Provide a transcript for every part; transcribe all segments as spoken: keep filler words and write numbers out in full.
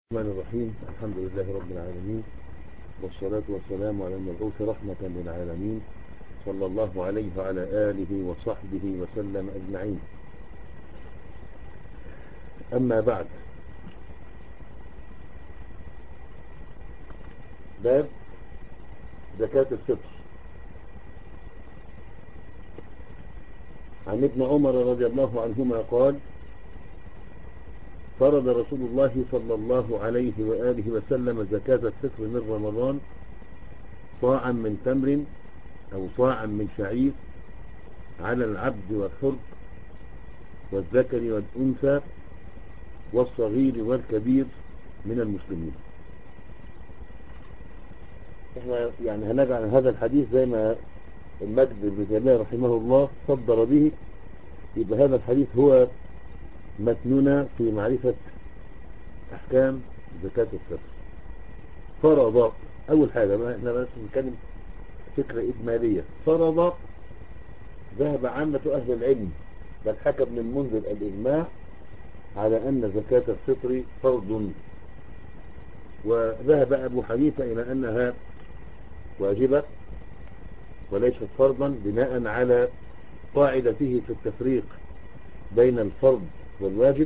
الرحمن الرحيم. الحمد لله رب العالمين، والصلاة والسلام على المبعوث رحمة للعالمين، صلى الله عليه وعلى آله وصحبه وسلم أجمعين. أما بعد، باب زكاة الفطر. عن ابن عمر رضي الله عنهما قال: فرض رسول الله صلى الله عليه وآله وسلم زكاة الفطر من رمضان صاعا من تمر أو صاعا من شعير على العبد والحر والذكر والأنثى والصغير والكبير من المسلمين. احنا يعني هنجعل هذا الحديث زي ما المجد بن تيمية رحمه الله صدر به، يبقى هذا الحديث هو متننا في معرفة أحكام زكاة الفطر. فرض، أول حاجة ما احنا بس بنتكلم فكرة إجمالية. فرض، ذهب عامة أهل العلم بل حكى ابن المنذر الإجماع على أن زكاة الفطر فرض، وذهب أبو حنيفة إلى أنها واجبة وليست فرضا بناء على قاعدته في التفريق بين الفرض والواجب.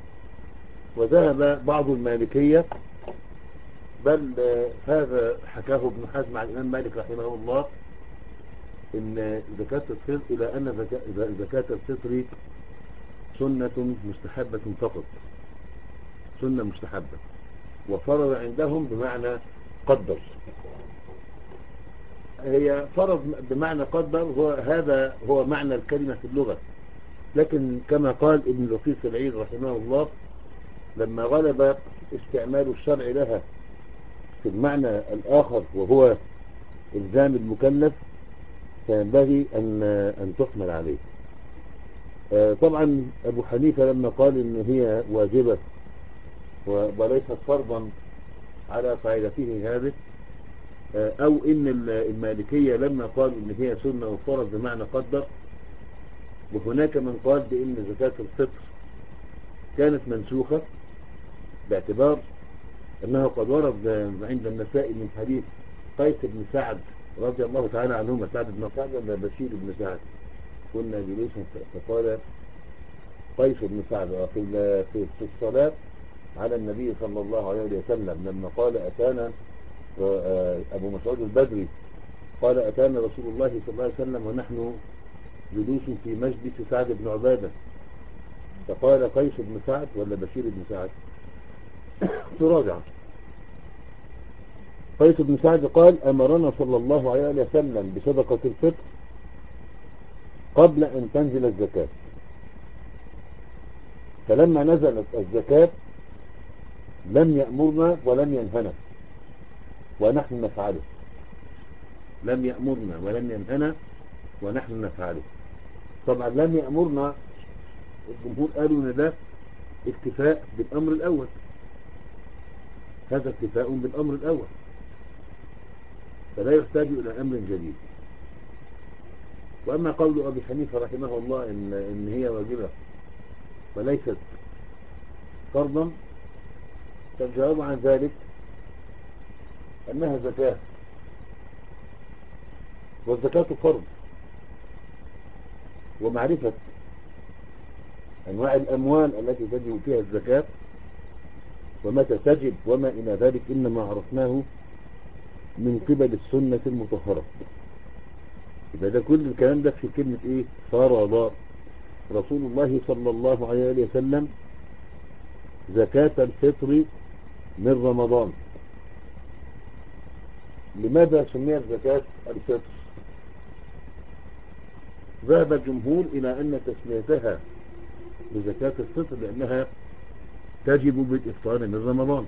وذهب بعض المالكية، بل هذا حكاه ابن حزم عن الإمام مالك رحمه الله، إن زكاة الفطر إلى أن زكاة الفطر سنة مستحبة فقط، سنة مستحبة، وفرض عندهم بمعنى قدر. هي فرض بمعنى قدر، هو هذا هو معنى الكلمة في اللغة، لكن كما قال ابن لطيف العيد رحمه الله، لما غلب استعمال الشرع لها في المعنى الآخر وهو إلزام المكلف فينبغي أن أن تحمل عليه. طبعا أبو حنيفة لما قال إن هي واجبة وليست فرضا على قاعدته هذه، أو إن المالكية لما قالوا إن هي سنة وفرض بمعنى قدر، وهناك من قال بإن زكاة الفطر كانت منسوخة باعتبار أنه قد ورد عند النسائي من حديث قيس بن سعد رضي الله تعالى عنهما، سعد بن سعد ولا بشير بن سعد، كنا جلوسا فقال قيس بن سعد في الصلاة على النبي صلى الله عليه وسلم لما قال أتانا أبو مسعود البدري قال أتانا رسول الله صلى الله عليه وسلم ونحن جلوس في مجلس سعد بن عبادة، فقال قيس بن سعد ولا بشير بن سعد، تراجع، قيس بن سعد قال: أمرنا صلى الله عليه وسلم بصدقة الفطر قبل أن تنزل الزكاة، فلما نزلت الزكاة لم يأمرنا ولم ينهنا ونحن نفعله. لم يأمرنا ولم ينهنا ونحن نفعله. طبعا لم يأمرنا، الجمهور قالوا ان ده اكتفاء بالأمر الأول، هذا اكتفاء بالأمر الأول فلا يحتاج إلى أمر جديد. وأما قول أبي حنيفة رحمه الله إن, إن هي واجبة وليست فرضا، فالجواب عن ذلك أنها زكاة، والزكاة فرض، ومعرفة أنواع الأموال التي تجب فيها الزكاة ومتى تجب وما إلى ذلك إنما عرفناه من قبل السنة المطهرة. يبقى ده كل الكلام ده في كلمة إيه؟ فرض رسول الله صلى الله عليه وسلم زكاة الفطر من رمضان. لماذا سميت زكاة الفطر؟ ذهب الجمهور إلى أن تسميتها بزكاة الفطر لأنها تجب بالإفطار من رمضان،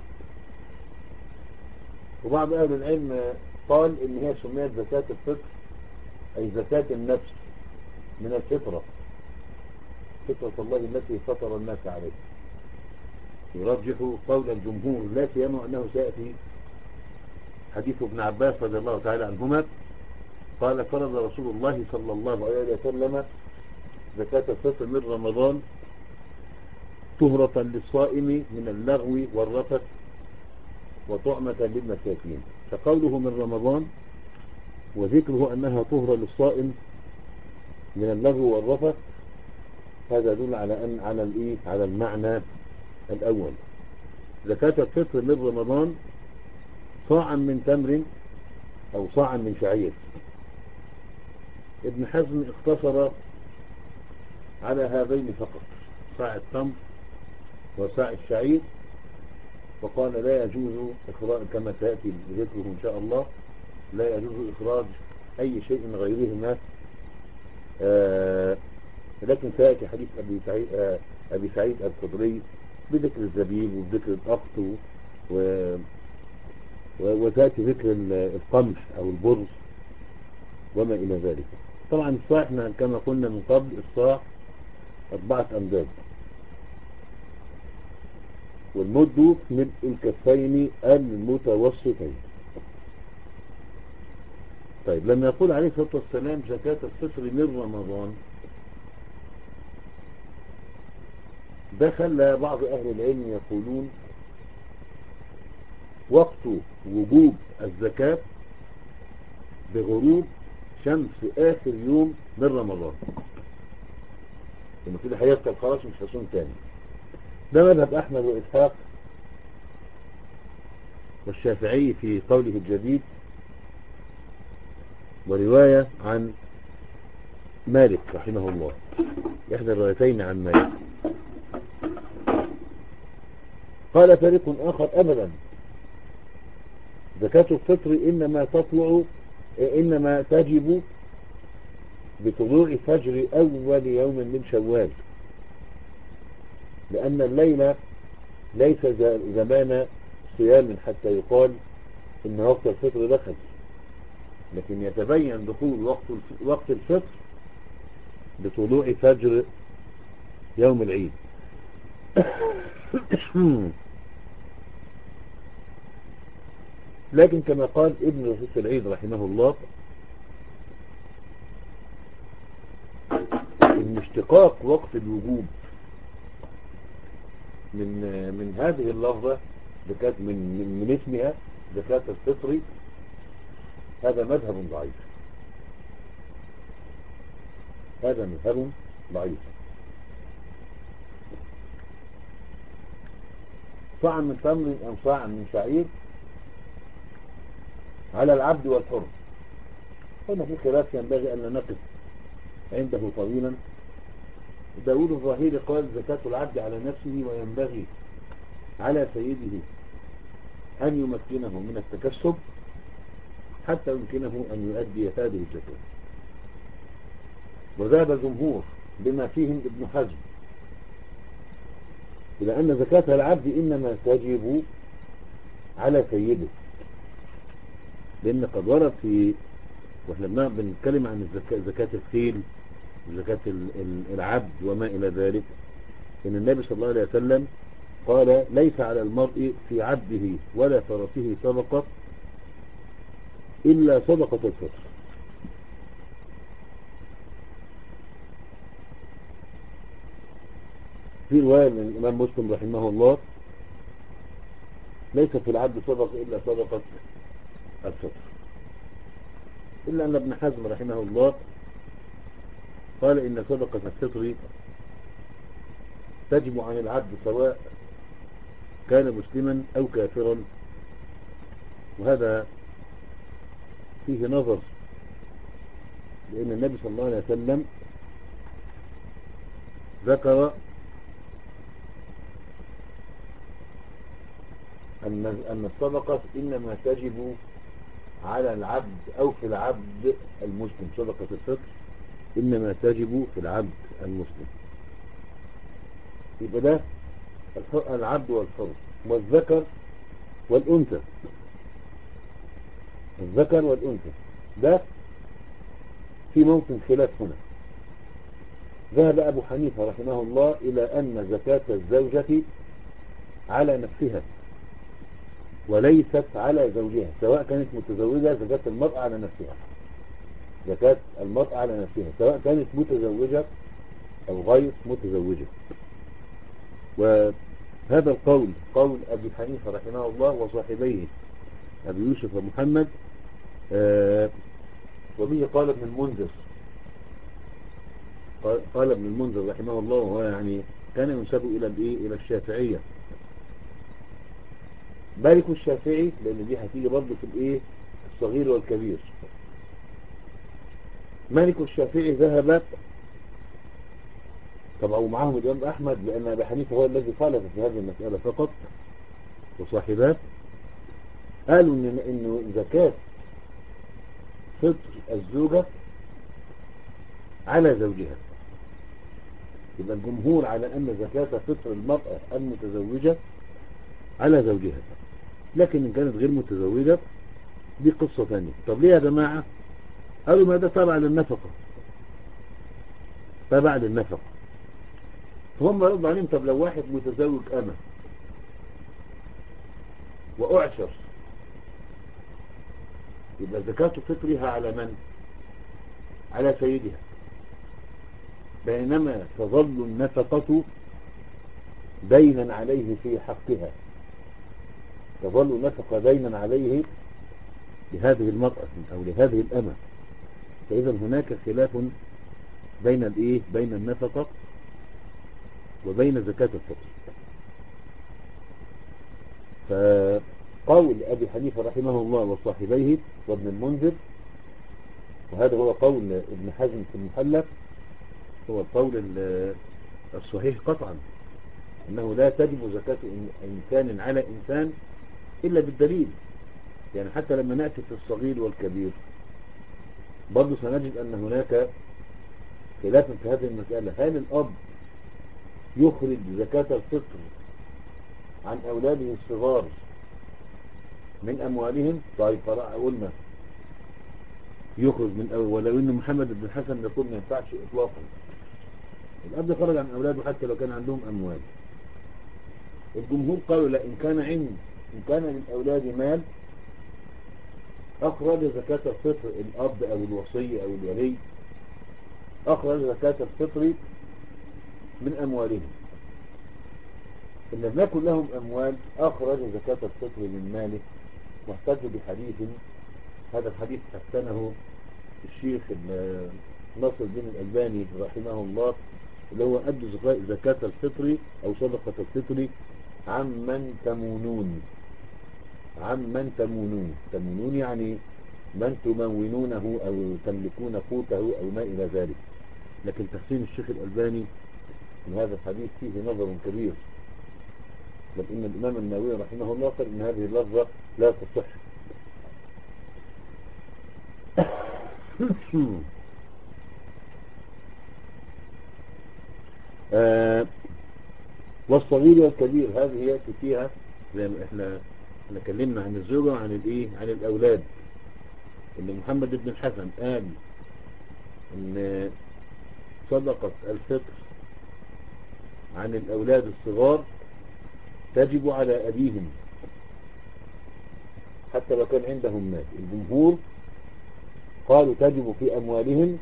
وبعض أهل العلم قال إن هي سميت زكاة الفطر أي زكاة النفس من الفطرة، فطرة الله التي فطر الناس عليه. يرجح قول الجمهور، لا سيما أنه سيأتي حديث ابن عباس رضي الله تعالى عنهما قال: فرض رسول الله صلى الله عليه وسلم زكاة الفطر من رمضان طهرة للصائم من اللغو والرفث وطعمة للمساكين. فقوله من رمضان وذكره أنها طهرة للصائم من اللغو والرفث، هذا يدل على أن على الإيه على المعنى الأول. زكاة الفطر من رمضان صاعا من تمر أو صاعا من شعير. ابن حزم اقتصر على هذين فقط، صاع التمر وصاع الشعير، وقال لا يجوز إخراج كما سيأتي ذكره إن شاء الله، لا يجوز إخراج أي شيء من غيرهما. آه لكن سيأتي حديث أبي سعيد, آه أبي سعيد الخدري بذكر الزبيب وذكر الأخت و وتأتي ذكر القمح أو البرز وما إلى ذلك. طبعا الصاع احنا كما قلنا من قبل الصاع أربعة أمداد، والمد ملء الكفين المتوسطين. طيب لما يقول عليه الصلاة والسلام زكاة الفطر من رمضان، ده خلى بعض أهل العلم يقولون وقت وجوب الزكاة بغروب شمس آخر يوم من رمضان، لما كده هيفطر خلاص مش هيصوم تاني. ده مذهب أحمد وإسحاق والشافعي في قوله الجديد، ورواية عن مالك رحمه الله، إحدى الروايتين عن مالك. قال فريق آخر أبدا، زكاة الفطر إنما تطلع إنما تجب بطلوع فجر أول يوم من شوال، لأن الليل ليس زمان صيام حتى يقال إن وقت الفطر دخل، لكن يتبين دخول وقت وقت الفطر بطلوع فجر يوم العيد. لكن كما قال ابن رفيق العيد رحمه الله ان اشتقاق وقت الوجوب من من هذه اللفظة زكاة من من, من اسمها زكاة الفطر، هذا مذهب ضعيف، هذا مذهب ضعيف. صاع من تمر أو صاع من شعير على العبد والحر. هنا في خلاف ينبغي أن نقف عنده طويلا. داود الظاهري قال زكاة العبد على نفسه، وينبغي على سيده أن يمكنه من التكسب حتى يمكنه أن يؤدي هذه الزكاة. وذهب الجمهور بما فيهم ابن حزم إلى أن زكاة العبد إنما تجب على سيده، لأن قد ورد في واحنا بنتكلم عن الزكاة، زكاة الخيل وزكاة العبد وما إلى ذلك، إن النبي صلى الله عليه وسلم قال ليس على المرء في عبده ولا فرسه صدقة إلا صدقة الفطر. في رواية من الإمام مسلم رحمه الله ليس في العبد صدقة إلا صدقة الفطر، إلا أن ابن حزم رحمه الله قال إن صدقة الفطر تجب عن العبد سواء كان مسلما أو كافرا، وهذا فيه نظر، لأن النبي صلى الله عليه وسلم ذكر أن أن الصدقة إنما تجب على العبد أو في العبد المسلم، صدقة الفطر إنما تجب في العبد المسلم. يبقى ده العبد والحر والذكر والأنثى، الذكر والأنثى ده في موطن خلاف هنا. ذهب أبو حنيفة رحمه الله إلى أن زكاة الزوجة على نفسها وليست على زوجها، سواء كانت متزوجة زكاة المرأة على نفسها، زكاة المرأة على نفسها سواء كانت متزوجة أو غير متزوجة. هذا القول قول أبي حنيفة رحمه الله وصاحبيه أبي يوسف ومحمد، آه وبه قال ابن المنذر، قال ابن المنذر رحمه الله، وهو يعني كان ينسب إلى الإيه إلى الشافعية. مالك الشافعي، لأن دي هتيجي برضه في الإيه الصغير والكبير. مالك الشافعي ذهب طبعا ومعهم الإمام أحمد، لأن أبي حنيفة هو الذي خالف في هذه المسألة فقط وصاحبات، قالوا إن إنه زكاة فطر الزوجة على زوجها. يبقى الجمهور على أن زكاة فطر المرأة المتزوجة على زوجها، لكن إن كانت غير متزوجة دي قصة ثانية. طب ليه يا جماعة؟ قالوا ما ده تبع للنفقة، تبع للنفقة. فهم يرضوا عليهم. طب لو واحد متزوج أمة وأعشر، يبقى زكاة فطرها على من؟ على سيدها، بينما تظل النفقة دينا عليه في حقها، تظل نفقة دينا عليه لهذه المرأة أو لهذه الأمة. فإذا هناك خلاف بين الإيه بين النفقة وبين زكاة الفطر. فقول أبي حنيفة رحمه الله وصاحبيه وابن المنذر، وهذا هو قول ابن حزم في المحلى، هو القول الصحيح قطعا، أنه لا تجب زكاة إنسان على إنسان إلا بالدليل. يعني حتى لما نأتي في الصغير والكبير برضو سنجد أن هناك خلافا في هذه المسألة. هل الأب يخرج زكاة الفطر عن أولاده الصغار من أموالهم؟ طيب قلنا يخرج من أول، ولو أن محمد بن الحسن يقول ما ينفعش إطلاقا، الأب خرج عن أولاده حتى لو كان عندهم أموال. الجمهور قالوا لا، إن كان عند إن كان للأولاد مال أخرج زكاة الفطر الأب أو الوصي أو الولي، أخرج زكاة الفطر من أموالهم. إن لم يكن لهم أموال أخرج زكاة الفطر من ماله، واحتج بحديث، هذا الحديث حسنه الشيخ ناصر الدين الألباني رحمه الله، اللي هو أدوا زكاة الفطر أو صدقة الفطر عمن تمونون. عمن تمونون، تمونون يعني من تمونونه أو تملكون قوته أو ما إلى ذلك. لكن تحسين الشيخ الألباني من هذا الحديث فيه نظر كبير، بل إن الإمام النووي رحمه الله قال إن هذه اللفظة لا تصح. آه والصغير والكبير هذه يأتي فيها زي ما احنا احنا كلمنا عن الزوجة وعن الايه عن الأولاد. إن محمد بن الحسن قال إن صدقة الفطر عن الأولاد الصغار تجب على أبيهم حتى لو كان عندهم مال. الجمهور قالوا تجب في أموالهم،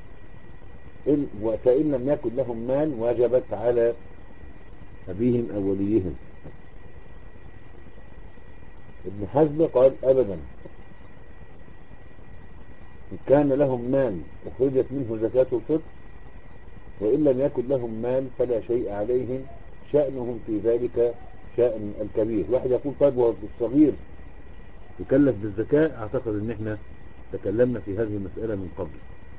وكأن لم يكن لهم مال وجبت على أبيهم أو وليهم. ابن حزم قال أبدا، إن كان لهم مال أخرجت منه زكاة الفطر، وإن لم يكن لهم مال فلا شيء عليهم، شأنهم في ذلك شأن الكبير. واحد يقول طيب هو الصغير يكلف بالزكاة؟ أعتقد أن احنا تكلمنا في هذه المسألة من قبل،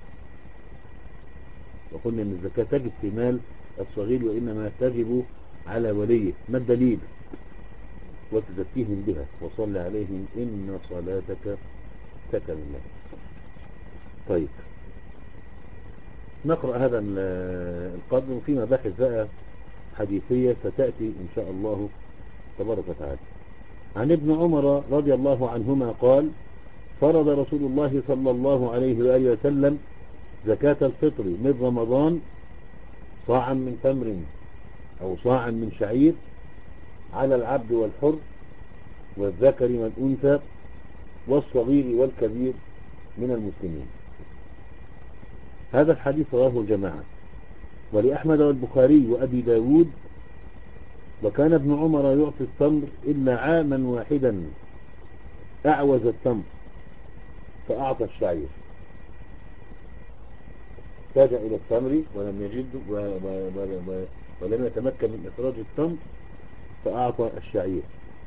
وقلنا أن الزكاة تجب في مال الصغير وإنما تجب على وليه. ما الدليل؟ وتزكيهم بها وصل عليهم إن صلاتك سكن لهم. طيب نقرأ هذا القدر في مباحث بقى حديثية ستأتي إن شاء الله تبارك وتعالى. عن ابن عمر رضي الله عنهما قال فرض رسول الله صلى الله عليه وآله وسلم زكاة الفطر من رمضان صاعا من تمر أو صاعا من شعير على العبد والحر والذكر والأنثى والصغير والكبير من المسلمين. هذا الحديث رواه الجماعة، ولأحمد والبخاري وأبي داود وكان ابن عمر يعطي التمر إلا عاما واحدا أعوز التمر فأعطى الشعير، احتاج إلى التمر ولم يجد و... و... و... و... ولم يتمكن من إخراج التمر فأعطى الشعير.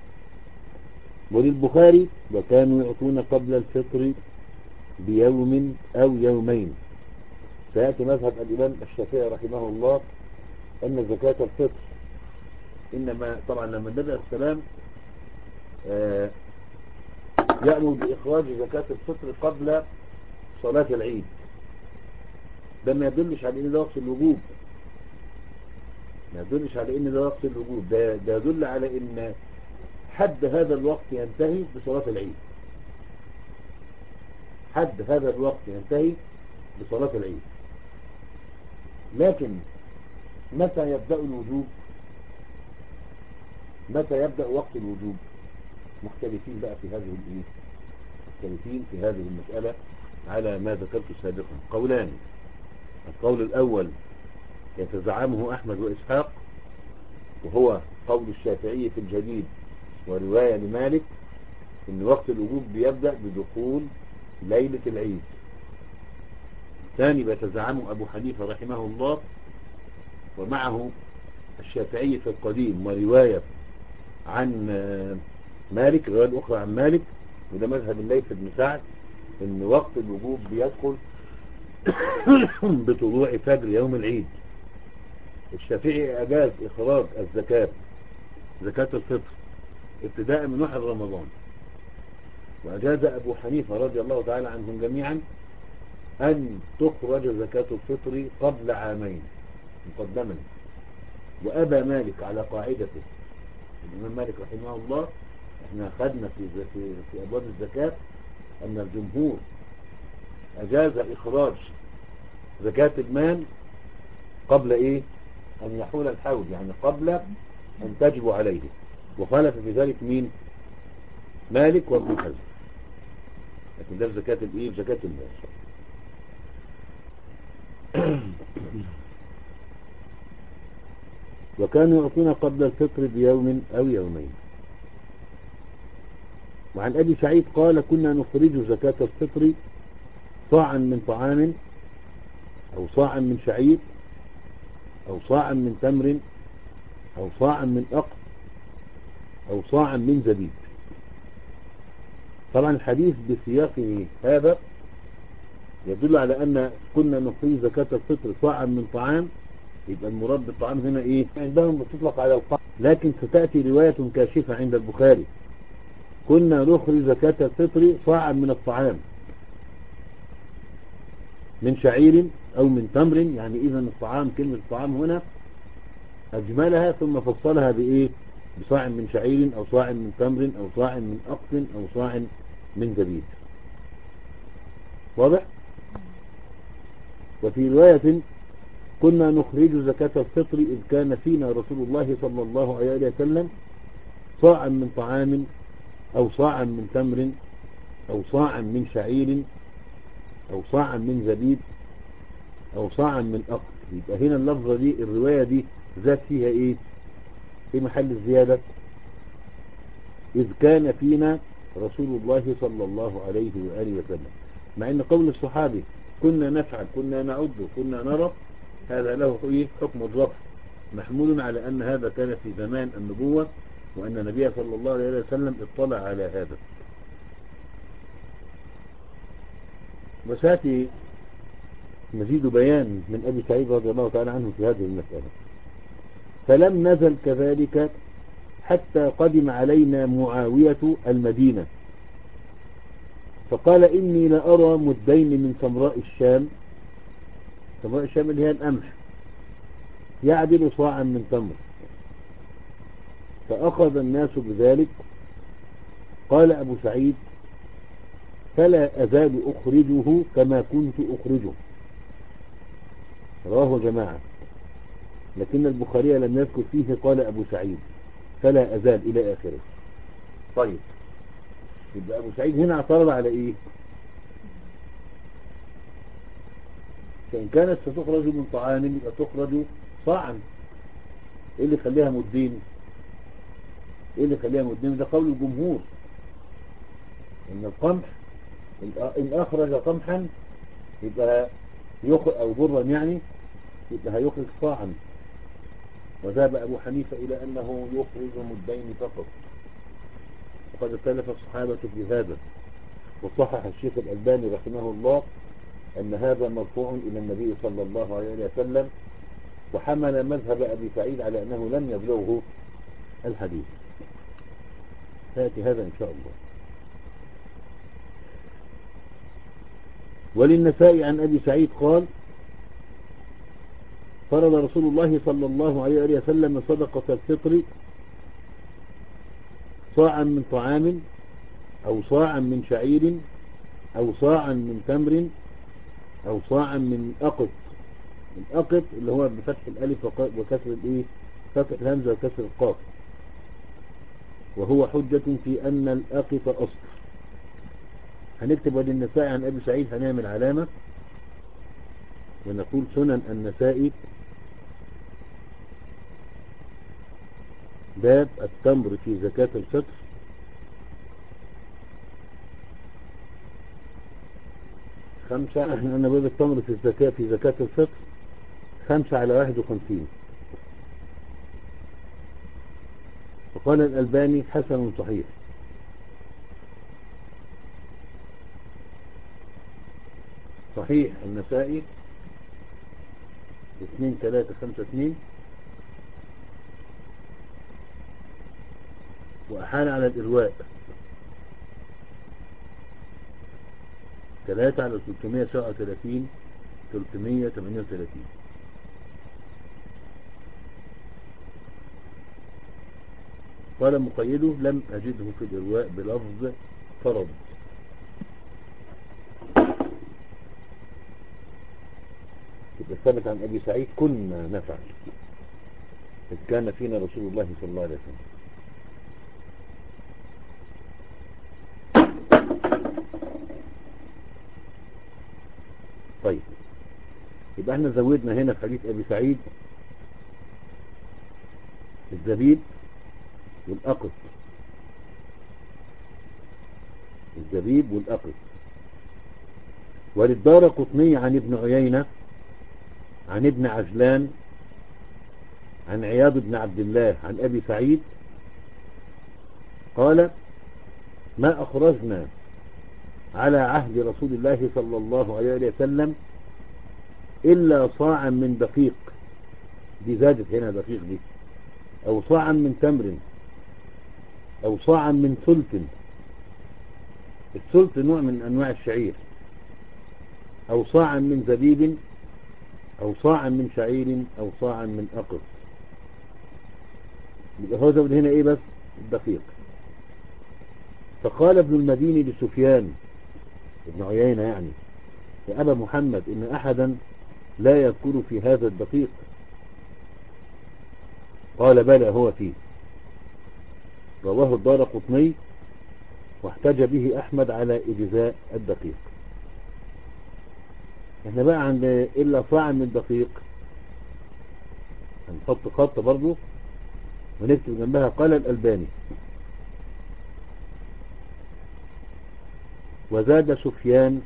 وللبخاري وكانوا يعطون قبل الفطر بيوم أو يومين. سيأتي مذهب الإمام الشافعي رحمه الله أن زكاة الفطر إنما طبعا لما النبي عليه السلام آه يأمر بإخراج زكاة الفطر قبل صلاة العيد، ده ما يدلش على إن ده وقت الوجوب، ما يدلش على إن ده وقت الوجوب، ده, ده يدل على إن حد هذا الوقت ينتهي بصلاة العيد، حد هذا الوقت ينتهي بصلاة العيد. لكن متى يبدأ الوجوب، متى يبدأ وقت الوجوب، مختلفين بقى في هذه الايه، مختلفين في هذه المسألة على ما ذكرت سابقا. قولان، القول الأول يتزعمه أحمد وإسحاق وهو قول الشافعي في الجديد ورواية لمالك، إن وقت الوجوب بيبدأ بدخول ليلة العيد. الثاني بيتزعمه أبو حنيفة رحمه الله ومعه الشافعي في القديم ورواية عن مالك، رواية أخرى عن مالك، وده مذهب الليث بن سعد، إن وقت الوجوب بيدخل بطلوع فجر يوم العيد. الشافعي أجاز إخراج الزكاة، زكاة الفطر، ابتداء من واحد رمضان، وأجاز أبو حنيفة رضي الله تعالى عنهم جميعا أن تخرج زكاة الفطر قبل عامين مقدما. وأبى مالك على قاعدته، الإمام مالك رحمه الله، احنا خدنا في, في, في أبواب الزكاة أن الجمهور أجاز إخراج زكاة المال قبل إيه أن يحول الحول، يعني قبل أن تجب عليه، وخالف في ذلك مين؟ مالك وابن حزم. لكن ده في زكاة الإيه؟ في زكاة المال. وكانوا يعطون قبل الفطر بيوم أو يومين. وعن أبي سعيد قال كنا نخرج زكاة الفطر صاعا من طعام أو صاعا من شعير أو صاعا من تمر أو صاعا من أقط أو صاعا من زبيب. طبعا الحديث بسياقه هذا يدل على أن كنا نخرج زكاة الفطر صاعا من طعام، يبقى المراد بالطعام هنا إيه؟ عندهم بتطلق على القمح، لكن ستأتي رواية كاشفة عند البخاري كنا نخرج زكاة الفطر صاعا من الطعام من شعير أو من تمر. يعني إذا الطعام، كلمة الطعام هنا أجملها ثم فصلها بإيه؟ بصاع من شعير أو صاع من تمر أو صاع من أقط أو صاع من زبيب. واضح؟ وفي رواية كنا نخرج زكاة الفطر إذ كان فينا رسول الله صلى الله عليه وسلم صاعا من طعام أو صاعا من تمر أو صاعا من شعير أو صاعا من زبيب أو صاعا من أقط. يبقى هنا اللفظة دي، الرواية دي ذات فيها إيه؟ في محل الزيادة إذ كان فينا رسول الله صلى الله عليه وآله وسلم، مع أن قول الصحابي كنا نفعل كنا نعد كنا نرى، هذا له إيه؟ حكم الرفع، محمول على أن هذا كان في زمان النبوة وأن النبي صلى الله عليه وسلم اطلع على هذا. وساتي مزيد بيان من أبي سعيد رضي الله تعالى عنه في هذه المسألة. فلم نزل كذلك حتى قدم علينا معاوية المدينة فقال إني لأرى مدين من سمراء الشام، سمراء الشام اللي هي القمح، يعدل صاعا من تمر، فأخذ الناس بذلك. قال أبو سعيد فلا أزال أخرجه كما كنت أخرجه، رواه جماعة، لكن البخاري لم يذكر فيه قال أبو سعيد فلا أزال إلى آخره. طيب، يبقى أبو سعيد هنا اعترض على إيه؟ فإن كانت ستخرج من طعام يبقى تخرج صاعا، إيه اللي يخليها مدين؟ ايه اللي خليها مدمنة؟ ده قول الجمهور ان القمح ان اخرج قمحا يبقى يخرج، او برا يعني يبقى هيخرج صاعا. وذهب ابو حنيفة الى انه يخرج مدين فقط، وقد اختلف الصحابة في هذا. وصحح الشيخ الألباني رحمه الله أن هذا مرفوع إلى النبي صلى الله عليه وسلم، وحمل مذهب أبي سعيد على أنه لم يبلغه الحديث. سيأتي هذا إن شاء الله. وللنسائي عن أبي سعيد قال: فرض رسول الله صلى الله عليه وسلم صدقة الفطر صاعا من طعام، أو صاعا من شعير، أو صاعا من تمر، أو صاعا من أقط. الأقط اللي هو بفتح الألف وكسر الإيه، فتح الهمزة وكسر القاف، وهو حجة في أن الأقط أصل. هنكتب وللنسائي عن أبي سعيد، هنعمل علامة ونقول سنن النسائي باب التمر في زكاة الفطر خمسة. احنا قلنا باب التمر في الزكاة في زكاة الفطر خمسة على واحد وخمسين. وقال الألباني حسن صحيح. صحيح النسائي اثنين ثلاثة خمسة اثنين، وأحال على الإرواء ثلاثة على ثلاثمائة وسبعة وثلاثين ثلاثمائة وثمانية وثلاثين. قال مقيده: لم أجده في الإرواء بلفظ فرض. ثبت عن أبي سعيد: كنا نفعل إذ كان فينا رسول الله صلى الله عليه وسلم. طيب، يبقى احنا زودنا هنا في حديث أبي سعيد الزبيب والأقط، الزبيب والأقط. وللدارقطني عن ابن عيينة عن ابن عجلان عن عياض بن عبد الله عن أبي سعيد قال: ما أخرجنا على عهد رسول الله صلى الله عليه وسلم إلا صاعا من دقيق، دي زادت هنا دقيق دي، أو صاعا من تمر، أو صاعا من ثلث. الثلث نوع من أنواع الشعير. أو صاعا من زبيب، أو صاعا من شعير، أو صاعا من أقط. يبقى هو زود هنا إيه بس؟ الدقيق. فقال ابن المديني لسفيان ابن عيينة يعني: يا أبا محمد، إن أحدا لا يذكر في هذا الدقيق. قال: بلى هو فيه. رواه الدارقطني واحتج به أحمد على إجزاء الدقيق. احنا بقى عند إلا صاع من دقيق هنحط خط برضو ونكتب جنبها: قال الألباني. وزاد سفيان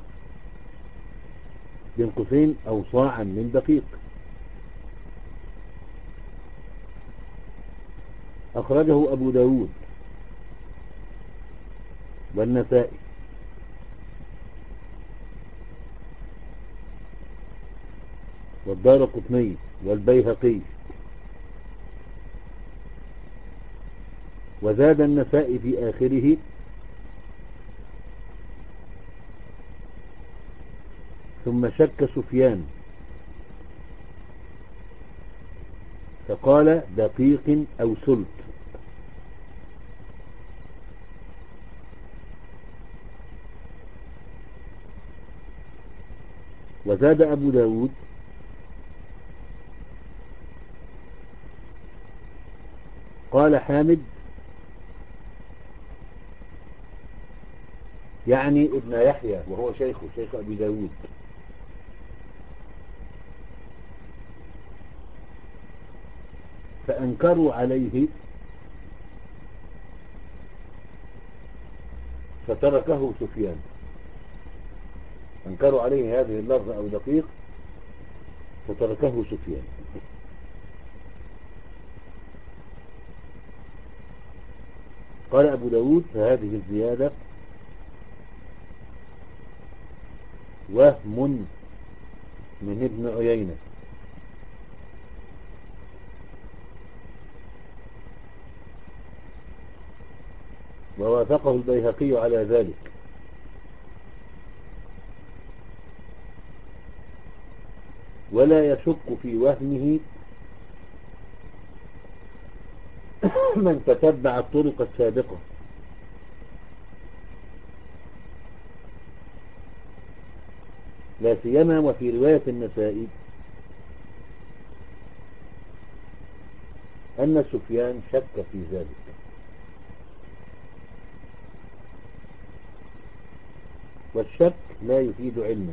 بين قوسين: أو صاعا من دقيق. أخرجه أبو داود والنسائي والدارقطني والبيهقي. وزاد النسائي في آخره: ثم شك سفيان فقال: دقيق أو سلط. وزاد أبو داود: قال حامد يعني ابن يحيى وهو شيخه شيخ أبي داود: فأنكروا عليه فتركه سفيان. أنكروا عليه هذه اللفظة أو دقيق فتركه سفيان. قال أبو داود فهذه الزيادة وهم من ابن عيينة، ووافقه البيهقي على ذلك، ولا يشك في وهمه من تتبع الطرق السابقة، لا سيما وفي رواية النسائي أن سفيان شك في ذلك. والشك لا يفيد علما،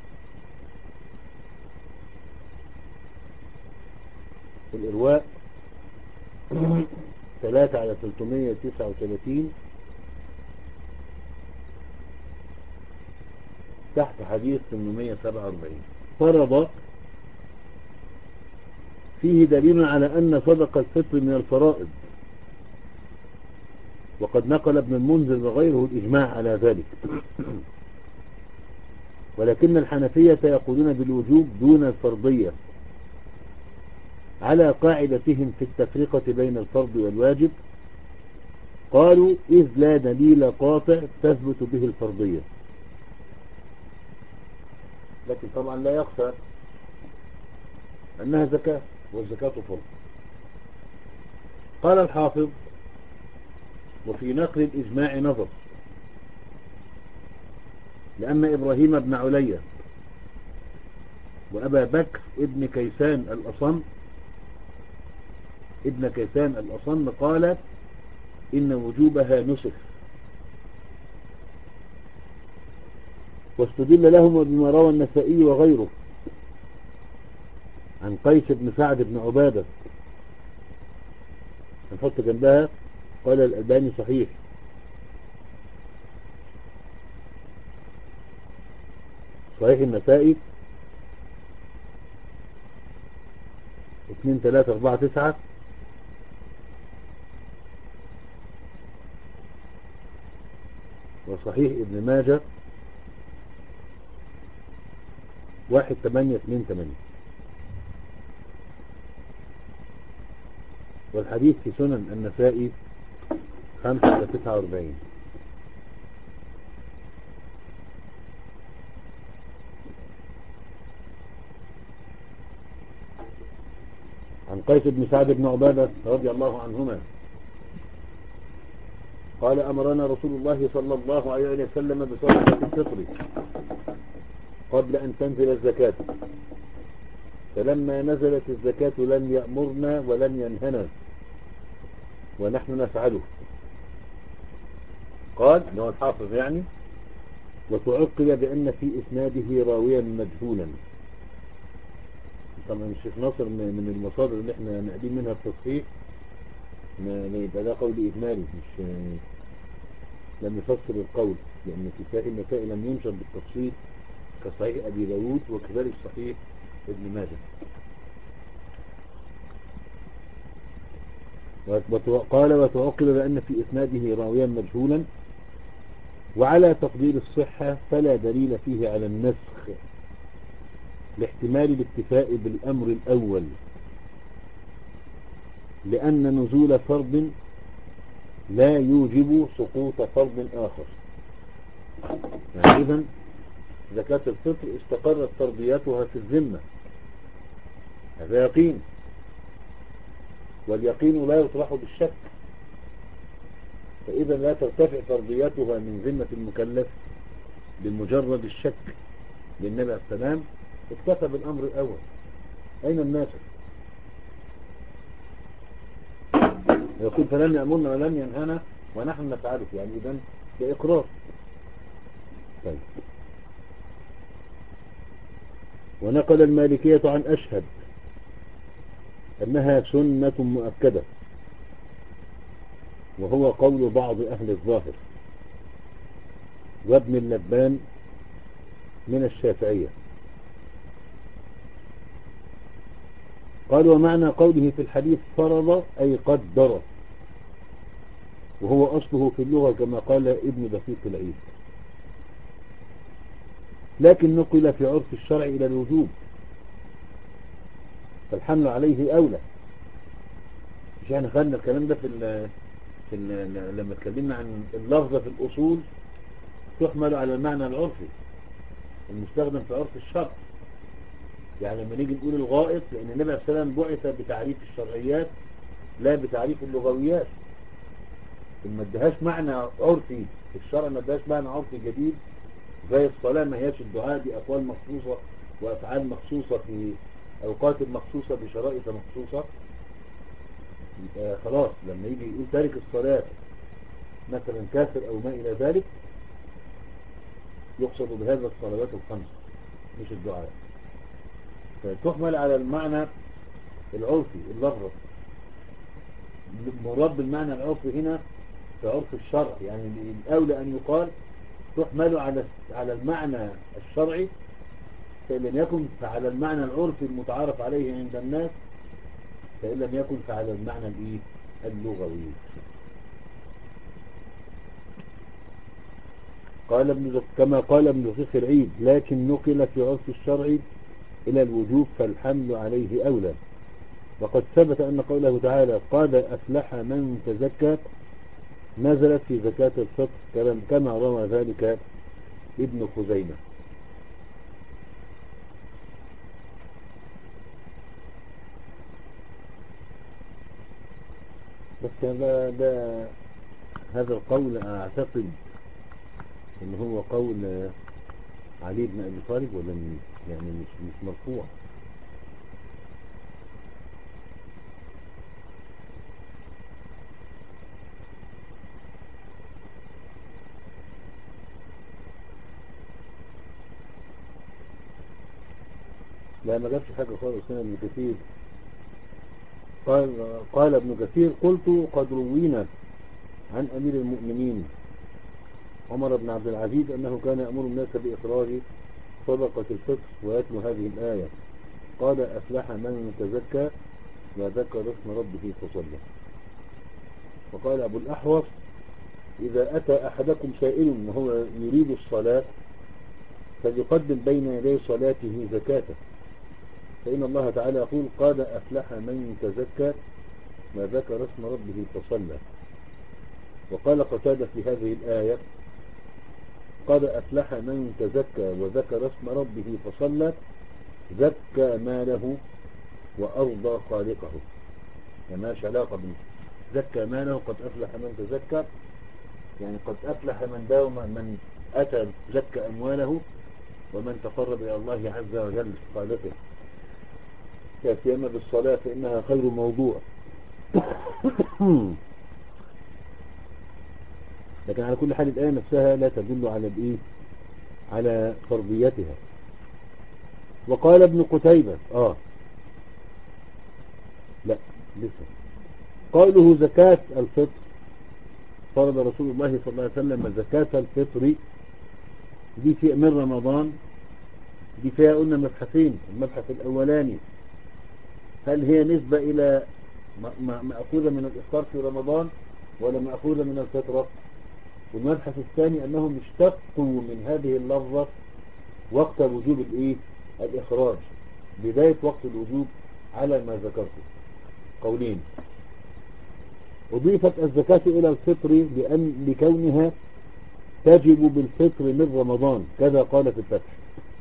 في الإرواء ثلاثة على ثلاثمائة وتسعة وثلاثين تحت حديث ثمانمائة وسبعة وأربعين فرض فيه دليل على أن صدقة الفطر من الفرائض، وقد نقل ابن المنذر وغيره الإجماع على ذلك. ولكن الحنفية يقولون بالوجوب دون الفرضية على قاعدتهم في التفرقة بين الفرض والواجب. قالوا إذ لا دليل قاطع تثبت به الفرضية، لكن طبعا لا يخفى أنها زكاة، والزكاة فرض. قال الحافظ وفي نقل الإجماع نظر، لأن إبراهيم بن علية وأبا بكر ابن كيسان الأصم ابن كيسان الأصم قال إن وجوبها نسخ، واستدل لهم بما روى النسائي وغيره عن قيس بن سعد بن عبادة، نحط جنبها قال الألباني صحيح، صحيح النسائي اثنين ثلاثة أربعة تسعة، وصحيح ابن ماجه واحد ثمانية اثنين ثمانية، والحديث في سنن النسائي خمسة على تسعة وأربعين. عن قيس بن سعد بن عبادة رضي الله عنهما قال أمرنا رسول الله صلى الله عليه وسلم بصدقة الفطر قبل أن تنزل الزكاة، فلما نزلت الزكاة لم يأمرنا ولم ينهنا ونحن نفعله. قال إنه الحافظ يعني، وتعقب بأن في إسناده راويا مجهولا. طبعا الشيخ ناصر من المصادر اللي احنا نقدم منها التصحيح ما يبقى ده قول إجمالي، مش لم يفسر القول، لأن في صحيح النسائي لم ينشر بالتفصيل كصحيح أبي داود وكذلك صحيح ابن ماجه. قال وتعقب بأن في إسناده راويا مجهولا، وعلى تقدير الصحة فلا دليل فيه على النسخ لاحتمال الاكتفاء بالأمر الأول، لأن نزول فرض لا يوجب سقوط فرض آخر. يعني إذن زكاة الفطر استقرت فرضياتها في الذمة، هذا يقين، واليقين لا يطرح بالشك، فإذا لا ترتفع فرضياتها من ذمة المكلف بمجرد الشك، للنبي عليه السلام اكتفى بالأمر الأول. أين الناس؟ يقول فلن يأمرنا ولن ينهانا ونحن نفعله، يعني إذن بإقرار. طيب. ونقل المالكية عن أشهد أنها سنة مؤكدة، وهو قول بعض أهل الظاهر، وابن اللبان من الشافعية. قال ومعنى قوله في الحديث فرض أي قدر، وهو أصله في اللغة كما قال ابن دقيق العيد، لكن نقل في عرف الشرع إلى الوجوب، فالحمل عليه أولى. مش احنا خدنا الكلام ده في ال في ال لما اتكلمنا عن اللفظة في الأصول تحمل على المعنى العرفي المستخدم في عرف الشرع. يعني لما نيجي نقول الغائط، لأن النبي عليه الصلاة والسلام بعث بتعريف الشرعيات لا بتعريف اللغويات، ما ادهاش معنى عرفي في الشرع، ما ادهاش معنى عرفي جديد زي الصلاة، ما هياش الدعاء دي أقوال مخصوصة وأفعال مخصوصة في أوقات مخصوصة بشرائط مخصوصة. يبقى خلاص لما يجي يقول تارك الصلاة مثلا كافر أو ما إلى ذلك، يقصد بهذا الصلوات الخمس مش الدعاء، فتحمل على المعنى العرفي اللفظ. مراد بالمعنى العرفي هنا في عرف الشرع، يعني الأولى أن يقال تحمل على على المعنى الشرعي، فإن لم يكن فعلى المعنى العرفي المتعارف عليه عند الناس، فإن لم يكن فعلى المعنى الإيه اللغوي. قال ابن كما قال ابن دقيق العيد لكن نقل في عرف الشرع إلى الوجوب فالحمل عليه أولى. وقد ثبت أن قوله تعالى قد أفلح من تزكى نزلت في زكاة الفطر كما روى ذلك ابن خزيمة. بس هذا ده هذا القول أعتقد إن هو قول علي بن أبي طالب ولا يعني مش مش مرفوع. لا ما جابش حاجة خالص هنا ابن كثير. قال قال ابن كثير قلت قد روينا عن أمير المؤمنين عمر بن عبد العزيز أنه كان يأمر الناس بإخراج صدقة الفطر ويتلو هذه الآية قال أفلح من تزكى وذكر اسم ربه فصلى. وقال أبو الأحوص إذا أتى أحدكم سائل وهو يريد الصلاة فليقدم بين يدي صلاته زكاته، فإن الله تعالى يقول قد أفلح من تزكى وذكر اسم ربه فصلى. وقال قتادة في هذه الآية قد أفلح من تزكى وذكر اسم ربه فصلى زكى ماله وأرضى خالقه. ماش علاقة به زكى ماله قد أفلح من تزكى، يعني قد أفلح من داوم من أتى زكى أمواله ومن تقرب إلى الله عز وجل خالقه كافيما بالصلاة فإنها خير موضوع. لكن على كل حال الآية نفسها لا تدل على الإيه على فرضيتها. وقال ابن قتيبة آه لا لسه قوله زكاة الفطر فرض رسول الله صلى الله عليه وسلم زكاة الفطر دي في من رمضان، دي فيها قلنا مبحثين. المبحث الأولاني هل هي نسبة إلى مأخوذة من الإفطار في رمضان ولا مأخوذة من الفطرة؟ والمبحث الثاني أنهم اشتقوا من هذه اللفظة وقت وجوب الإيه الإخراج، بداية وقت الوجوب على ما ذكرته. قولين: أضيفت الزكاة إلى الفطر لأن لكونها تجب بالفطر من رمضان كذا قال في الفتح.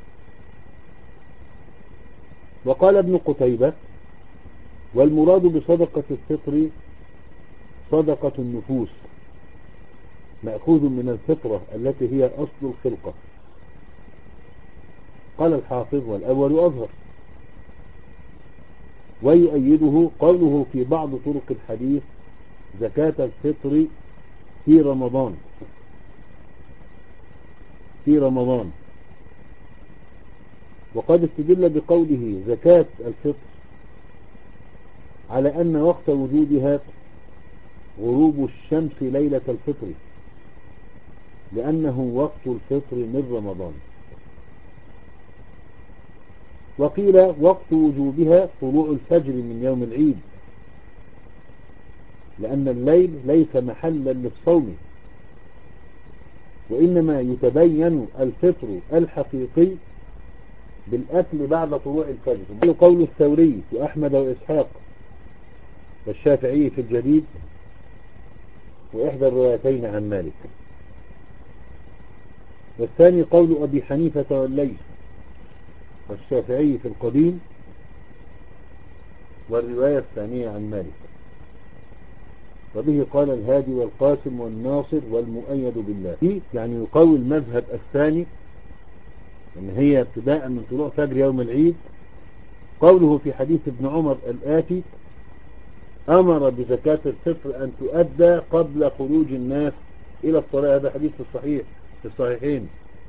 وقال ابن قتيبة والمراد بصدقة الفطر صدقة النفوس مأخوذ من الفطرة التي هي أصل الخلقة. قال الحافظ والأول أظهر. ويؤيده قوله في بعض طرق الحديث زكاة الفطر في رمضان في رمضان وقد استدل بقوله زكاة الفطر على أن وقت وجودها غروب الشمس ليلة الفطر، لأنه وقت الفطر من رمضان. وقيل وقت وجوبها طلوع الفجر من يوم العيد، لأن الليل ليس محلا للصوم، وإنما يتبين الفطر الحقيقي بالأكل بعد طلوع الفجر. قول الثوري وأحمد وإسحاق والشافعي في الجديد وإحدى الروايتين عن مالك. والثاني قول أبي حنيفة والليث والشافعي في القديم، والرواية الثانية عن مالك. وبه قال الهادي والقاسم والناصر والمؤيد بالله، يعني يقوي المذهب الثاني ان هي ابتداء من طلوع فجر يوم العيد. قوله في حديث ابن عمر الآتي: أمر بزكاة الفطر أن تؤدى قبل خروج الناس إلى الصلاة. هذا حديث في الصحيح في الصحيحين،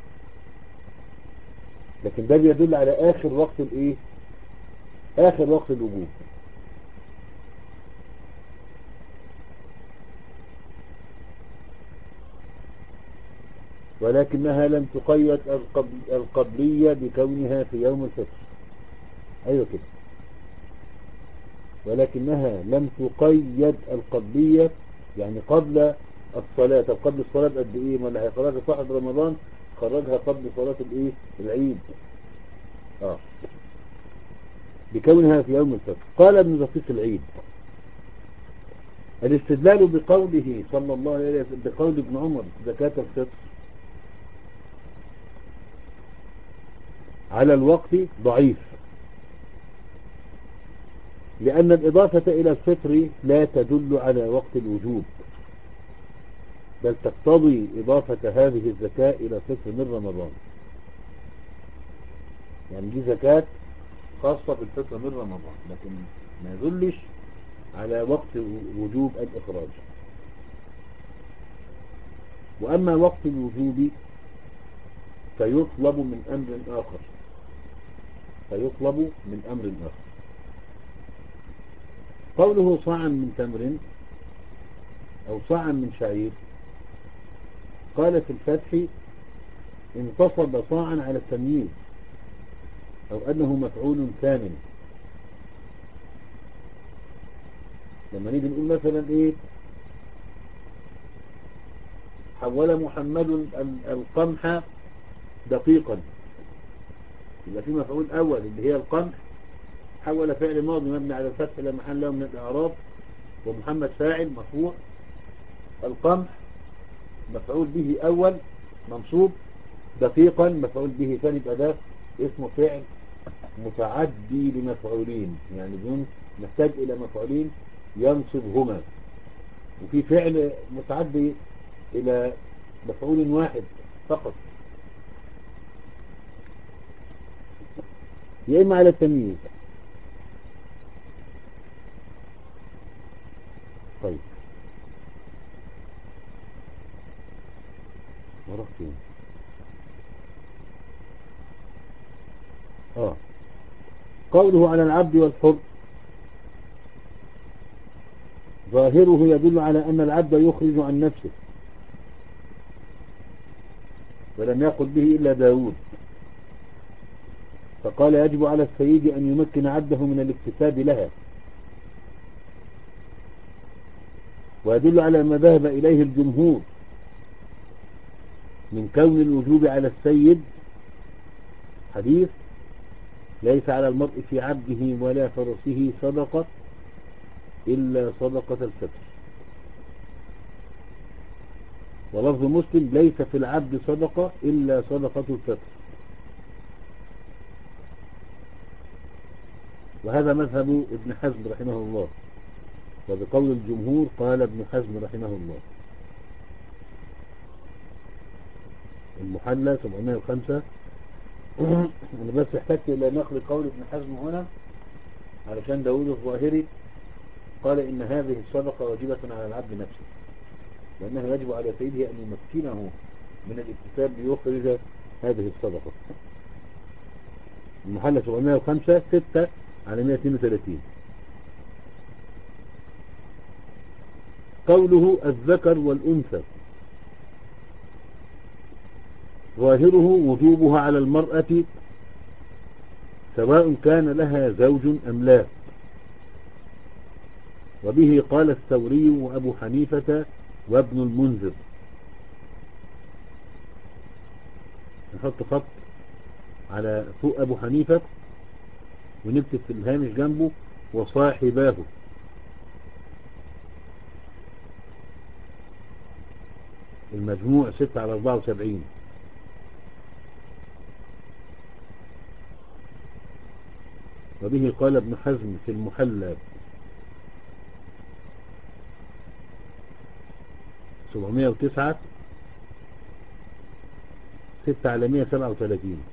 لكن ده بيدل على آخر وقت الإيه؟ آخر وقت الوجوب. ولكنها لم تقيد القبلية بكونها في يوم الفطر. أيوة كده. ولكنها لم تقيد القبلية، يعني قبل الصلاة. طب قبل الصلاة قد إيه؟ ما اللي هيخرجها صاحب رمضان خرجها قبل صلاة الإيه؟ العيد. آه بكونها في يوم الفطر. قال ابن دقيق العيد: الاستدلال بقوله صلى الله عليه وسلم بقول ابن عمر زكاة الفطر على الوقت ضعيف، لأن الإضافة إلى الفطر لا تدل على وقت الوجوب، بل تقتضي إضافة هذه الزكاة إلى الفطر من رمضان. يعني دي زكاة خاصة بالفطر من رمضان، لكن ما يدلش على وقت وجوب الإخراج. وأما وقت الوجوب فيطلب من أمر آخر فيطلب من أمر آخر قوله صاعا من تمر أو صاعا من شعير. قال في الفتح: انتصب صاعا على التمييز، أو أنه مفعول ثان. لما نيجي نقول مثلا إيه: حول محمد القمح دقيقا، يبقى في مفعول أول اللي هي القمح، حول فعل ماضي مبني على الفتح لا محل له من الإعراب، ومحمد فاعل مرفوع، القمح مفعول به أول منصوب، دقيقا مفعول به ثاني، يبقى ده اسمه فعل متعدي لمفعولين، يعني محتاج إلى مفعولين ينصبهما. وفي فعل متعدي إلى مفعول واحد فقط، يا إما على التمييز. طيب ورقتين آه قوله على العبد والحر، ظاهره يدل على أن العبد يخرج عن نفسه، ولم يقل به إلا داود، فقال: يجب على السيد أن يمكن عبده من الاكتساب لها. ويدل على ما ذهب إليه الجمهور من كون الوجوب على السيد حديث: ليس على المرء في عبده ولا فرسه صدقة إلا صدقة الفطر. ولفظ مسلم: ليس في العبد صدقة إلا صدقة الفطر. وهذا مذهب ابن حزم رحمه الله، وبقول الجمهور قال ابن حزم رحمه الله. المحلى سبعمائة وخمسة. أنا بس احتجت إلى نقل قول ابن حزم هنا علشان داود الظاهري قال إن هذه الصدقة واجبة على العبد نفسه، وأنه يجب على سيده أن يمكنه من الاكتساب ليخرج هذه الصدقة. المحلى سبعمائة وخمسة ستة على مائة واثنين وثلاثين. قوله الذكر والأنثى، ظاهره وجوبها على المرأة سواء كان لها زوج أم لا. وبه قال الثوري وأبو حنيفة وابن المنذر. نحط خط على فوق أبو حنيفة ونكتب في الهامش جنبه وصاحباه. المجموع ستة على أربعة وسبعين. وبه قال ابن حزم في المحلى سبعمائة وتسعة ستة على مائة وسبعة وثلاثين.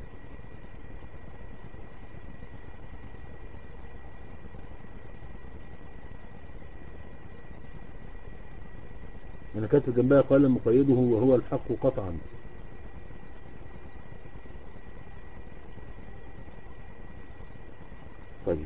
أنا كاتب جنبها قال مقيده وهو الحق قطعا. طيب.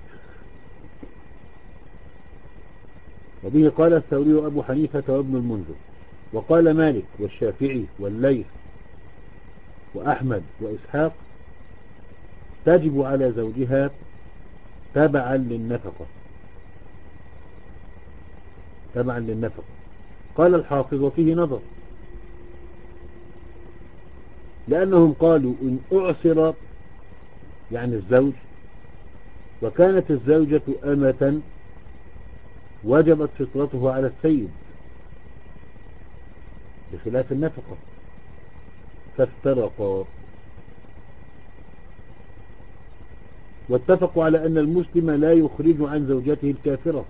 وبه قال الثوري وأبو حنيفة وابن المنذر. وقال مالك والشافعي والليث وأحمد وإسحاق تجب على زوجها تبعا للنفقة. تبعا للنفقة. قال الحافظ وفيه نظر، لأنهم قالوا إن أعسر يعني الزوج وكانت الزوجة أمة وجبت فطرته على السيد بخلاف النفقة، فافترقا. واتفقوا على أن المسلم لا يخرج عن زوجته الكافرة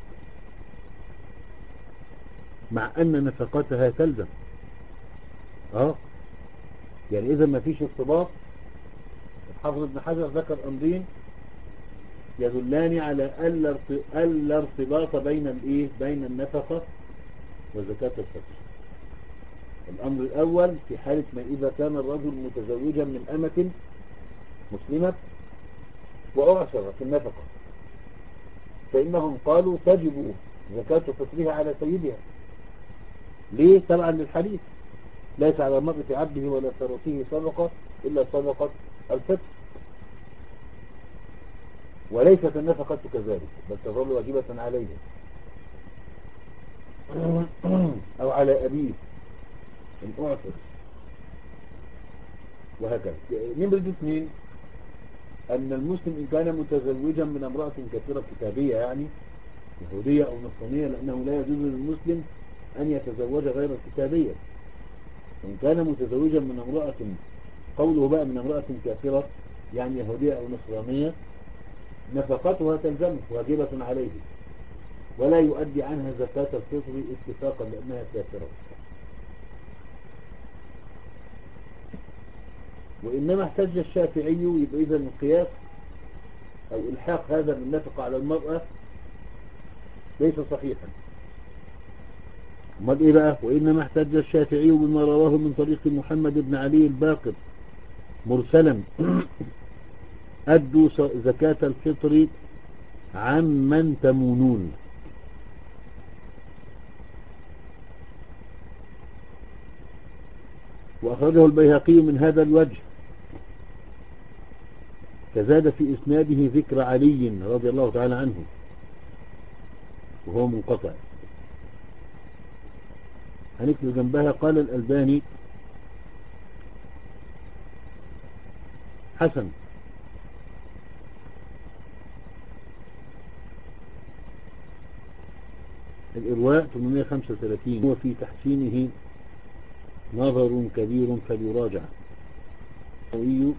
مع أن نفقتها تلزم. اه يعني إذا ما فيش ارتباط. الحافظ ابن حجر ذكر أمرين يدلان على ألا ارتباط بين الايه بين النفقة وزكاة الفطر. الأمر الأول في حالة ما إذا كان الرجل متزوجا من أمة مسلمة وأعسر في النفقة، فإنهم قالوا تجب زكاة فطرها على سيدها. ليه؟ تبعا للحديث ليس على المرء في عبده ولا ثروته صدقة إلا صدقة الفطر. وليست النفقة كذلك بل تظل واجبة عليه أو على أبيه إن أعسر، وهكذا. نمرة اثنين أن المسلم إن كان متزوجا من امرأة كثيرة كتابية يعني يهودية أو نصرانية، لأنه لا يجوز للمسلم أن يتزوج غير الكتابية. إن كان متزوجا من امرأة قوله بقى من امرأة كافرة يعني يهودية أو نصرانية نفقتها تلزمه واجبة عليه ولا يؤدي عنها زكاة الفطر اتفاقا لأنها كافرة. وإنما احتج الشافعي يبقى إذا القياس أو إلحاق هذا بالنفقة على المرأة ليس صحيحا. امال إيه بقى؟ وإنما احتج الشافعي بما رواه من طريق محمد بن علي الباقر مرسلا أدوا زكاة الفطر عمن تمونون. وأخرجه البيهقي من هذا الوجه، فزاد في إسناده ذكر علي رضي الله تعالى عنه وهو منقطع. هنكتب جنبها قال الألباني حسن. الإرواء ثمانمائة وخمسة وثلاثين وفي تحسينه نظر كبير فليراجع. النووي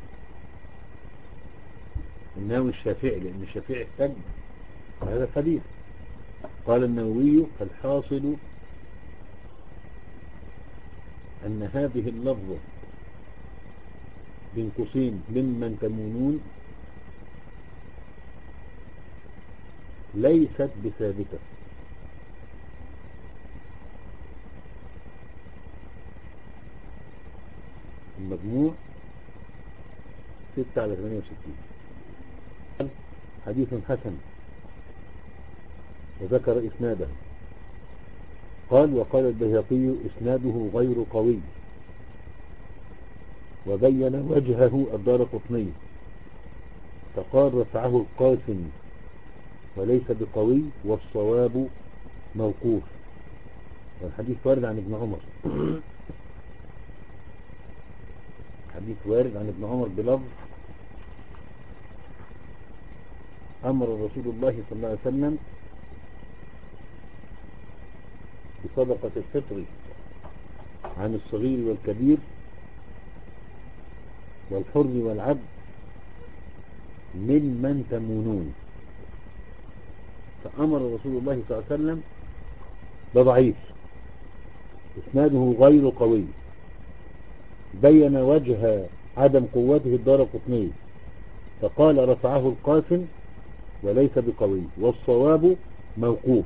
النووي الشافعي لأن الشافعي احتج هذا الحديث. قال النووي فالحاصل أن هذه اللفظة بين قوسين ممن تمونون ليست بثابتة. المجموع ستة على ثمانية وستين. حديث حسن وذكر إسناده. قال وقال البيهقي إسناده غير قوي وبين وجهه الدارقطني فقال رفعه القاسم وليس بقوي والصواب موقوف. والحديث وارد عن ابن عمر حديث وارد عن ابن عمر بلفظ أمر رسول الله صلى الله عليه وسلم بصدقة الفطر عن الصغير والكبير والحر والعبد ممن تمونون. فأمر رسول الله صلى الله عليه وسلم بضعيف إسناده غير قوي، بين وجه عدم قوته الدارقطني فقال رفعه القاسم وليس بقوي والصواب موقوف.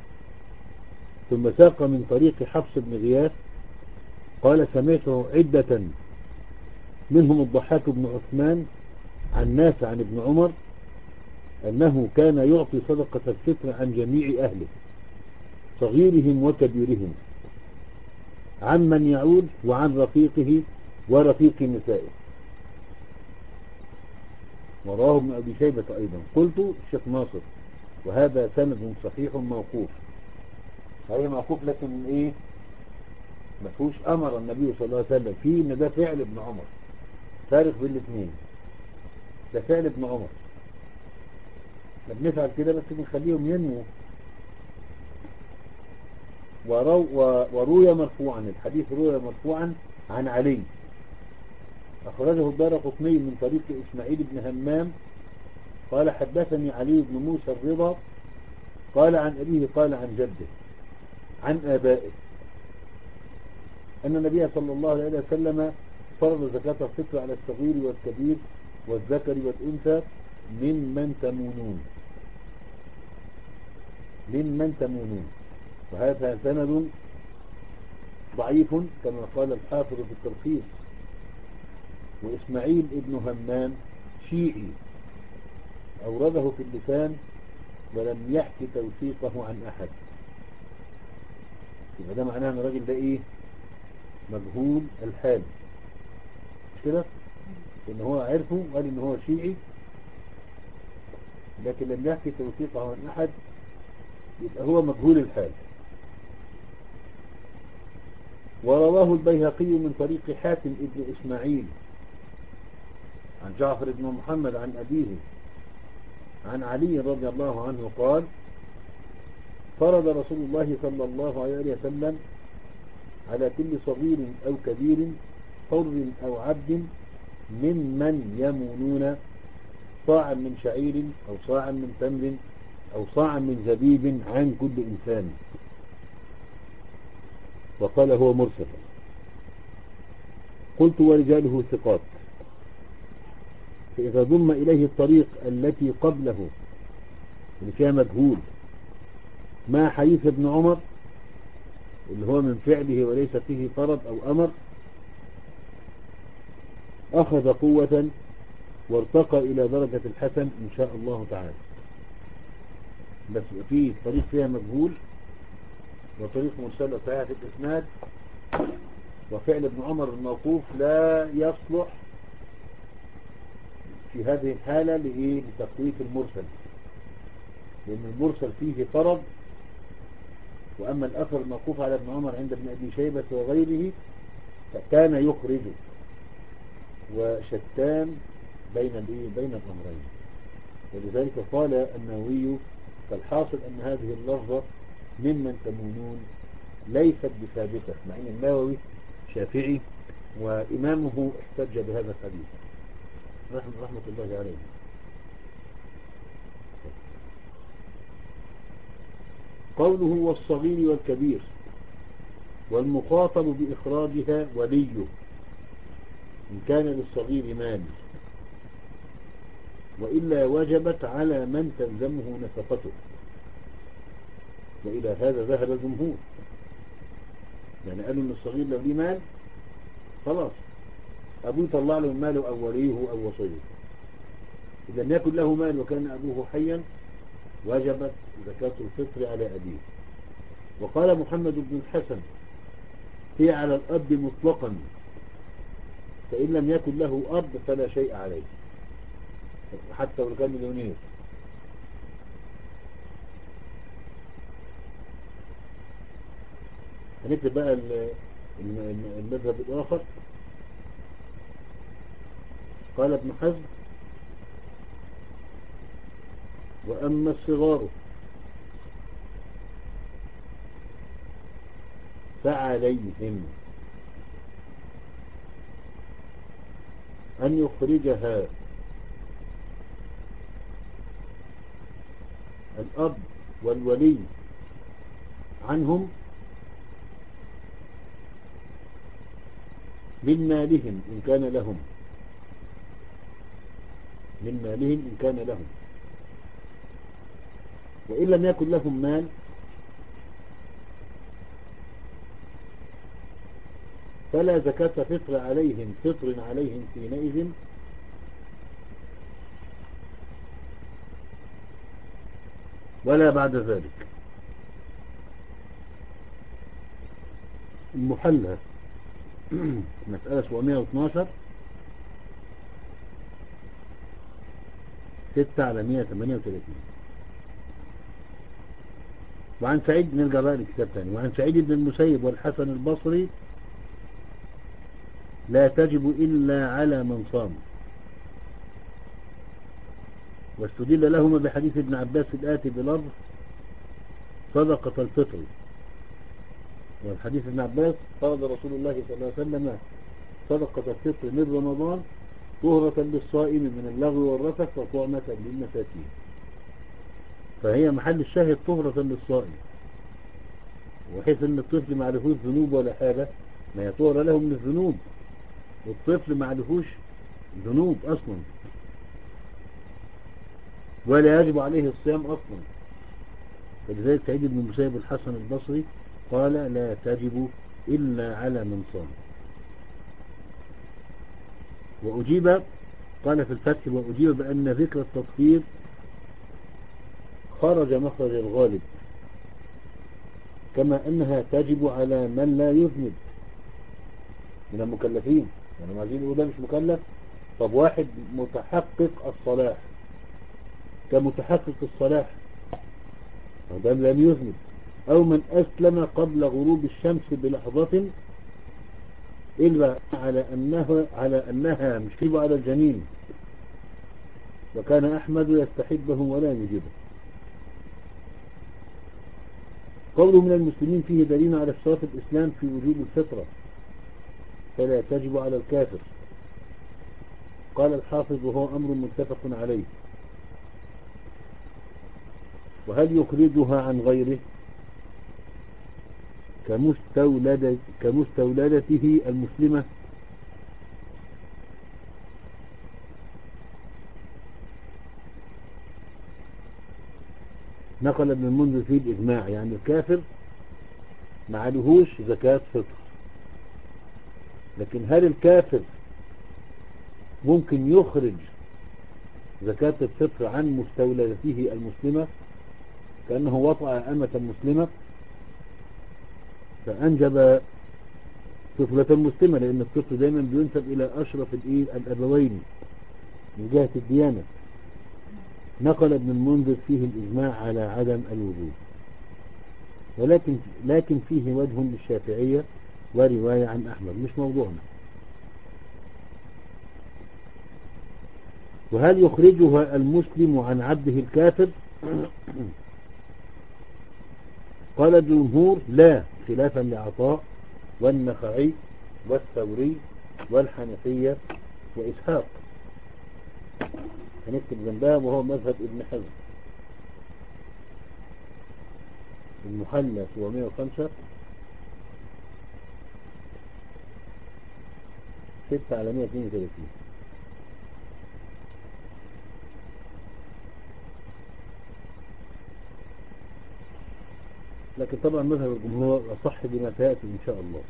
ثم ساق من طريق حفص بن غياث قال سمعته عدة منهم الضحاك بن عثمان عن نافع عن ابن عمر أنه كان يعطي صدقة الفطر عن جميع أهله صغيرهم وكبيرهم عمن يعود وعن رفيقه ورفيق نسائه. وراه ابن أبي شيبة أيضا. قلت الشيخ ناصر وهذا سند صحيح موقوف. هي موقوف لكن ايه ما فيهوش امر النبي صلى الله عليه وسلم فيه ان ده فعل ابن عمر، فارق بين الاثنين. ده فعل ابن عمر احنا بنفعل كده بس بنخليهم ينمو. ورو وروي مرفوعا، الحديث روي مرفوعا عن علي أخرجه الدارقطني من طريق إسماعيل بن همام قال حدثني علي بن موسى الرضا قال عن أبيه قال عن جده عن آبائه أن النبي صلى الله عليه وسلم فرض زكاة الفطر على الصغير والكبير والذكر والأنثى ممن تمونون ممن تمونون. وهذا سند ضعيف كما قال الحافظ في التلخيص. وإسماعيل ابن همام شيعي أورده في اللسان ولم يحكي توثيقه عن أحد. يبقى ده معناه أن الراجل ده إيه مجهول الحال مش كده؟ إن هو عرفه قال إن هو شيعي لكن لم يحكي توثيقه عن أحد، يبقى هو مجهول الحال. ورواه البيهقي من طريق حاتم ابن إسماعيل عن جعفر بن محمد عن أبيه عن علي رضي الله عنه قال فرض رسول الله صلى الله عليه وسلم على كل صغير أو كبير حر أو عبد ممن يمونون صاعا من شعير أو صاعا من تمر أو صاعا من زبيب عن كل إنسان. وقال هو مرسل. قلت ورجاله ثقات. فإذا ضم إليه الطريق التي قبله اللي فيها مجهول مع حديث ابن عمر اللي هو من فعله وليس فيه فرض أو أمر أخذ قوة وارتقى إلى درجة الحسن إن شاء الله تعالى. بس فيه طريق فيها مجهول وطريق مرسل صحيح في الإسناد وفعل ابن عمر الموقوف لا يصلح في هذه الحالة لإيه لتقوية المرسل، لأن المرسل فيه فرض. وأما الأثر الموقوف على ابن عمر عند ابن أبي شيبة وغيره فكان يخرجه. وشتان بين بين الأمرين. ولذلك قال النووي فالحاصل أن هذه اللفظة ممن تمونون ليست بثابتة، مع أن النووي شافعي وإمامه احتج بهذا الحديث رحمة الله عليه. قوله والصغير والكبير والمخاطب بإخراجها وليه إن كان للصغير مال وإلا وجبت على من تلزمه نفقته. وإلى هذا ذهب الجمهور، يعني قالوا أن الصغير لو ليه مال خلاص أبوه يطلع له ماله أو وليه أو وصيه. إذا لم يكن له مال وكان أبوه حيا وجبت زكاة الفطر على أبيه. وقال محمد بن الحسن هي على الأب مطلقا فإن لم يكن له أب فلا شيء عليه حتى لو كان مليونير. هنكتب بقى المذهب الآخر. قال ابن حزم: وأما الصغار فعليهم أن يخرجها الأب والولي عنهم من مالهم إن كان لهم من مالهم إن كان لهم وإن لم يكن لهم مال فلا زكاة فطر عليهم فطر عليهم حينئذ ولا بعد ذلك. المحلى مسألة سبعمائة واثناشر ستة على مائة وثمانية وثلاثين. وعن سعيد، نرجع بقى للكتاب تاني. وعن سعيد بن المسيب والحسن البصري: لا تجب إلا على من صام. واستدل لهما بحديث ابن عباس الآتي بلفظ صدقة الفطر. والحديث ابن عباس: قال رسول الله صلى الله عليه وسلم: صدقة الفطر من رمضان طهرة للصائم من اللغو والرفث وطعمة للمساكين. فهي محل الشاهد طهرة للصائم، وحيث ان الطفل ما عليهوش ذنوب ولا حاجة، ما هي طهرة له من الذنوب، والطفل ما عليهوش ذنوب اصلا ولا يجب عليه الصيام اصلا. فلذلك سعيد بن المسيب الحسن البصري قال: لا تجب إلا على من صام. وأجيب، قال في الفتح: وأجيب بأن ذكر التطهير خرج مخرج الغالب، كما أنها تجب على من لا يذنب من المكلفين. يعني ما عايزين يقول ده مش مكلف. طب واحد متحقق الصلاح كمتحقق الصلاح ده لم يذنب، أو من أسلم قبل غروب الشمس بلحظة إلا على أنها على أنها مش تجب على الجنين، وكان أحمد يستحبه ولا يجبه. قوله من المسلمين فيه دليل على اشتراط الإسلام في وجوب الفطرة، فلا تجب على الكافر. قال الحافظ: وهو أمر متفق عليه. وهل يخرجها عن غيره كمستولدة كمستولدته المسلمة؟ نقل ابن المنذر فيه الإجماع، يعني الكافر ما عليهوش زكاة فطر. لكن هل الكافر ممكن يخرج زكاة الفطر عن مستولدته المسلمة كأنه وطأ أمة مسلمة فأنجب طفلة مسلمة؟ لأن الطفل دائما بينسب إلى أشرف الأبوين من جهة الديانة. نقل ابن المنذر فيه الإجماع على عدم الوجوب، ولكن لكن فيه وجه للشافعية ورواية عن أحمد، مش موضوعنا. وهل يخرجها المسلم عن عبده الكافر؟ قال الجمهور: لا، خلافا لعطاء والنخعي والثوري والحنفية وإسحاق. هنكتب جنبها: وهو مذهب ابن حزم. المحلى سبعمائة وخمسة ستة على مائة واثنين وثلاثين. لكن طبعا مذهب الجمهور أصح بما سيأتي إن شاء الله.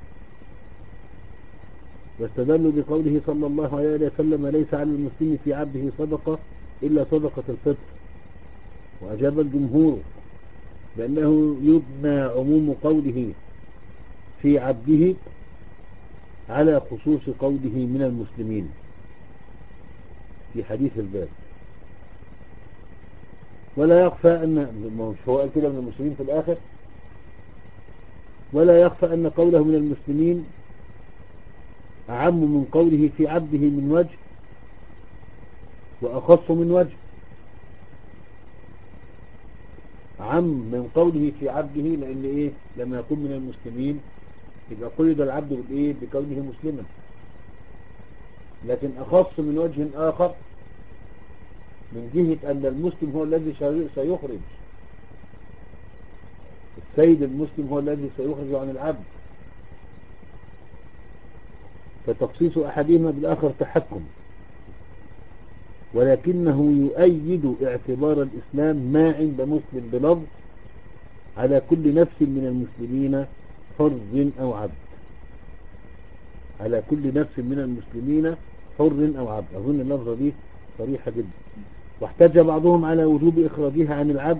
واستدلوا بقوله صلى الله عليه وسلم: ليس على المسلم في عبده صدقة إلا صدقة الفطر. وأجاب الجمهور بأنه يبنى عموم قوله في عبده على خصوص قوله من المسلمين في حديث الباب. ولا يخفى أن مش هو قال كده من المسلمين في الآخر، ولا يخفى أن قوله من المسلمين أعم من قوله في عبده من وجه وأخص من وجه. عم من قوله في عبده لأن إيه لما يكون من المسلمين يبقى قيد العبد بالإيه بكونه مسلما، لكن أخص من وجه آخر من جهة أن المسلم هو الذي سيخرج، السيد المسلم هو الذي سيخرج عن العبد، فتخصيص أحدهما بالآخر تحكم، ولكنه يؤيد اعتبار الإسلام ما عند مسلم بلفظ على كل نفس من المسلمين حر أو عبد، على كل نفس من المسلمين حر أو عبد. أظن اللفظة دي صريحة جدا. واحتج بعضهم على وجوب إخراجها عن العبد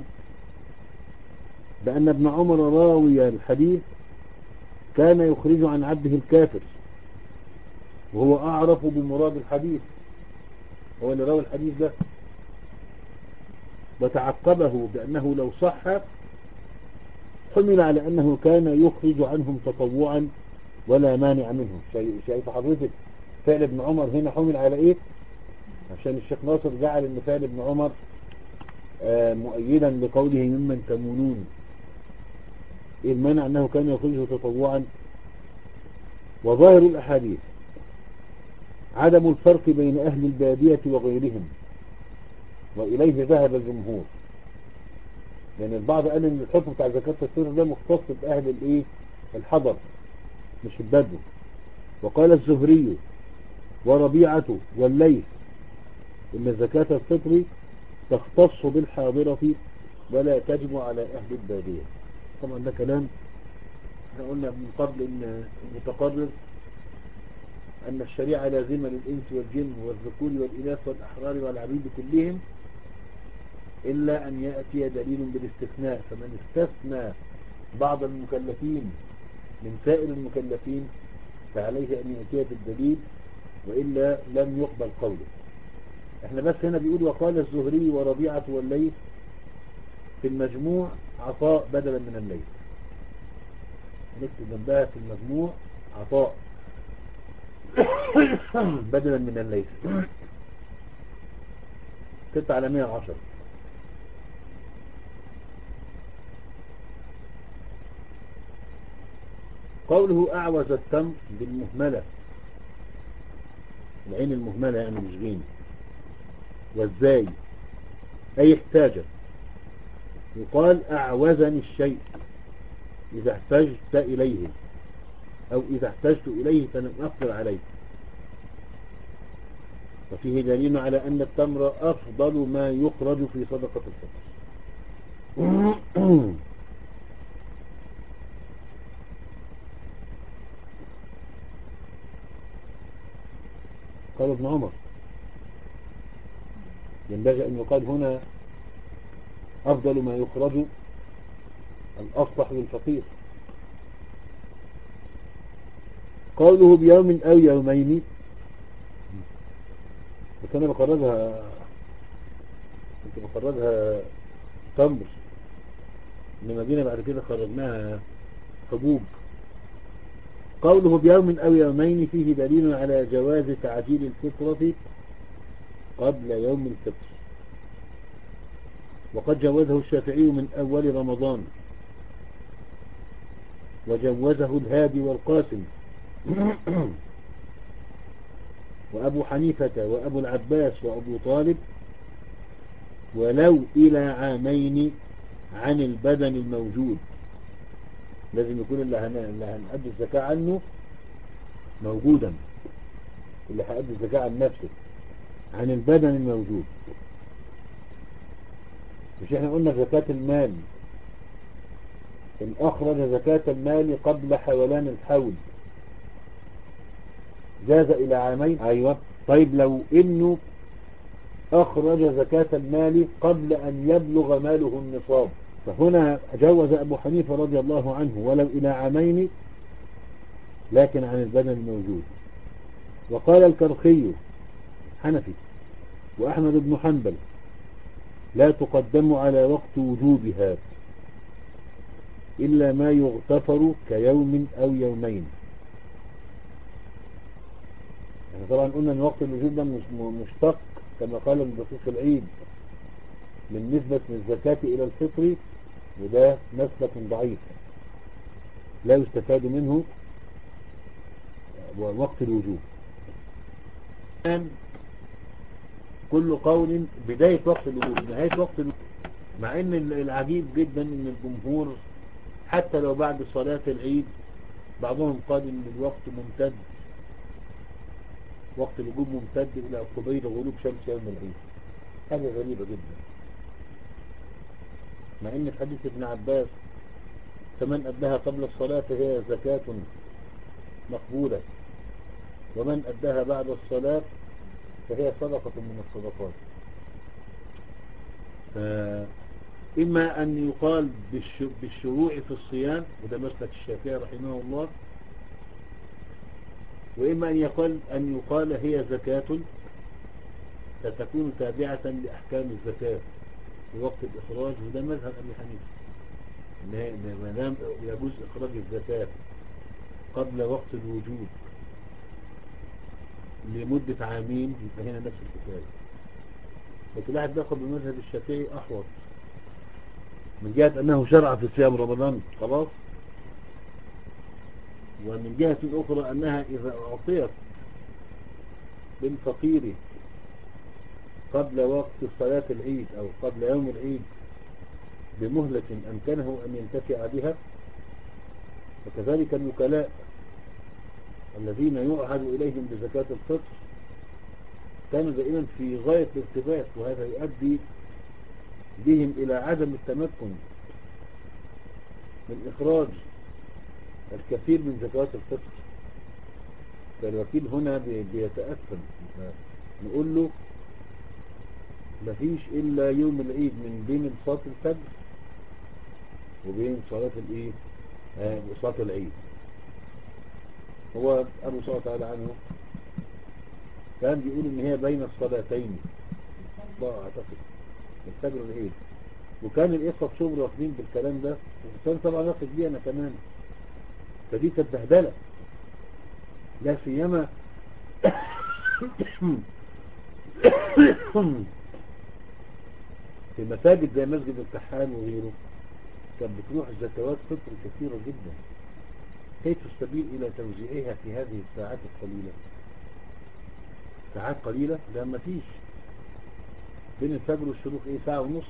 بأن ابن عمر راوي الحديث كان يخرج عن عبده الكافر، وهو أعرف بمراد الحديث، هو اللي راوي الحديث ده، وتعقبه بأنه لو صح حمل على أنه كان يخرج عنهم تطوعا ولا مانع منه. شايف حضرتك فعل ابن عمر هنا حمل على إيه؟ عشان الشيخ ناصر جعل أن فعل ابن عمر آه مؤيدا لقوله ممن تمونون. إيه المانع أنه كان يخرجه تطوعا؟ وظاهر الأحاديث عدم الفرق بين أهل البادية وغيرهم، وإليه ذهب الجمهور، لأن يعني البعض قال أن الحكم بتاع زكاة الفطر ده مختص بأهل الإيه الحضر مش البدو. وقال الزهري وربيعة والليث إن زكاة الفطر تختص بالحاضرة ولا تجب على أهل البادية. طبعا ده كلام احنا قلنا من قبل إن المتقرر أن الشريعة لازمة للإنس والجن والذكور والإناث والأحرار والعبيد كلهم إلا أن يأتي دليل بالاستثناء، فمن استثنى بعض المكلفين من سائر المكلفين فعليه أن يأتي بالدليل، وإلا لم يقبل قوله. احنا بس هنا بيقول وقال الزهري وربيعة والليث في المجموع عطاء بدلا من الليث، نكتب جنبها في المجموع عطاء بدلا من الليث ستة على مئة وعشرة. قوله أعوز التمر بالمهملة، العين المهملة يعني مش غين، والزاي أي احتاج. يقال أعوزني الشيء إذا احتجت إليه، أو إذا احتجت إليه فلم أقدر عليه. وفيه دليل على أن التمر أفضل ما يخرج في صدقة الفطر. قال ابن عمر ينبغي أن يقال هنا أفضل ما يخرج الأصلح للفقير. قوله بيوم أو يومين، بس أنا بخرجها كنت بخرجها تمر، إنما جينا بعد كده خرجناها حبوب. قوله بيوم أو يومين فيه دليل على جواز تعجيل الفطرة قبل يوم الفطر، وقد جوزه الشافعي من أول رمضان، وجوزه الهادي والقاسم وأبو حنيفة وأبو العباس وأبو طالب، ولو إلى عامين عن البدن الموجود. لازم يكون اللي هنأدي الزكاة عنه موجودا، اللي هيأدي الزكاة عن نفسه عن البدن الموجود. مش احنا قلنا زكاة المال إن أخرج زكاة المال قبل حولان الحول جاز إلى عامين؟ أيوة. طيب لو إنه أخرج زكاة المال قبل أن يبلغ ماله النصاب، فهنا جوز أبو حنيفة رضي الله عنه ولو إلى عامين لكن عن البدن الموجود. وقال الكرخي حنفي وأحمد بن حنبل لا تقدم على وقت وجوبها إلا ما يغتفر كيوم أو يومين. يعني طبعا قلنا أن وقت الوجوب ده مشتق كما قال الدقيق العيد من نسبة من الزكاة إلى الفطر، وده مسلك ضعيف لا يستفاد منه وقت الوجوب. كل قول بداية وقت الوجوب نهاية وقت الوجوب، مع ان العجيب جدا ان الجمهور حتى لو بعد صلاة العيد بعضهم قال ان الوقت ممتد، وقت الوجوب ممتد الى قبيل غروب شمس يوم العيد. حاجة غريبة جدا، مع ان في حديث ابن عباس فمن أداها قبل الصلاة فهي زكاة مقبولة، ومن أداها بعد الصلاة فهي صدقة من الصدقات. إما أن يقال بالشروع في الصيام، وده مسلك الشافعي رحمه الله، وإما أن يقال أن يقال هي زكاة ستكون تابعة لأحكام الزكاة في وقت الإخراج، وده مذهب أبي حنيفة ما دام يجوز إخراج الزكاة قبل وقت الوجوب لمدة عامين يبقى هنا نفس الحكاية. لكن الواحد بياخد بالمذهب الشافعي أحوط من جهة أنه شرع في صيام رمضان خلاص، ومن جهة أخرى أنها إذا أعطيت للفقير قبل وقت صلاة العيد أو قبل يوم العيد بمهلة أمكنه أن ينتفع بها، وكذلك الوكلاء الذين يعهد إليهم بزكاة الفطر كانوا دائما في غاية الارتباك، وهذا يؤدي بهم إلى عدم التمكن من إخراج الكثير من زكاة الفطر. فالوكيل هنا بيتأثم، نقول له مفيش إلا يوم العيد من بين صلاة الفجر وبين صلاة الإيه آه صلاة العيد. هو أبو صلى الله تعالى عنه كان بيقول إن هي بين الصلاتين الله أعتقد الفجر والعيد، وكان الإخوة الصبر واخدين بالكلام ده، وكان طبعا واخد بيه أنا كمان. فدي كانت بهدلة، لا سيما في مساجد زي مسجد الكحان وغيره كانت بتروح الزكوات فطر كثيرة جدا. كيف السبيل إلى توزيعها في هذه الساعات القليلة؟ ساعات قليلة؟ لا ما فيش، بين الفجر والشروق ايه ساعة ونص.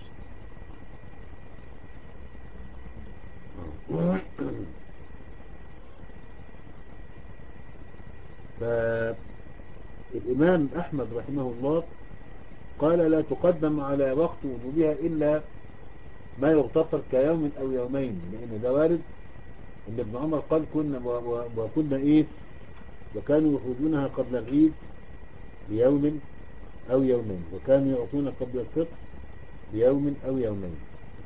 فالإمام أحمد رحمه الله قال لا تقدم على وقت وجوبها إلا ما يغتفر كيوم أو يومين، لأن ده وارد إن ابن عمر قال كنا وكنا إيه وكانوا يخرجونها قبل العيد بيوم أو يومين، وكانوا يعطون قبل الفطر بيوم أو يومين.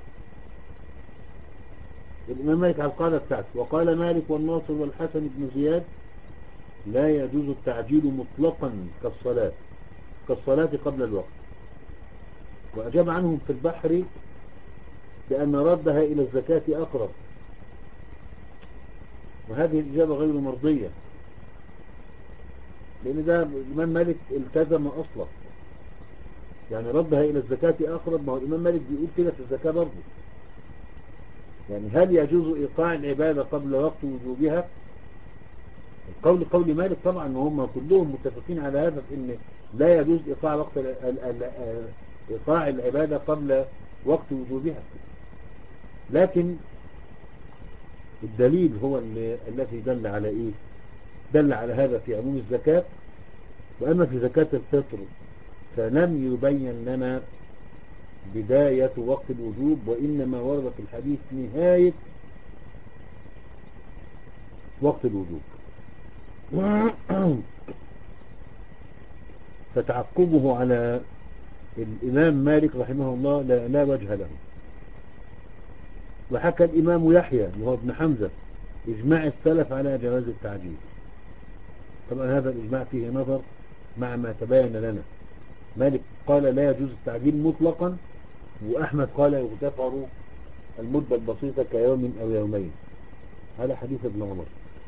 الإمام مالك على القاعدة بتاعته. وقال مالك والناصر والحسن بن زياد لا يجوز التعجيل مطلقا كالصلاة كالصلاة قبل الوقت. وأجاب عنهم في البحر بأن ردها إلى الزكاة أقرب، وهذه الإجابة غير مرضية، لأن ده الإمام مالك التزم أصلا، يعني ردها إلى الزكاة أقرب. ما هو الإمام مالك بيقول كده في الزكاة برضه، يعني هل يجوز إيقاع العبادة قبل وقت وجوبها؟ القول قول مالك طبعا، وهم كلهم متفقين على هذا، إن لا يجوز إيقاع وقت إيقاع العبادة قبل وقت وجوبها. لكن الدليل هو الذي دل على إيه؟ دل على هذا في عموم الزكاة. وأما في زكاة الفطر فلم يبين لنا بداية وقت الوجوب، وإنما ورد في الحديث نهاية وقت الوجوب. فتعقبه على الإمام مالك رحمه الله لا, لا وجه له. وحكى الإمام يحيى وهو ابن حمزة إجماع السلف على جواز التعجيل. طبعا هذا الإجماع فيه نظر مع ما تبين لنا. مالك قال لا يجوز التعجيل مطلقا، وأحمد قال يغتفر المدة البسيطة كيوم أو يومين، هذا حديث ابن عمر.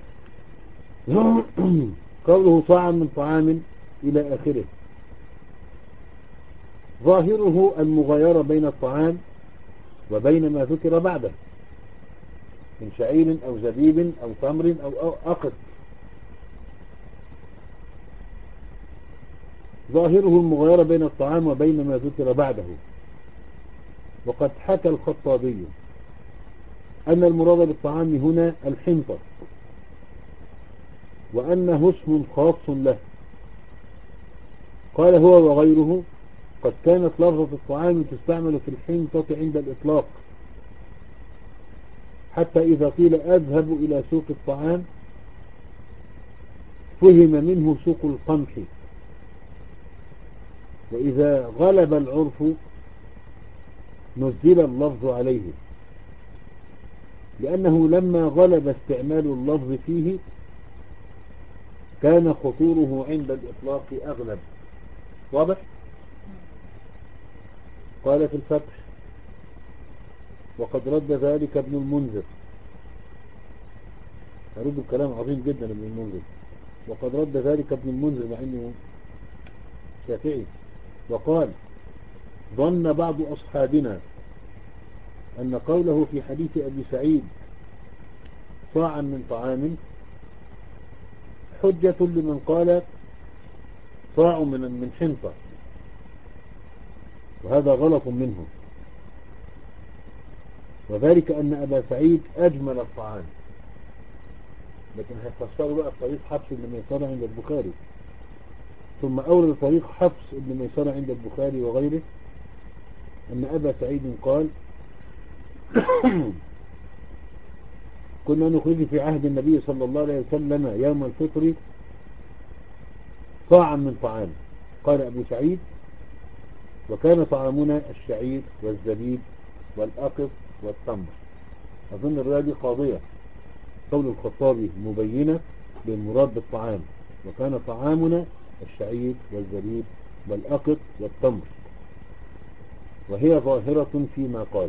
قوله صاعا من طعام إلى آخره، ظاهره المغايرة بين الطعام وبين ما ذكر بعده من شعير أو زبيب أو تمر أو أقط. ظاهره المغايرة بين الطعام وبين ما ذكر بعده. وقد حكى الخطابي أن المراد بالطعام هنا الحنطة، وأنه اسم خاص له. قال هو وغيره قد كانت لفظة الطعام تستعمل في الحنطة عند الإطلاق، حتى إذا قيل أذهب إلى سوق الطعام فهم منه سوق القمح. وإذا غلب العرف نزل اللفظ عليه، لأنه لما غلب استعمال اللفظ فيه كان خطوره عند الإطلاق أغلب. واضح؟ قال في الفتح وقد رد ذلك ابن المنذر. هرد الكلام عظيم جدا ابن المنذر. وقد رد ذلك ابن المنذر مع أنه شافعي، وقال ظن بعض أصحابنا أن قوله في حديث أبي سعيد صاعا من طعام حجة لمن قال صاع من من حنطة، وهذا غلط منه، وذلك أن أبا سعيد أجمل الطعام. لكن هيفسروا بقى طريق حفص بن ميسرة عند البخاري، ثم أورد طريق حفص بن ميسرة عند البخاري وغيره أن أبا سعيد قال كنا نخرج في عهد النبي صلى الله عليه وسلم يوم الفطر صاعا من طعام. قال أبو سعيد وكان طعامنا الشعير والزبيب والأقط والتمر. أظن الرواية دي قاضية، قول الخطابي مبينة للمراد بالطعام، وكان طعامنا الشعير والزبيب والأقط والتمر، وهي ظاهرة فيما قال.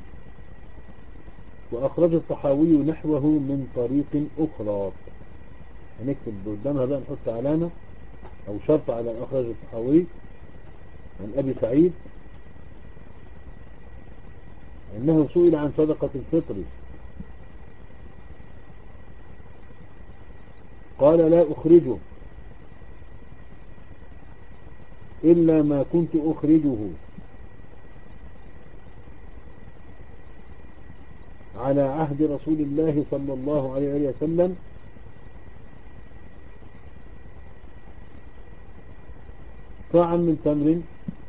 وأخرج الطحاوي نحوه من طريق أخرى. هنكتب قدامها بقى نحط علامة أو شرط على أخرج الطحاوي عن أبي سعيد أنه سئل عن صدقة الفطر قال لا أخرجه إلا ما كنت أخرجه على عهد رسول الله صلى الله عليه وسلم صاعا من تمر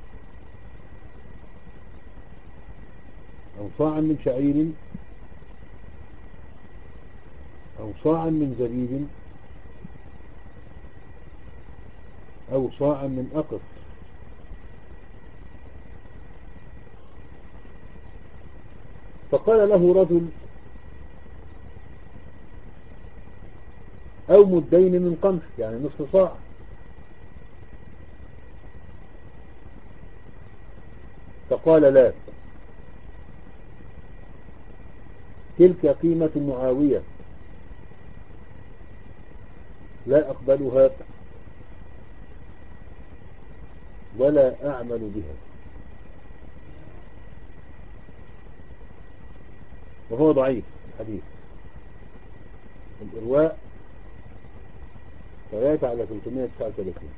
أو صاعا من شعير أو صاعا من زبيب أو صاعا من أقط. فقال له رجل أو مدين من قمح، يعني نصف صاع. فقال لا، تلك قيمة معاوية لا أقبلها ولا أعمل بها. وهو ضعيف الحديث. الإرواء ثلاثة على ثلاثمائة وتسعة وثلاثين.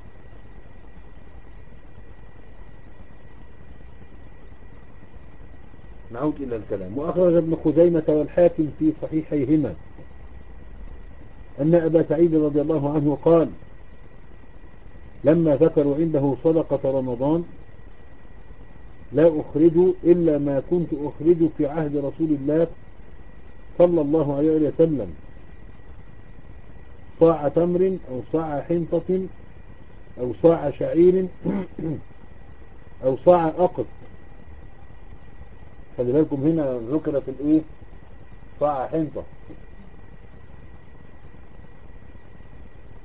نعود إلى الكلام. وأخرج ابن خزيمة والحاكم في صحيحيهما أن أبا سعيد رضي الله عنه قال لما ذكروا عنده صدقة رمضان لا أخرج إلا ما كنت أخرج في عهد رسول الله صلى الله عليه وسلم صاع تمر أو صاع حنطة أو صاع شعير أو صاع أقط. خلي بالكم هنا ذكرت الايه صاع حنطة،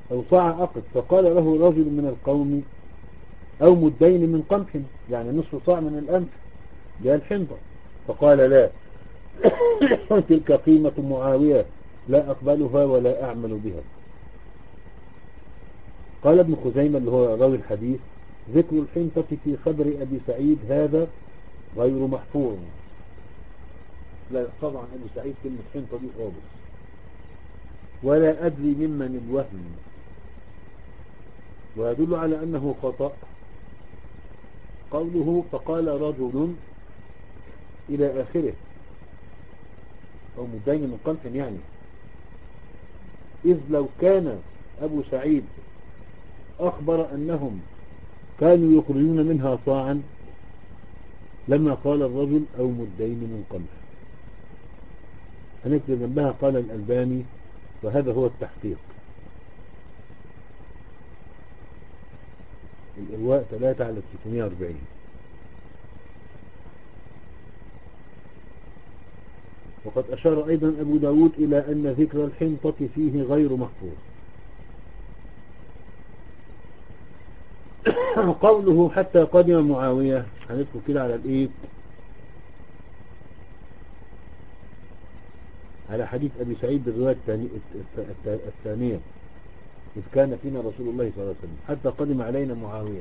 أو صاع أقط، فقال له رجل من القوم أو مدين من قمح، يعني نصف صاع من القمح جاء الحنطة، فقال لا تلك قيمة معاوية لا أقبلها ولا أعمل بها. قال ابن خزيمة اللي هو راوي الحديث: ذكر الحنطة في خبر أبي سعيد هذا غير محفوظ. لا يحفظ عن أبي سعيد كلمة حنطة دي خالص، ولا أدري ممن الوهم، ويدل على أنه خطأ قوله فقال رجل إلى آخره، أو مدين من قمح يعني، إذ لو كان أبو سعيد أخبر أنهم كانوا يخرجون منها صاعا لما قال الرجل أو مدين من قمح. هنكتب جنبها قال الألباني وهذا هو التحقيق. الإرواء ثلاثة على ستمائة وأربعين. وقد أشار أيضا أبو داود إلى أن ذكر الحنطة فيه غير محفوظ. قوله حتى قدم معاوية، هندخل كده على الإيه، على حديث أبي سعيد بالرواية الثانية: إذ كان فينا رسول الله صلى الله عليه وسلم حتى قدم علينا معاوية.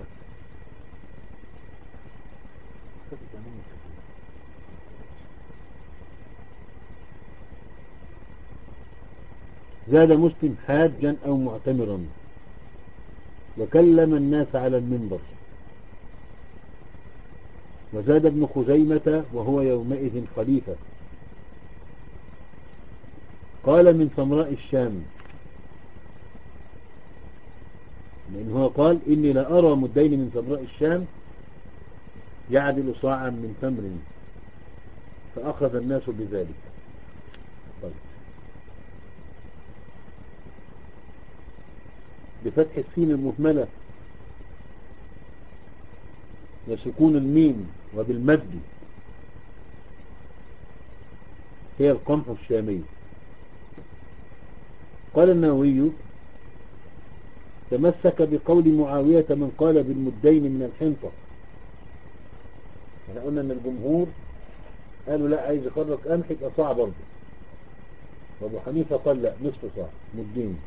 زاد مسلم حاجا أو معتمرا، وكلم الناس على المنبر. وزاد ابن خزيمة وهو يومئذ خليفة، قال من سمراء الشام، لأن هو قال إني لا أرى مدين من سمراء الشام يعدل صاعا من تمر، فأخذ الناس بذلك. طيب. بفتح السين المهملة وسكون الميم وبالمد هي القمح الشامي. قال النووي: تمسك بقول معاوية من قال بالمدين من الحنطة. احنا قلنا ان الجمهور قالوا لا، عايز يخرج قمح يبقى صاع برضه، وابو حنيفة قال لا، نصف صاع مدين.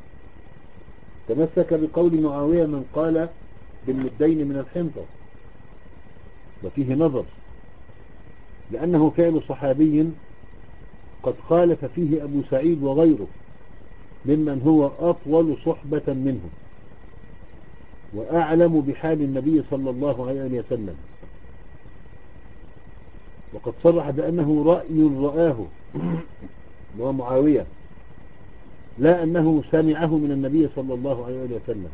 تمسك بقول معاوية من قال بالمدين من الحنطة، وفيه نظر، لأنه فعل صحابي قد خالف فيه أبو سعيد وغيره ممن هو أطول صحبة منه وأعلم بحال النبي صلى الله عليه وسلم، وقد صرح بأنه رأي رآه وهو معاوية، لا أنه سمعه من النبي صلى الله عليه وسلم.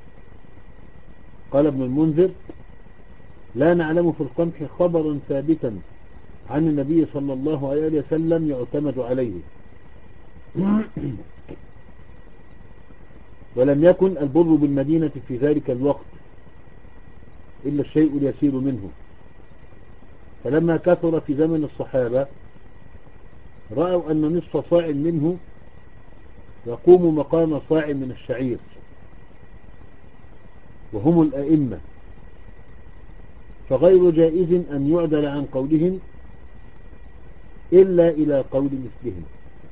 قال ابن المنذر: لا نعلم في القمح خبرا ثابتا عن النبي صلى الله عليه وسلم يعتمد عليه، ولم يكن البر بالمدينة في ذلك الوقت إلا الشيء اليسير منه، فلما كثر في زمن الصحابة رأوا أن نصف صاع منه يقوم مقام صاع من الشعير، وهم الأئمة، فغير جائز أن يعدل عن قولهم إلا إلى قول مثلهم.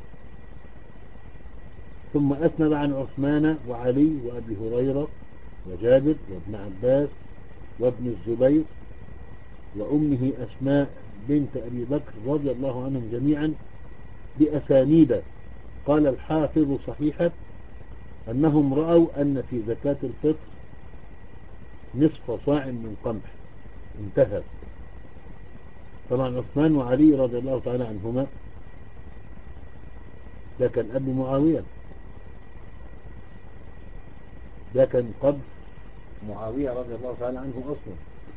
ثم أسند عن عثمان وعلي وأبي هريرة وجابر وابن عباس وابن الزبير وأمه أسماء بنت أبي بكر رضي الله عنهم جميعا بأسانيد. قال الحافظ صحيحة أنهم رأوا أن في زكاة الفطر نصف صاع من قمح. انتهى. طبعا عثمان وعلي رضي الله تعالى عنهما ده كان أبو معاوية، ده كان قبل معاوية رضي الله تعالى عنه أصلا.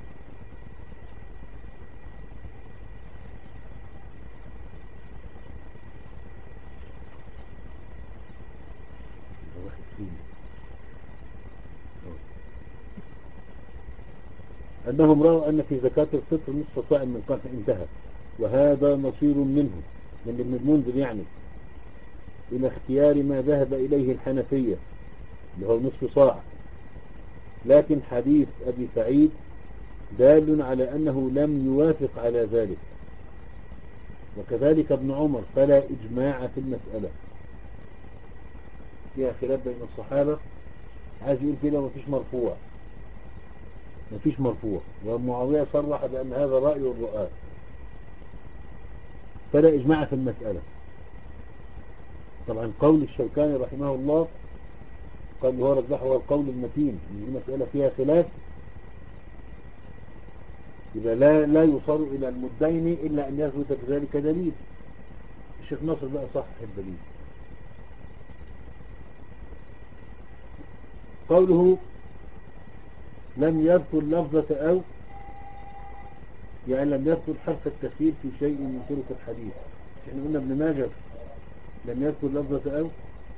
أنهم رأوا أن في زكاة الفطر نصف صاع من قمح. انتهى. وهذا نصير منه من ابن المنذر يعني إلى اختيار ما ذهب إليه الحنفية اللي هو نصف صاع، لكن حديث أبي سعيد دال على أنه لم يوافق على ذلك، وكذلك ابن عمر، فلا إجماع في المسألة، فيها خلاف بين الصحابة. عايز يقول كده مفيش مرفوع، مفيش مرفوع، ومعاوية صرح بأن هذا رأي الرؤاة، فلا إجماع في المسألة. طبعا قول الشوكاني رحمه الله قال هو رجحه هو القول المتين، ان دي مسألة فيها خلاف، إذا لا لا يصار إلى المدين إلا أن يثبت بذلك دليل. الشيخ ناصر بقى صحح الدليل. قوله لم يذكر لفظة أو، يعني لم يذكر حرف التخيير في شيء من طرق الحديث. احنا قلنا ابن ماجه لم يذكر لفظة أو،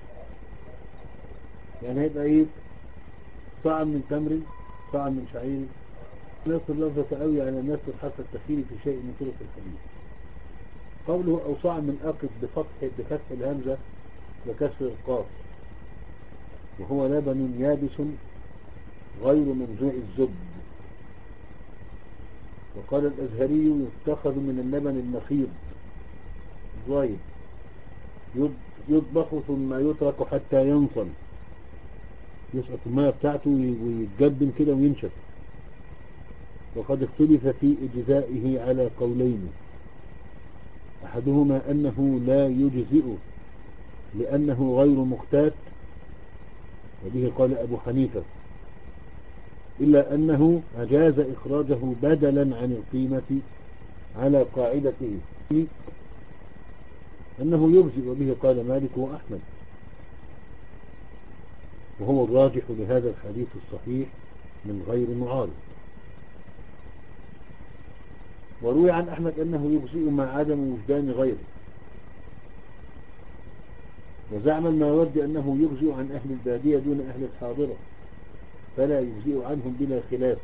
يعني هيبقى ايه؟ صاع من تمر، صاع من شعير. لم يذكر لفظة أو يعني لم يذكر حرف التخيير في شيء من طرق الحديث. قوله أو صاع من أقف بفتح بفتح الهمزة وكسر القاف، وهو لبن يابس غير منزوع الزبد. وقال الأزهري يتخذ من اللبن المخيض زايد، يطبخ ثم يترك حتى ينصل، يسقط الماء بتاعته ويتجبن كده وينشف. وقد اختلف في إجزائه على قولين، أحدهما أنه لا يجزئ لأنه غير مختات، وبه قال أبو حنيفة، إلا أنه أجاز إخراجه بدلا عن القيمة على قاعدته أنه يجزئ، وبه قال مالك وأحمد، وهو الراجح لهذا الحديث الصحيح من غير معارض. وروي عن أحمد أنه يجزئ مع عدم وجدان غيره، وزعم الماوردي أنه يجزئ عن أهل البادية دون أهل الحاضرة، فلا يجزئ عنهم بلا خلاف.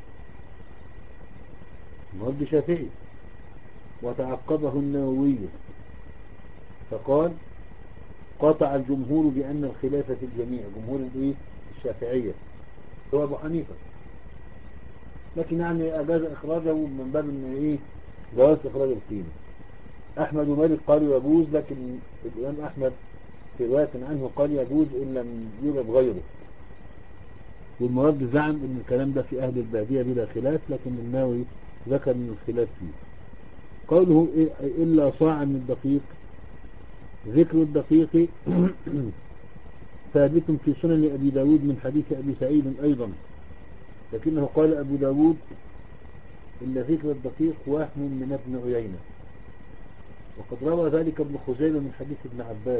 الماوردي شافعي، وتعقبه النووي فقال قاطع الجمهور بأن الخلاف في الجميع، جمهور الايه؟ الشافعية، هو أبو حنيفة، لكن يعني أجاز إخراجه من باب إن إيه؟ جواز إخراج القيمة. أحمد ومالك قالوا يجوز، لكن الإمام أحمد في رواية عنه قال يجوز إن لم يوجد غيره. والمرد زعم إن الكلام ده في أهل البادية بلا خلاف، لكن الناوي ذكر من الخلاف فيه. قوله إلا صاعا من الدقيق، ذكر الدقيق ثابت في سنن أبي داود من حديث أبي سعيد أيضا، لكنه قال أبو داود إن ذكر الدقيق وهم من ابن عيينة، وقد روى ذلك ابن خزيمة من حديث ابن عباس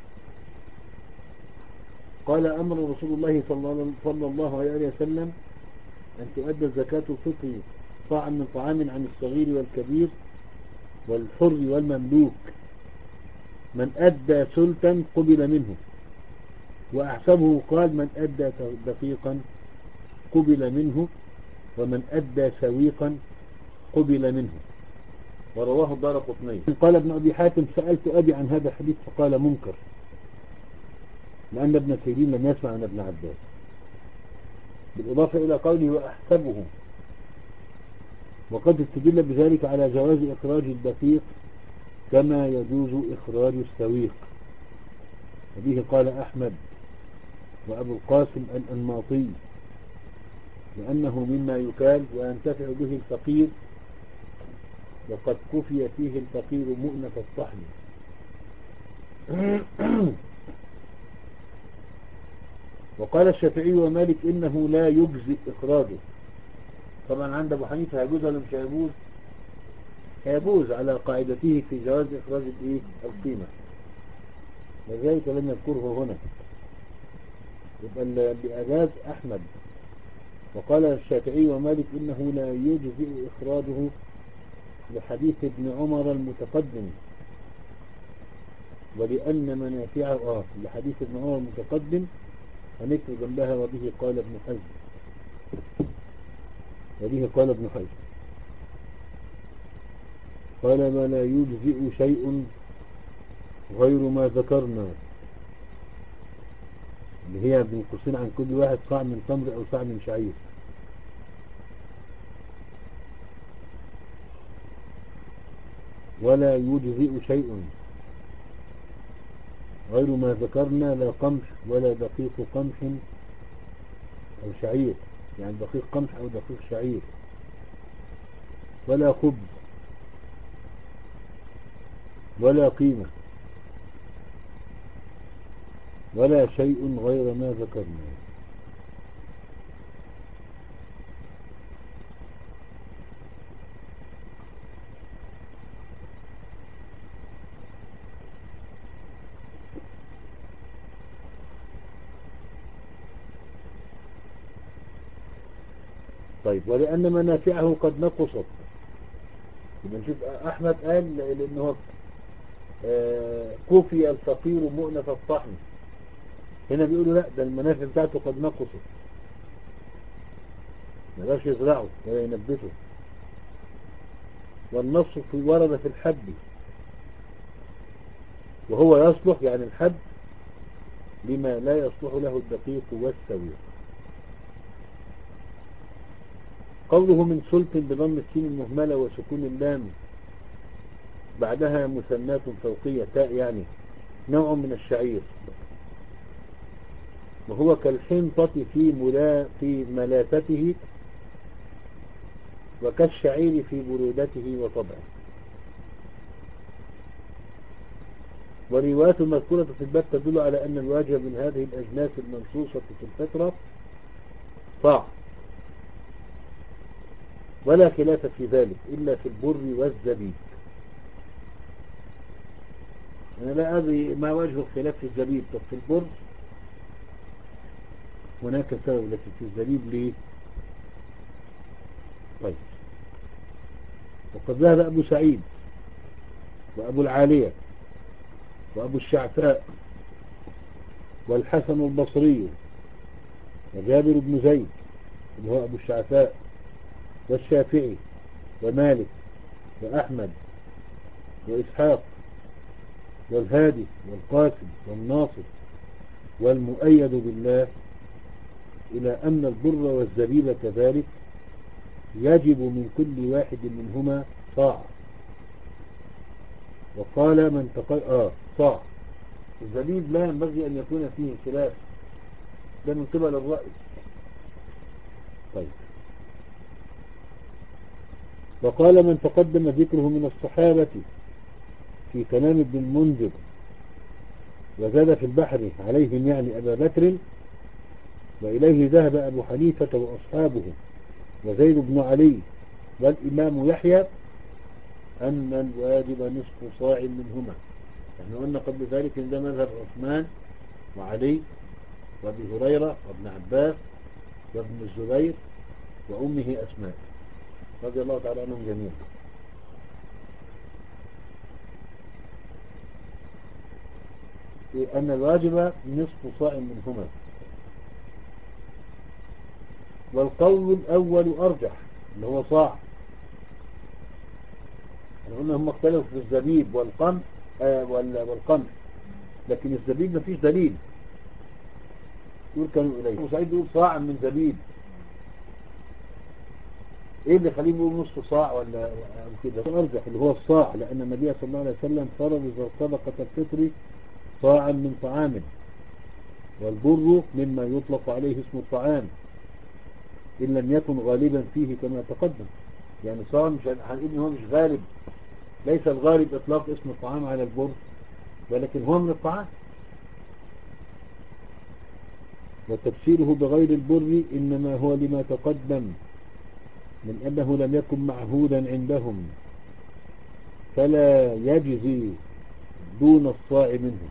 قال أمر رسول الله صلى الله عليه وسلم أن تؤدى زكاة الفطر صاعا من طعام عن الصغير والكبير والحر والمملوك، من أدى سلطا قبل منه. وأحسبه قال من أدى دقيقا قبل منه، ومن أدى سويقا قبل منه. ورواه الدارقطني. قال ابن أبي حاتم سألت أبي عن هذا الحديث فقال منكر، لأن ابن سيرين لم يسمع عن ابن عباس، بالإضافة إلى قوله وأحسبه. وقد استدل بذلك على جواز إخراج الدقيق كما يجوز إخراج السويق، وبه قال أحمد وأبو القاسم الأنماطي، لأنه مما يكال وينتفع به الفقير، وقد كفي فيه الفقير مؤنة الطحن. وقال الشافعي ومالك إنه لا يجزئ إخراجه. طبعا عند أبو حنيفة يجوز ولا مش يجوز؟ يجوز على قاعدته في جواز إخراج القيمة، لذلك لم يذكره هنا، يبقى بأجاز أحمد. وقال الشافعي ومالك إنه لا يجزئ إخراجه لحديث ابن عمر المتقدم، ولأن منافعه آه لحديث ابن عمر المتقدم هنكتب جنبها وبه قال ابن حزم، وبه قال ابن حزم قال ما لا يجزئ شيء غير ما ذكرنا، اللي هي بين قوسين عن كل واحد صاع من تمر أو صاع من شعير. ولا يجزئ شيء غير ما ذكرنا، لا قمح ولا دقيق قمح أو شعير، يعني دقيق قمح أو دقيق شعير، ولا خبز ولا قيمة ولا شيء غير ما ذكرنا. طيب، ولأن منافعه قد نقصت. يبقى نشوف أحمد قال لأنه آه كفي الفقير مؤنة الطحن، هنا بيقولوا لا، ده المنافع بتاعته قد نقصت، ما يقدرش يزرعه ولا ينبته. والنص في ورد في الحب، وهو يصلح يعني الحب لما لا يصلح له الدقيق والسويق. قوله من سلط بضم السين المهملة وسكون اللام بعدها مثنات فوقية تاء، يعني نوع من الشعير، وهو كالحنطة في ملا في ملافته وكالشعير في برودته وطبعه. والروايات المذكورة في الباب تدل على أن الواجب من هذه الأجناس المنصوصة في الفترة صاع، ولا خلاف في ذلك إلا في البر والزبيب. أنا لا أدري ما وجه الخلاف في الزبيب. طب في البر هناك سبب، لكن في الزبيب ليه؟ طيب، وقد ذهب أبو سعيد وأبو العالية وأبو الشعفاء والحسن البصري وجابر بن زيد اللي هو أبو الشعفاء والشافعي ومالك وأحمد وإسحاق والهادي والقاسم والناصر والمؤيد بالله إلى أن البر والزبيب كذلك يجب من كل واحد منهما صاع. وقال من تقل آه صاع. الزبيب لا ينبغي أن يكون فيه خلاف، ده من قبل الرأي. طيب، وقال من تقدم ذكره من الصحابة في كلام ابن المنذر وزاد في البحر عليهم يعني أبا بكر، وإليه ذهب أبو حنيفة وأصحابه وزيد بن علي والإمام يحيى، أن الواجب نصف صاع منهما. احنا قلنا قبل ذلك ان ده مذهب عثمان وعلي وابي هريرة وابن عباس وابن الزبير وأمه أسماء رضي الله تعالى عنهم جميعا. أن الواجب نصف صاع منهما. والقول الأول أرجح اللي هو صاع. احنا قلنا هم اختلفوا في الزبيب والقمح آه والقمح، لكن الزبيب مفيش دليل يقول كانوا إليه. أبو سعيد يقول صاع من زبيب، ايه اللي خليه يقول نصف صاع ولا كده؟ أرجح اللي هو الصاع، لأن النبي صلى الله عليه وسلم فرض صدقة الفطر صاعا من طعام، والبر مما يطلق عليه اسم الطعام إن لم يكن غالبا فيه كما تقدم. يعني صاع مش هنقول ان هو مش غالب، ليس الغالب إطلاق اسم الطعام على البر، ولكن هو من الطعام. وتفسيره بغير البر إنما هو لما تقدم من أنه لم يكن معهودا عندهم فلا يجزي دون الصاع منه.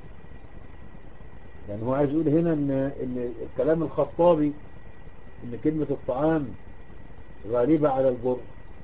يعني هو عايز يقول هنا إن, إن الكلام الخطابي إن كلمة الطعام غالبة على البر،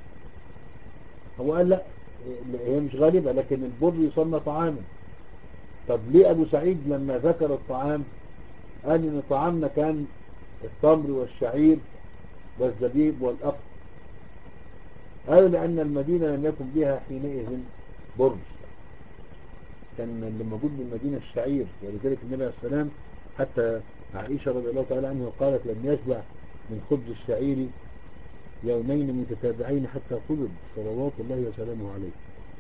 هو قال لا، هي مش غالبة، لكن البر يسمى طعاما. طب ليه أبو سعيد لما ذكر الطعام قال إن طعامنا كان التمر والشعير والزبيب والأقط؟ قالوا لأن المدينة لم يكن بها حينئذ بر، كان اللي موجود بالمدينة الشعير، ولذلك النبي عليه السلام حتى عائشة رضي الله تعالى عنها قالت لم يشبع من خبز الشعير يومين متتابعين حتى قبض صلوات الله وسلامه عليه.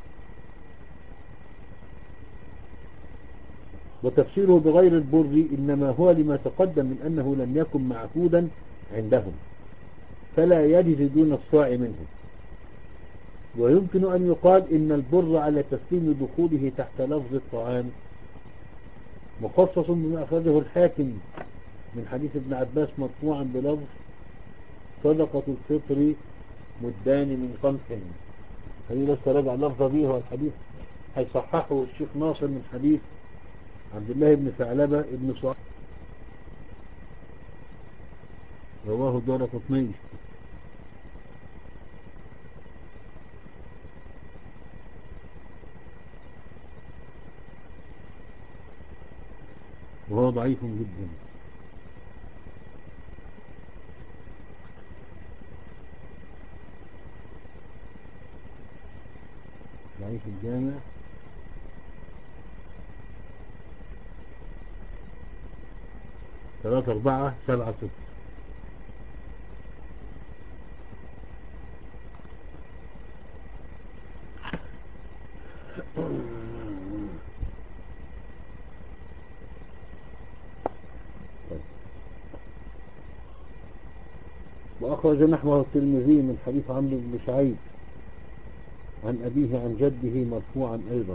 وتفسيره بغير البر إنما هو لما تقدم من أنه لم يكن معهودا عندهم فلا يجد دون الصاع منه. ويمكن أن يقال إن البر على تسليم دخوله تحت لفظ الطعام مخصص بما أخرجه الحاكم من حديث ابن عباس مرفوعا بلفظ صدقة الفطر مدان من قمح. هذه لسه راجع اللفظة به، هو الحديث هيصححه الشيخ ناصر من حديث عبد الله بن ثعلبة ابن صعب رواه الدارقطني. وهو ضعيف جدا. ضعيف الجامع ثلاثة أربعة سبعة ستة. وأخرج نحوه الترمذي من حديث عمرو بن شعيب عن أبيه عن جده مرفوعا أيضا.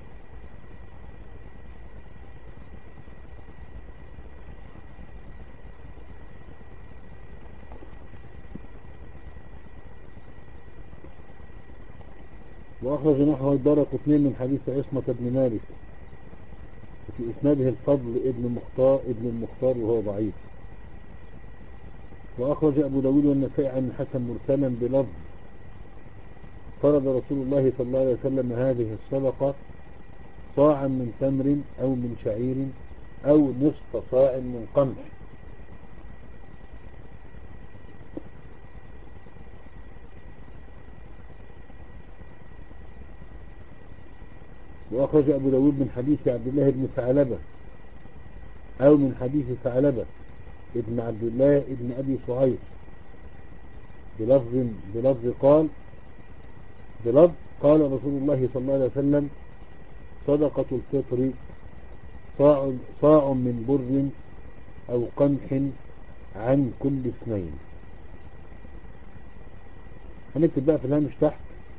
وأخرج نحوه الدارقطني من حديث عصمة بن مالك في إسناده الفضل ابن مختار ابن المختار وهو ضعيف. وأخرج أبو داود والنسائي عن الحسن مرسلا بلفظ فرض رسول الله صلى الله عليه وسلم هذه الصدقة صاعا من تمر أو من شعير أو نصف صاع من قمح. وأخرج أبو داود من حديث عبد الله بن ثعلبة أو من حديث ثعلبة ابن عبد الله ابن أبي صهيب بلفظ بلفظ قال بلفظ قال رسول الله صلى الله عليه وسلم صدقة الفطر صاع, صاع من بر أو قمح عن كل اثنين. هنكتب بقى في الهامش تحت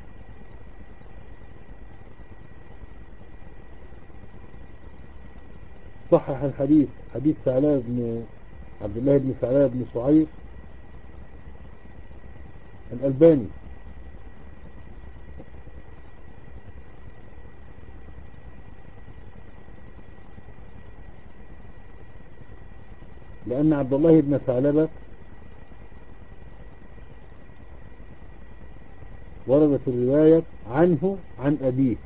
صحح الحديث حديث ثعلبة بن عبد الله بن ثعلبة بن صعير الألباني لأن عبد الله بن ثعلبة وردت الرواية عنه عن أبيه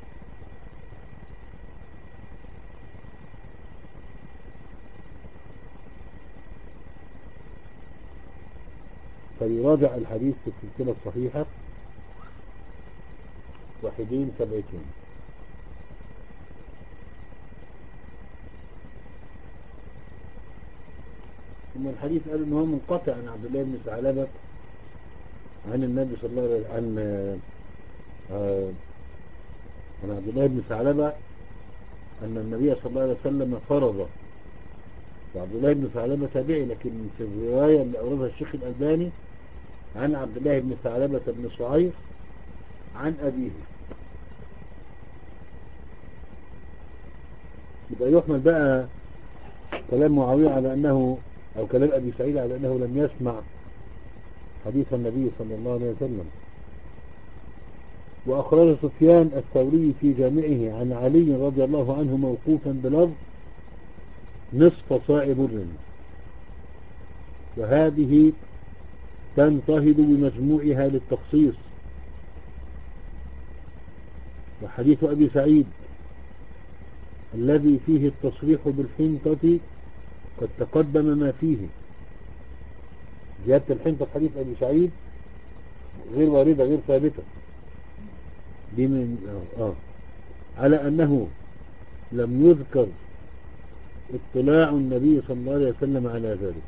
فيراجع الحديث في السلسلة الصحيحة واحدين سبعتين. ثم الحديث قال انه منقطع عن عبد الله بن ثعلبة عن النبي صلى الله عليه وسلم عن آه عن عبد الله بن ثعلبة أن النبي صلى الله عليه وسلم فرض. وعبد الله بن ثعلبة تابعي، لكن في الرواية اللي أوردها الشيخ الألباني عن عبد الله بن ثعلبة بن صعير عن أبيه. يبقى يحمل بقى كلام معاوية على أنه أو كلام أبي سعيد على أنه لم يسمع حديث النبي صلى الله عليه وسلم. وأخرج سفيان الثوري في جامعه عن علي رضي الله عنه موقوفا بلفظ نصف صاع بر، وهذه تنتهض بمجموعها للتخصيص. وحديث أبي سعيد الذي فيه التصريح بالحنطة قد تقدم ما فيه. زيادة الحنطة في حديث أبي سعيد غير واردة غير ثابتة دي من آه. على أنه لم يذكر اطلاع النبي صلى الله عليه وسلم على ذلك.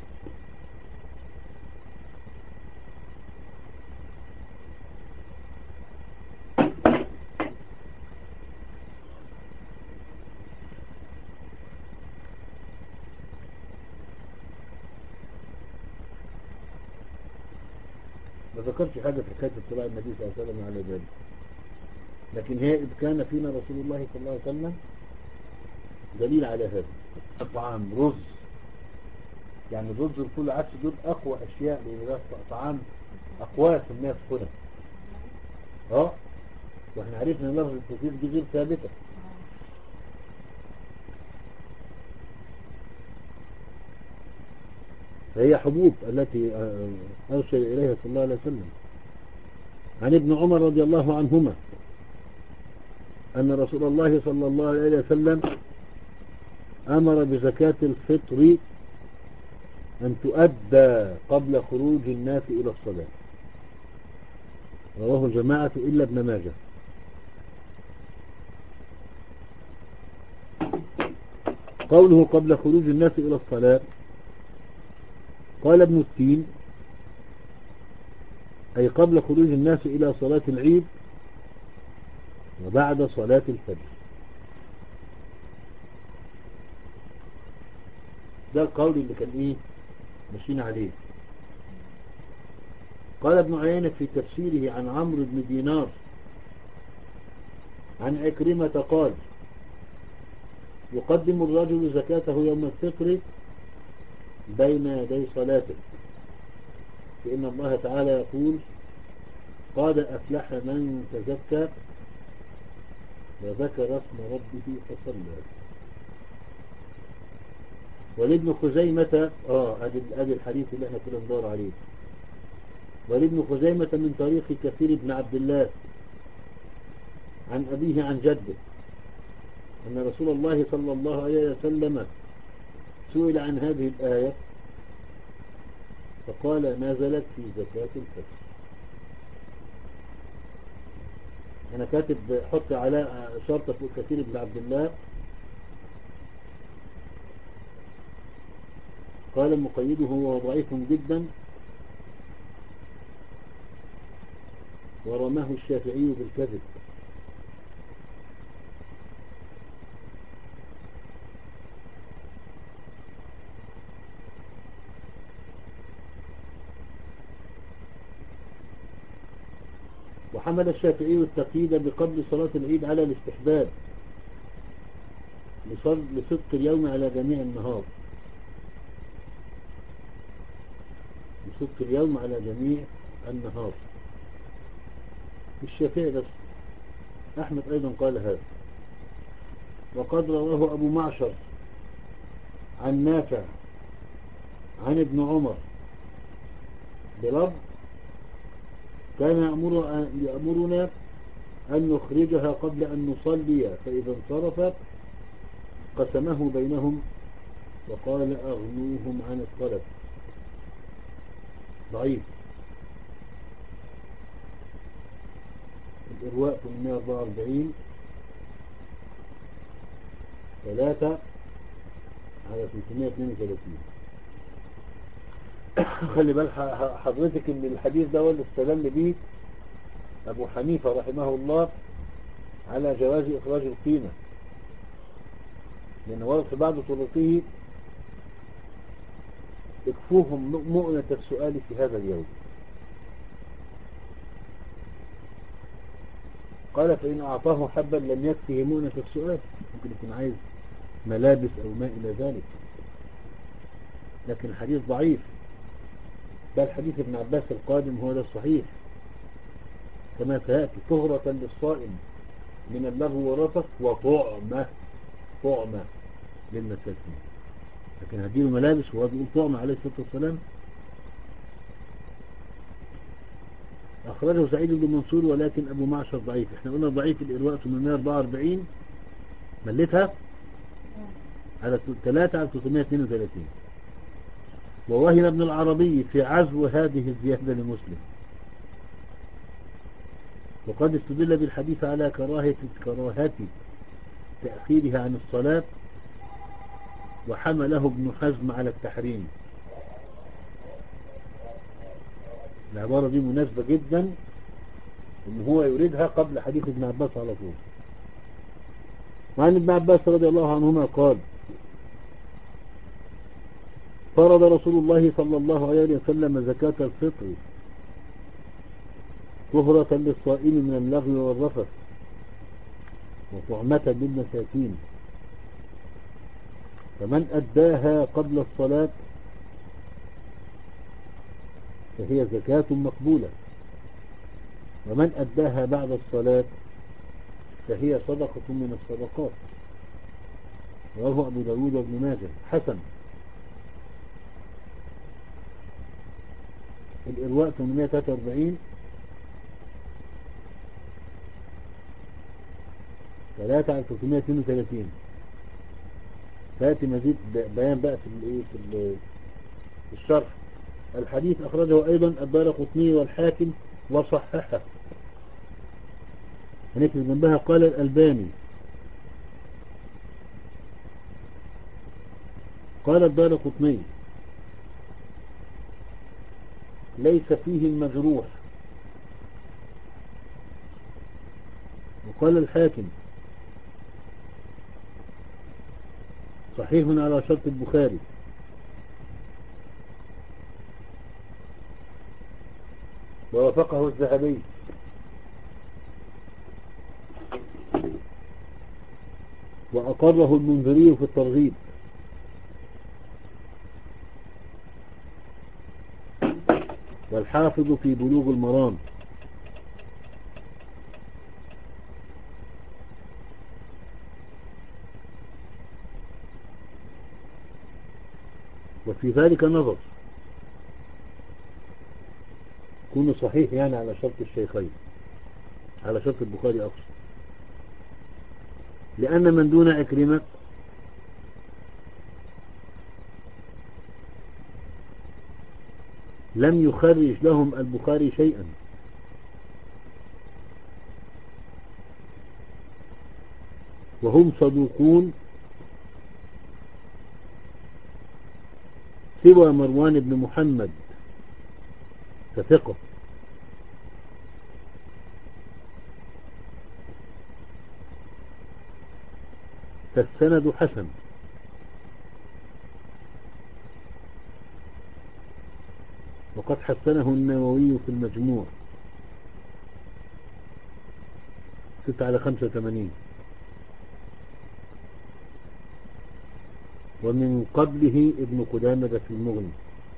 ما ذكرش حاجة في حكاية اطلاع النبي صلى الله عليه وسلم على ذلك، لكن هي إذ كان فينا رسول الله صلى الله عليه وسلم دليل على هذا. طعام رز، يعني الرز والفول والعدس دول أقوى أشياء، لأن ده طعام أقوات الناس هنا. اه واحنا عرفنا ان لفظ التوفيق دي غير ثابتة. فهي حبوب التي أرشد إليها صلى الله عليه وسلم. عن ابن عمر رضي الله عنهما أن رسول الله صلى الله عليه وسلم أمر بزكاة الفطر أن تؤدى قبل خروج الناس إلى الصلاة. رواه الجماعة إلا ابن ماجه. قوله قبل خروج الناس إلى الصلاة، قال ابن التين أي قبل خروج الناس إلى صلاة العيد وبعد صلاة الفجر. ده القول اللي كان إيه ماشيين عليه. قال ابن عيينة في تفسيره عن عمرو بن دينار عن عكرمة قال يقدم الرجل زكاته يوم الفطر بين يدي صلاته، فإن الله تعالى يقول قد أفلح من تزكى وذكر اسم ربه فصلى. ولابن خزيمة اه ادي ادي الحديث اللي احنا كنا ندور عليه. ولابن خزيمة من طريق كثير بن عبد الله عن أبيه عن جده أن رسول الله صلى الله عليه وسلم سئل عن هذه الآية فقال نزلت في زكاة الفطر. أنا كاتب حط على شرطة فوق كثير بن عبد الله. قال مقيده هو ضعيف جدا ورماه الشافعي بالكذب. وحمل الشافعي التقييد بقبل صلاة العيد على الاستحباب لصدق اليوم على جميع النهار، لصدق اليوم على جميع النهار. الشافعي بس، أحمد أيضا قال هذا. وقد رواه أبو معشر عن نافع عن ابن عمر بلفظ كان يأمر يأمرنا أن نخرجها قبل أن نصلي، فإذا انصرف قسمه بينهم وقال أغنوهم عن الصلاة. ضعيف. الإرواء ثمانمائة وأربعة وأربعين ثلاثة على ثلاثمائة واثنين وثلاثين. خلي بال حضرتك ان الحديث ده هو اللي استدل به ابو حنيفة رحمه الله على جواز اخراج القيمة، لان ورد في بعض طرقه اكفوهم مؤنة السؤال في هذا اليوم. قال فإن أعطاه حبا لم يكفه مؤنة السؤال، ممكن يكون عايز ملابس أو ما إلى ذلك، لكن الحديث ضعيف. بل حديث ابن عباس القادم هو ده الصحيح كما سيأتي طهرة للصائم من اللغو ورفث وطعمة طعمة للمساكين. لكن هديله ملابس وهو بيقول طعمة عليه الصلاة والسلام. أخرجه سعيد بن منصور ولكن أبو معشر ضعيف. احنا قلنا ضعيف الإرواء ثمانمائة وأربعة وأربعين ملتها على ثلاثة على ثلاثمائة واثنين وثلاثين. ووهم ابن العربي في عزو هذه الزيادة لمسلم، وقد استدل بالحديث على كراهة, كراهة تأخيرها عن الصلاة، وأن الصلاة تقدم على الفطر. وقال ابن عباس في تفسيره عن عمرو بن دينار عن عكرمة قال يقدم الرجل زكاته يوم الفطر بين يدي صلاته، فإذا انصرف قسمه بينهم وقال أغنوهم عن الصلاة. وحمله ابن حزم على التحريم. العبارة دي مناسبة جدا ان هو يريدها قبل حديث ابن عباس على طول. وعن ابن عباس رضي الله عنهما قال فرض رسول الله صلى الله عليه وسلم زكاة الفطر طهرة للصائم من اللغو والرفث وطعمة للمساكين، فمن أداها قبل الصلاة فهي زكاة مقبولة، ومن أداها بعد الصلاة فهي صدقة من الصدقات. رواه أبو داود وابن ماجه حسن. الإرواء ثمانمائة وثلاثة وأربعين ثلاثة على ثلاثمائة واثنين وثلاثين. فاتي مزيد بيان بقى في الايه في الشرح. الحديث أخرجه أيضا الدارقطني والحاكم وصححه. هنكتب جنبها قال الألباني. قال الدارقطني ليس فيه المجروح. وقال الحاكم صحيح على شرط البخاري. ووافقه الذهبي. وأقره المنذري في الترغيب. والحافظ في بلوغ المرام. وفي ذلك نظر، يكون صحيح يعني على شرط الشيخين، على شرط البخاري أقصد، لأن من دون عكرمة لم يخرج لهم البخاري شيئا، وهم صدوقون سوى مروان بن محمد كثقة. فالسند حسن. وقد حسنه النووي في المجموع ستة على خمسة وثمانين. ومن قبله ابن قدامة في المغني.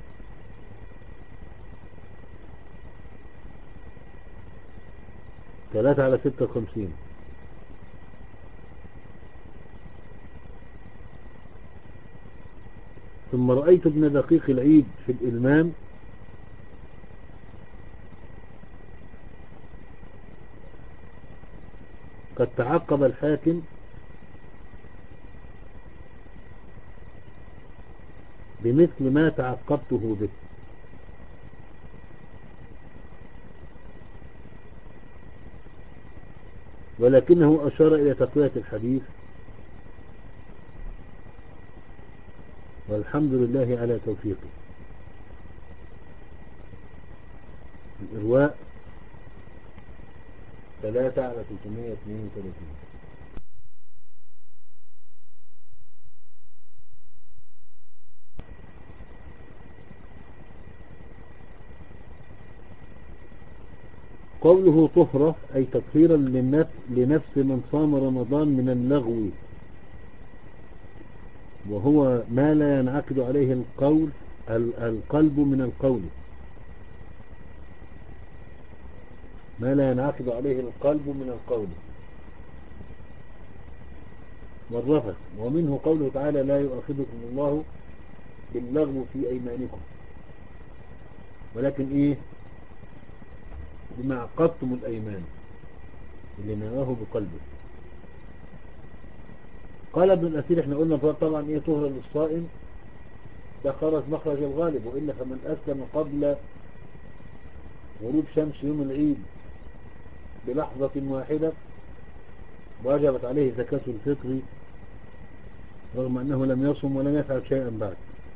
ثلاثة على ستة وخمسين. ثم رأيت ابن دقيق العيد في الإلمام قد تعقب الحاكم بمثل ما تعقبته به، ولكنه أشار إلى تقوية الحديث، والحمد لله على توفيقه. الإرواء ثلاثة على ثلاثمائة واثنين وثلاثين. قوله طهرة أي تطهيرا لنفس من صام رمضان من اللغو، وهو ما لا ينعقد عليه القول القلب من القول، ما لا ينعقد عليه القلب من القول والرفث. ومنه قوله تعالى لا يؤاخذكم الله باللغو في أيمانكم، ولكن إيه بما عقدتم الأيمان اللي نواه بقلبه. قال ابن الأثير احنا قلنا طبعا ايه طهر للصائم ده خرج مخرج الغالب، وإلا فمن أسلم قبل غروب شمس يوم العيد بلحظة واحدة وجبت عليه زكاة الفطر رغم أنه لم يصم ولم يفعل شيئا بعد.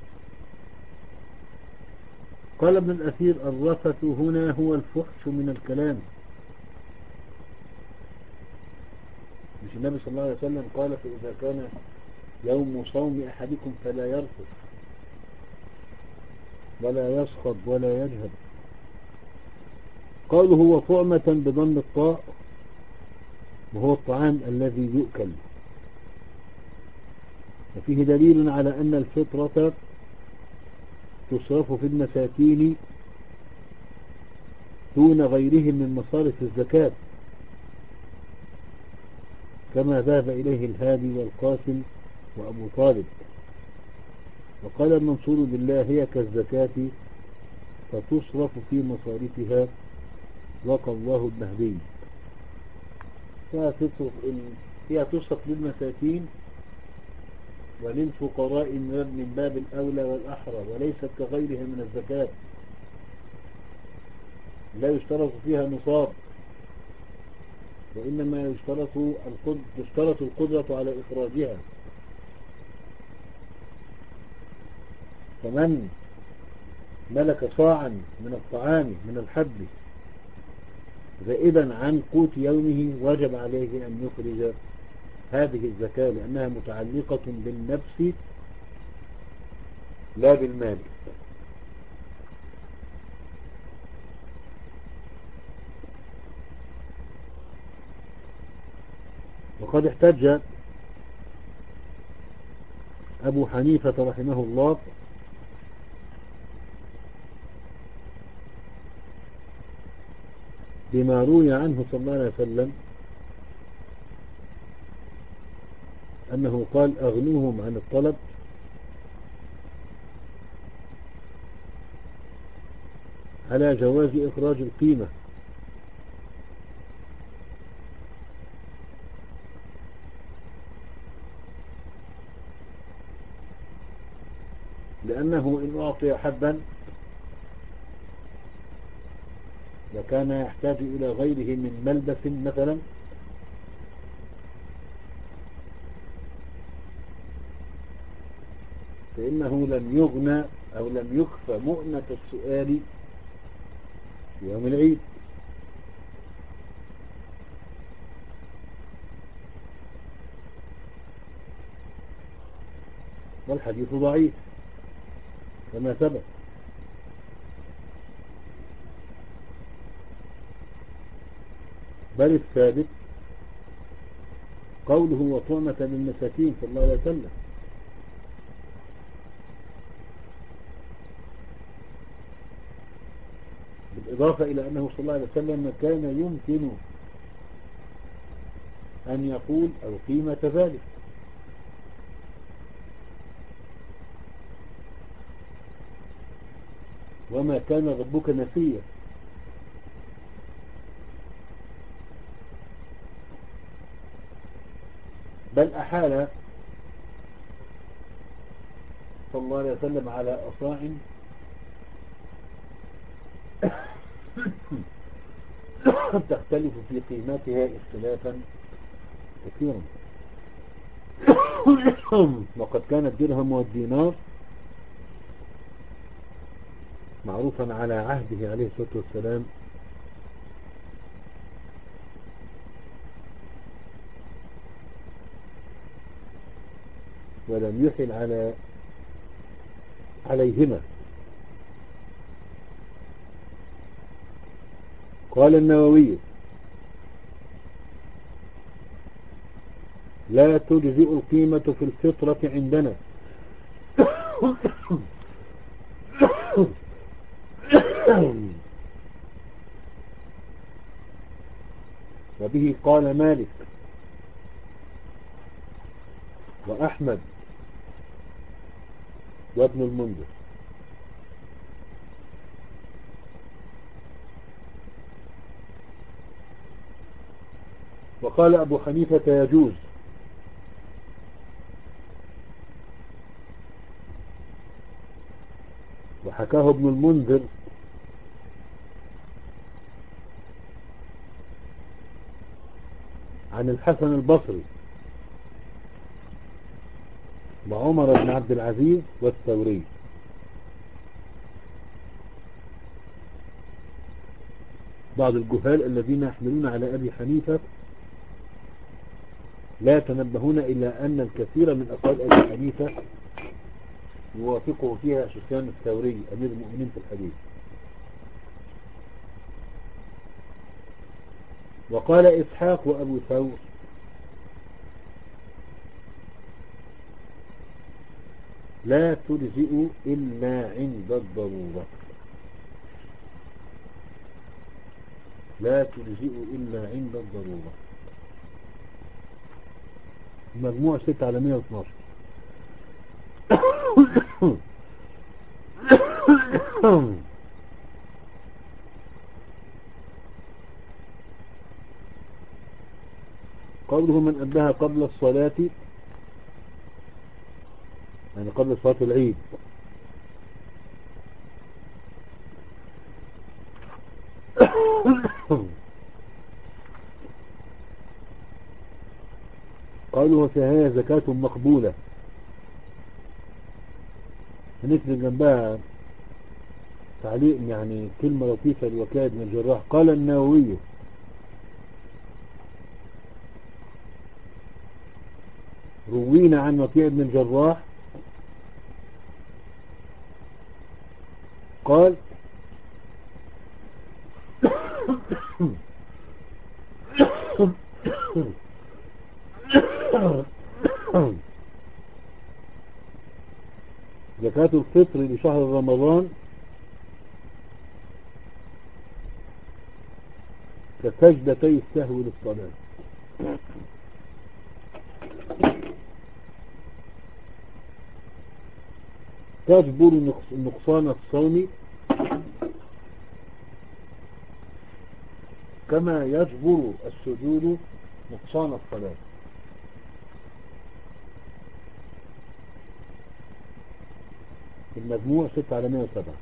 قال ابن الأثير: الرفث هنا هو الفحش من الكلام. مش النبي صلى الله عليه وسلم قال: فإذا كان يوم صوم أحدكم فلا يرفث ولا يسخط ولا يجهد. قالوا هو طعمة بضم الطاء، وهو الطعام الذي يؤكل. وفيه دليل على أن الفطرة تصرف في المساكين دون غيرهم من مصارف الزكاة، كما ذهب إليه الهادي والقاسم وأبو طالب. وقال المنصور بالله: هي كالزكاة فتصرف في مصارفها، وقى الله المهدي. هي تصرف للمساكين وللفقراء من باب الأولى والأحرى، وليست كغيرها من الزكاة، لا يشترط فيها نصاب، وإنما يشترط تشترط القدرة على إخراجها. فمن ملك صاعا من الطعام من الحب زائدا عن قوت يومه وجب عليه أن يخرج هذه الزكاة، لأنها متعلقة بالنفس لا بالمال. وقد احتج أبو حنيفة رحمه الله بما روي عنه صلى الله عليه وسلم أنه قال: أغنوهم عن الطلب، على جواز إخراج القيمة، لأنه إن أعطي حبا لكان يحتاج إلى غيره من ملبس مثلا، فإنه لم يغنى أو لم يكفى مؤنة السؤال في يوم العيد. والحديث ضعيف كما ثبت. بل الثابت قوله: وطعمة للمساكين صلى الله عليه وسلم. بالإضافة إلى أنه صلى الله عليه وسلم كان يمكن أن يقول: القيمة ذلك، وما كان ربك نسيا. بل أحال صلى الله عليه وسلم على أصاع تختلف في قيمتها اختلافا كثيرا. وقد كان الدرهم والدينار معروفا على عهده عليه الصلاة والسلام ولم يحل على عليهما. قال النووي: لا تجزئ القيمة في الفطرة عندنا، وبه قال مالك وأحمد وابن المنذر. وقال أبو حنيفة: يجوز. وحكاه ابن المنذر عن الحسن البصري وعمر بن عبد العزيز والثوري. بعض الجهال الذين يحملون على أبي حنيفة لا يتنبهون إلى أن الكثير من أقوال أبي حنيفة يوافقه فيها سفيان الثوري أمير المؤمنين في الحديث. وقال إسحاق وأبو ثور لا تجزئ إلا عند الضرورة، لا تجزئ إلا عند الضرورة. مجموع ستة على مية واثناشر. قوله من أدها قبل الصلاة، يعني قبل صلاة العيد، قالوا فهي زكاة مقبولة. هنكتب جنبها تعليق يعني كلمة لطيفة لوكيع بن الجراح. قال النووي روينا عن وكيع بن الجراح قال زكاة الفطر لشهر رمضان كسجدتي السهو للصلاة. تجبر نقصان الصوم كما يجبر السجود نقصان الصلاة. المجموع ستة على مية وسبعة.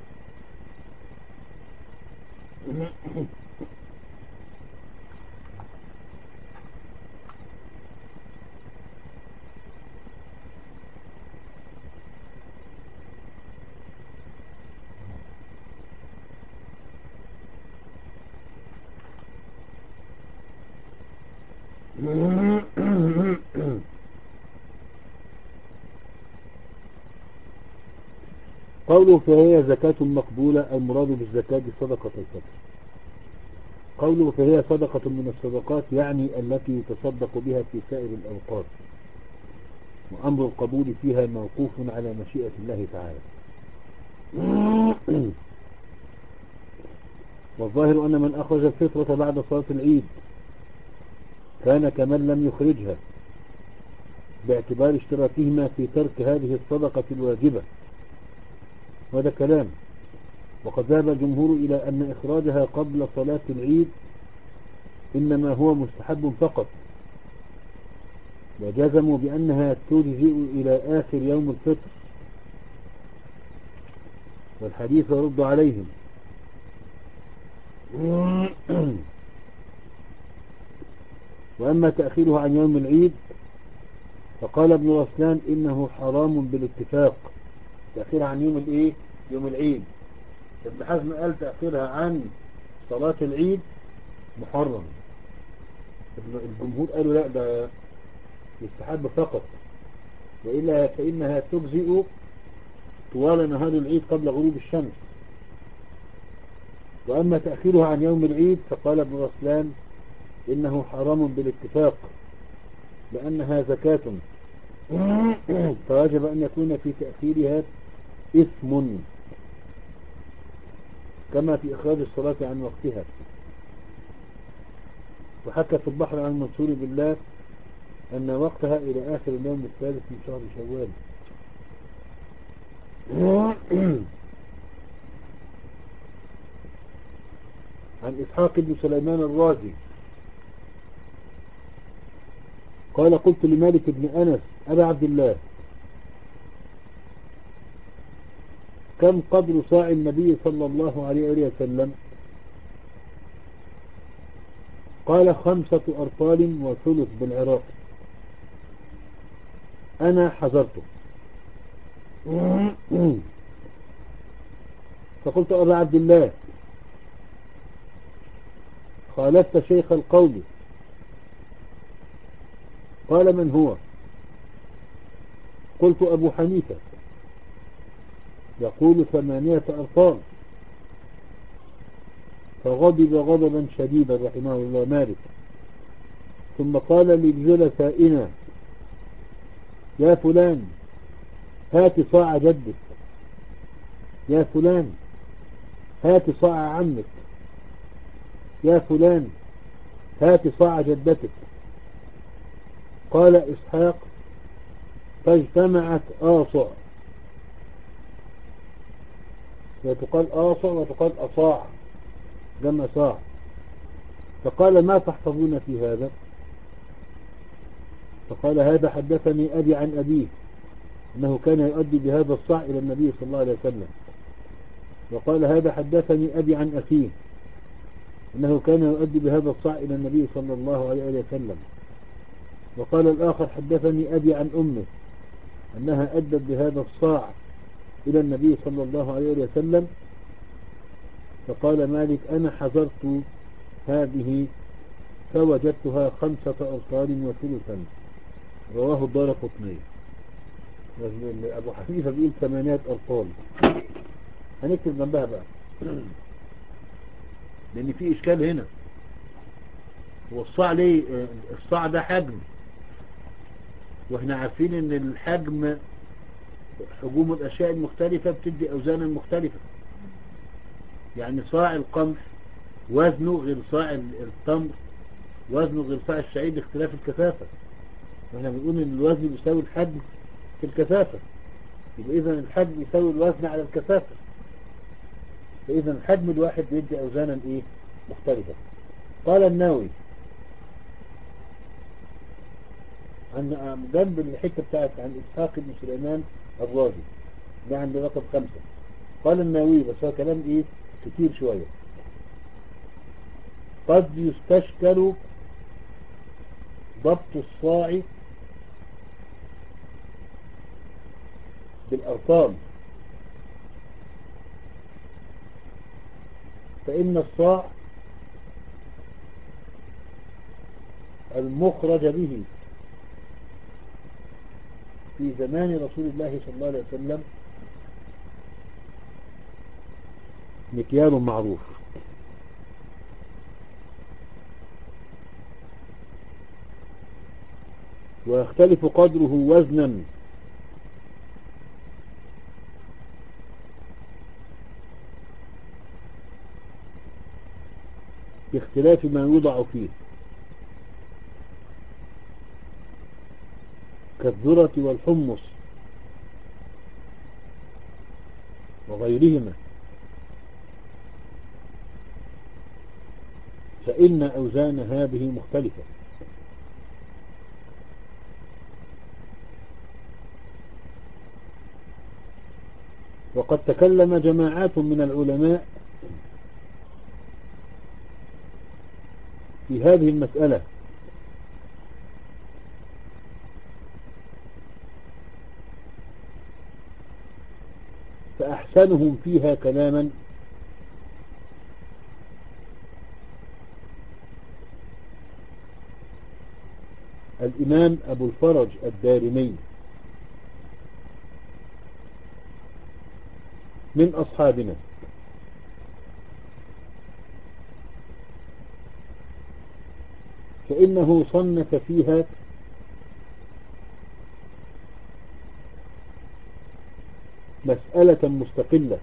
قوله فهي زكاة مقبولة، المراد بالزكاة صدقة الفطر. قوله فهي صدقة من الصدقات يعني التي يتصدق بها في سائر الأوقات، وأمر القبول فيها موقوف على مشيئة الله تعالى. والظاهر أن من أخرج الفطرة بعد صلاة العيد كان كمن لم يخرجها باعتبار اشتراكهما في ترك هذه الصدقة الواجبة، وهذا كلام. وقد ذهب الجمهور إلى أن إخراجها قبل صلاة العيد إنما هو مستحب فقط، وجزموا بأنها تجزئ إلى آخر يوم الفطر، والحديث يرد عليهم. وأما تأخيرها عن يوم العيد فقال ابن رسلان إنه حرام بالاتفاق. تأخيرها عن يوم الإيه؟ يوم العيد. ابن حزم قال تأخيرها عن صلاة العيد محرم. الجمهور قالوا لا، ده يستحب فقط، وإلا فإنها تجزئ طوال نهار العيد قبل غروب الشمس. وأما تأخيرها عن يوم العيد فقال ابن رسلان إنه حرام بالاتفاق لأنها زكاة، فوجب أن يكون في تأخيرها إثم كما في إخراج الصلاة عن وقتها. وحكى في البحر عن منصور بالله أن وقتها إلى آخر اليوم الثالث من شهر شوال. عن إسحاق بن سليمان الرازي قال قلت لمالك بن أنس أبا عبد الله كم قدر صاع النبي صلى الله عليه وسلم؟ قال خمسة أرطال وثلث بالعراق. أنا حذرته فقلت أبا عبد الله خالفت شيخ القول. قال من هو؟ قلت أبو حنيفة يقول ثمانية أرطال. فغضب غضبا شديدا رحمه الله مالك، ثم قال لجلسائنا يا فلان هات صاع جدك، يا فلان هات صاع عمك، يا فلان هات صاع جدتك. قال إسحاق فاجتمعت آصع، وتقال آصع وتقال أصاع جمع صاع. فقال ما تحفظون في هذا؟ فقال هذا حدثني أبي عن أبيه أنه كان يؤدي بهذا الصاع إلى النبي صلى الله عليه وسلم. وقال هذا حدثني أبي عن أخيه أنه كان يؤدي بهذا الصاع إلى النبي صلى الله عليه وسلم. وقال الآخر حدثني أبي عن أمه أنها أدت بهذا الصاع إلى النبي صلى الله عليه وسلم. فقال مالك أنا حضرت هذه فوجدتها خمسة أرطال وثلثا. رواه الدارقطني. أبو حنيفة بيقول ثمانية أرطال، هنكتب جنبها بقى لأن في إشكال هنا. هو الصاع ليه؟ الصاع ده حجم، واحنا عارفين ان الحجم حجوم الأشياء المختلفة بتدي أوزانا مختلفة. يعني صاع القمح وزنه غير صاع التمر، وزنه غير صاع الشعير باختلاف الكثافة. واحنا بنقول ان الوزن بيساوي الحجم في الكثافة، يبقى إذن الحجم يساوي الوزن على الكثافة. فإذن الحجم الواحد بيدي أوزانا إيه مختلفة. قال النووي عن جنب الحتة بتاعت عن إسحاق بن سليمان الرازي ده عند رقم خمسة. قال النووي بس هو كلام إيه كتير شوية. قد يستشكل ضبط الصاع بالأرقام، فإن الصاع المخرج به في زمان رسول الله صلى الله عليه وسلم مكيال معروف، ويختلف قدره وزنا باختلاف ما يوضع فيه كالذرة والحمص وغيرهما، فإن أوزان هذه مختلفة. وقد تكلم جماعات من العلماء في هذه المسألة، فأحسنهم فيها كلاما الإمام أبو الفرج الدارمي من أصحابنا، فإنه صنف فيها مسألة مستقلة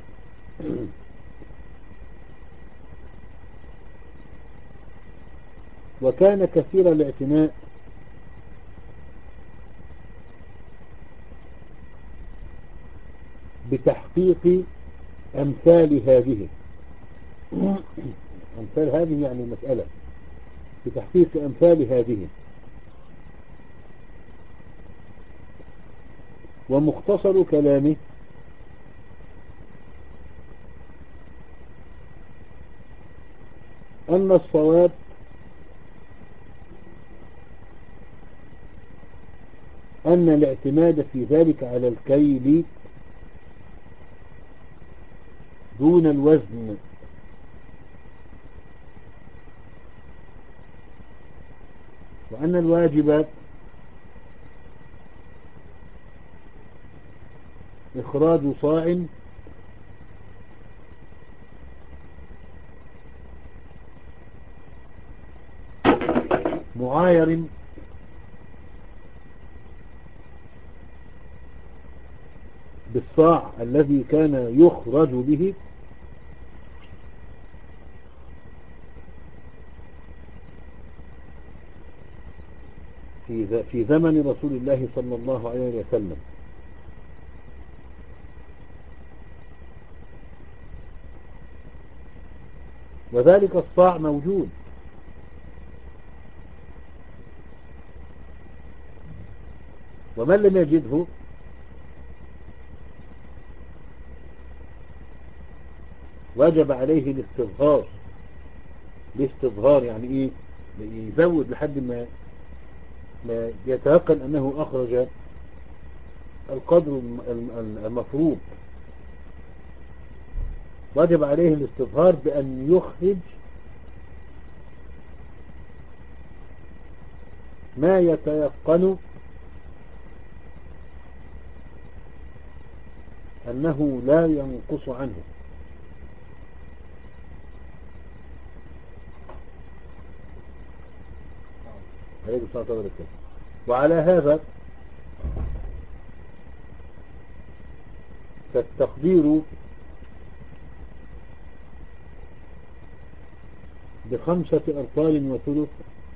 وكان كثير الاعتناء بتحقيق أمثال هذه أمثال هذه يعني مسألة بتحقيق أمثال هذه. ومختصر كلامه أن الصواب أن الاعتماد في ذلك على الكيل دون الوزن. وأن الواجب إخراج صاع معاير بالصاع الذي كان يخرج به في في زمن رسول الله صلى الله عليه وسلم. وذلك الصاع موجود، ومن لم يجده وجب عليه الاستظهار. الاستظهار يعني ايه؟ يزود لحد ما ما يتيقن انه اخرج القدر المفروض. وجب عليه الاستظهار بان يخرج ما يتيقن انه لا ينقص عنه. عليه الصلاة والسلام. وعلى هذا فالتقدير بخمسة أرطال وثلث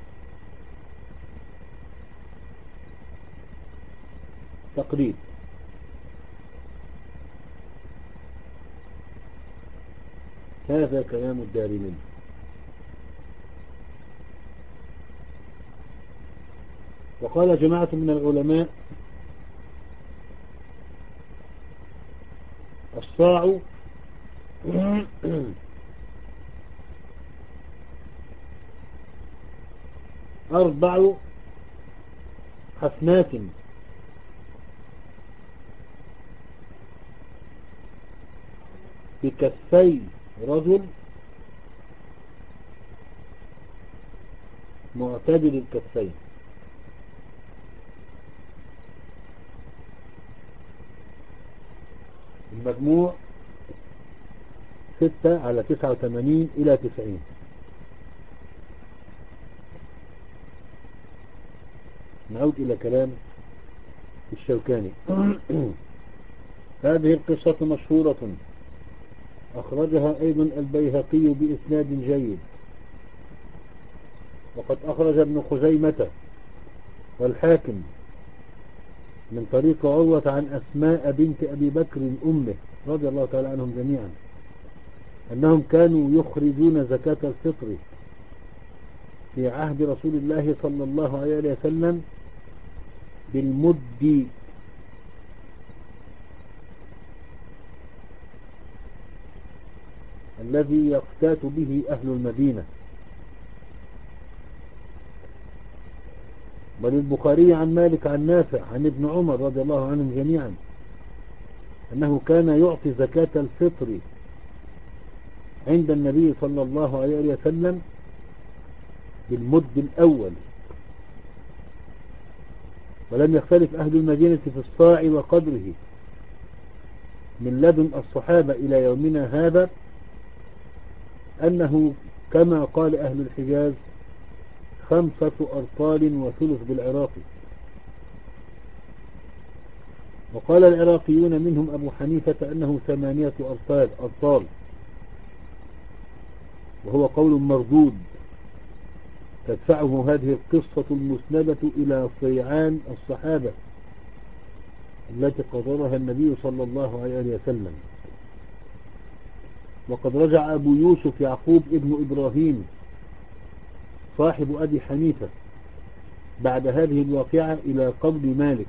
تقريب. هذا كلام الدارمي. وقال جماعة من العلماء الصاع أربع حفنات بكفي رجل معتدل الكفين. المجموع ستة على تسعة وثمانين إلى تسعين. نعود إلى كلام الشوكاني. هذه القصة مشهورة أخرجها أيضا البيهقي بإسناد جيد، وقد أخرج ابن خزيمة والحاكم من طريق عروة عن أسماء بنت أبي بكر أمه رضي الله تعالى عنهم جميعا أنهم كانوا يخرجون زكاة الفطر في عهد رسول الله صلى الله عليه وسلم بالمد، الذي يقتات به أهل المدينة. وللبخاري عن مالك عن نافع عن ابن عمر رضي الله عنهم جميعا أنه كان يعطي زكاة الفطر عند النبي صلى الله عليه وسلم بالمد الأول. ولم يختلف أهل المدينة في الصاع وقدره من لدن الصحابة إلى يومنا هذا أنه كما قال أهل الحجاز خمسة أرطال وثلث بالعراق. وقال العراقيون منهم أبو حنيفة أنه ثمانية أرطال أرطال وهو قول مردود تدفعه هذه القصة المسندة إلى صيعان الصحابة التي قدرها النبي صلى الله عليه وسلم. وقد رجع أبو يوسف يعقوب ابن إبراهيم صاحب أبي حنيفة بعد هذه الواقعة إلى قول مالك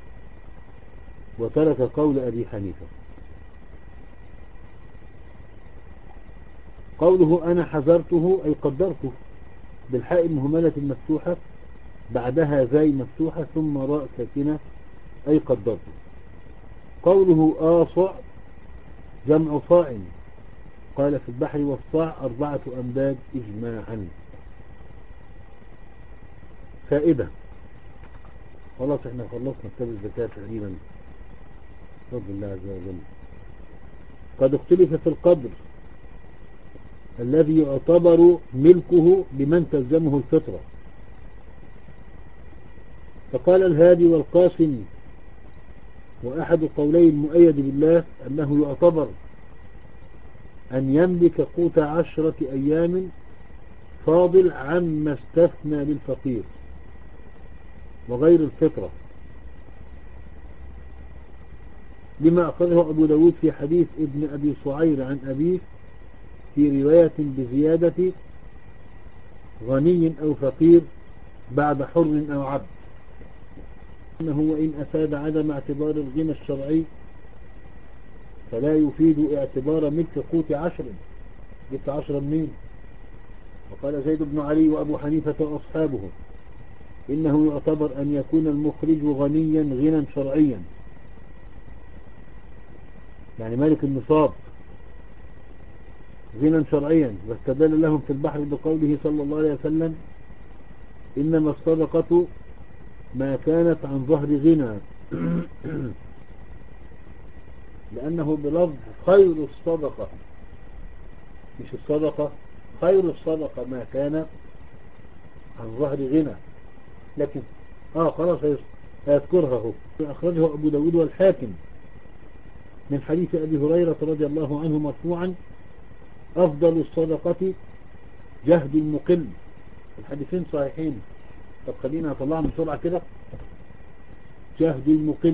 وترك قول أبي حنيفة. قوله أنا حذرته أي قدرته بالحاء المهملة المفتوحة بعدها زاي مفتوحة ثم راء ساكنة أي قدرته. قوله آصع جمع صاع قال في البحر والصاع أربعة أمداد إجماعا. فائدة. خلاص احنا خلصنا كتاب الزكاة تقريبا بفضل الله عز وجل. قد اختلف في القدر الذي يعتبر ملكه لمن تلزمه الفطرة، فقال الهادي والقاسم وأحد قولي المؤيد بالله أنه يعتبر أن يملك قوت عشرة أيام فاضل عما استثنى للفقير وغير الفطرة، لما أخرجه أبو داود في حديث ابن أبي صعير عن أبيه في رواية بزيادة غني أو فقير بعد حر أو عبد، أنه وإن أفاد عدم اعتبار الغنى الشرعي فلا يفيد اعتبار ملك قوت عشر. جبت عشرة منين؟ وقال زيد بن علي وأبو حنيفة وأصحابه إنه يعتبر أن يكون المخرج غنيا غنى شرعيا، يعني مالك النصاب غنى شرعيا، واستدل لهم في البحر بقوله صلى الله عليه وسلم إنما الصدقة ما كانت عن ظهر غنى لأنه بلفظ خير الصدقة، مش الصدقة، خير الصدقة ما كان عن ظهر غنى، لكن اه خلاص هيذكرها هو. أخرجه أبو داود والحاكم من حديث أبي هريرة رضي الله عنه مرفوعا أفضل الصدقة جهد المقل. الحديثين صحيحين. طب خلينا أطلعهم بسرعة كده. جهد المقل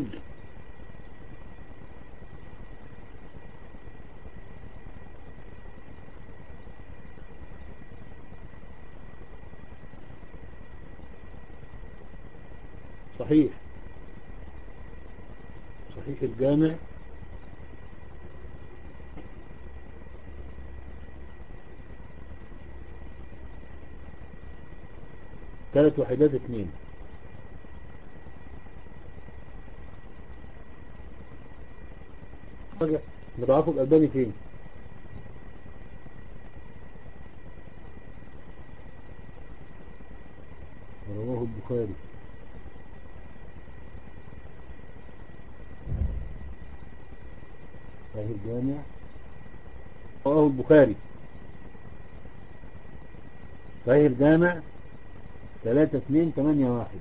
صحيح، صحيح الجامع ثلاث وحدات اثنين. مضاعفه الألباني فين؟ رواه البخاري. صحيح الجامع رواه البخاري. صحيح الجامع ثلاثة اثنين ثمانية واحد.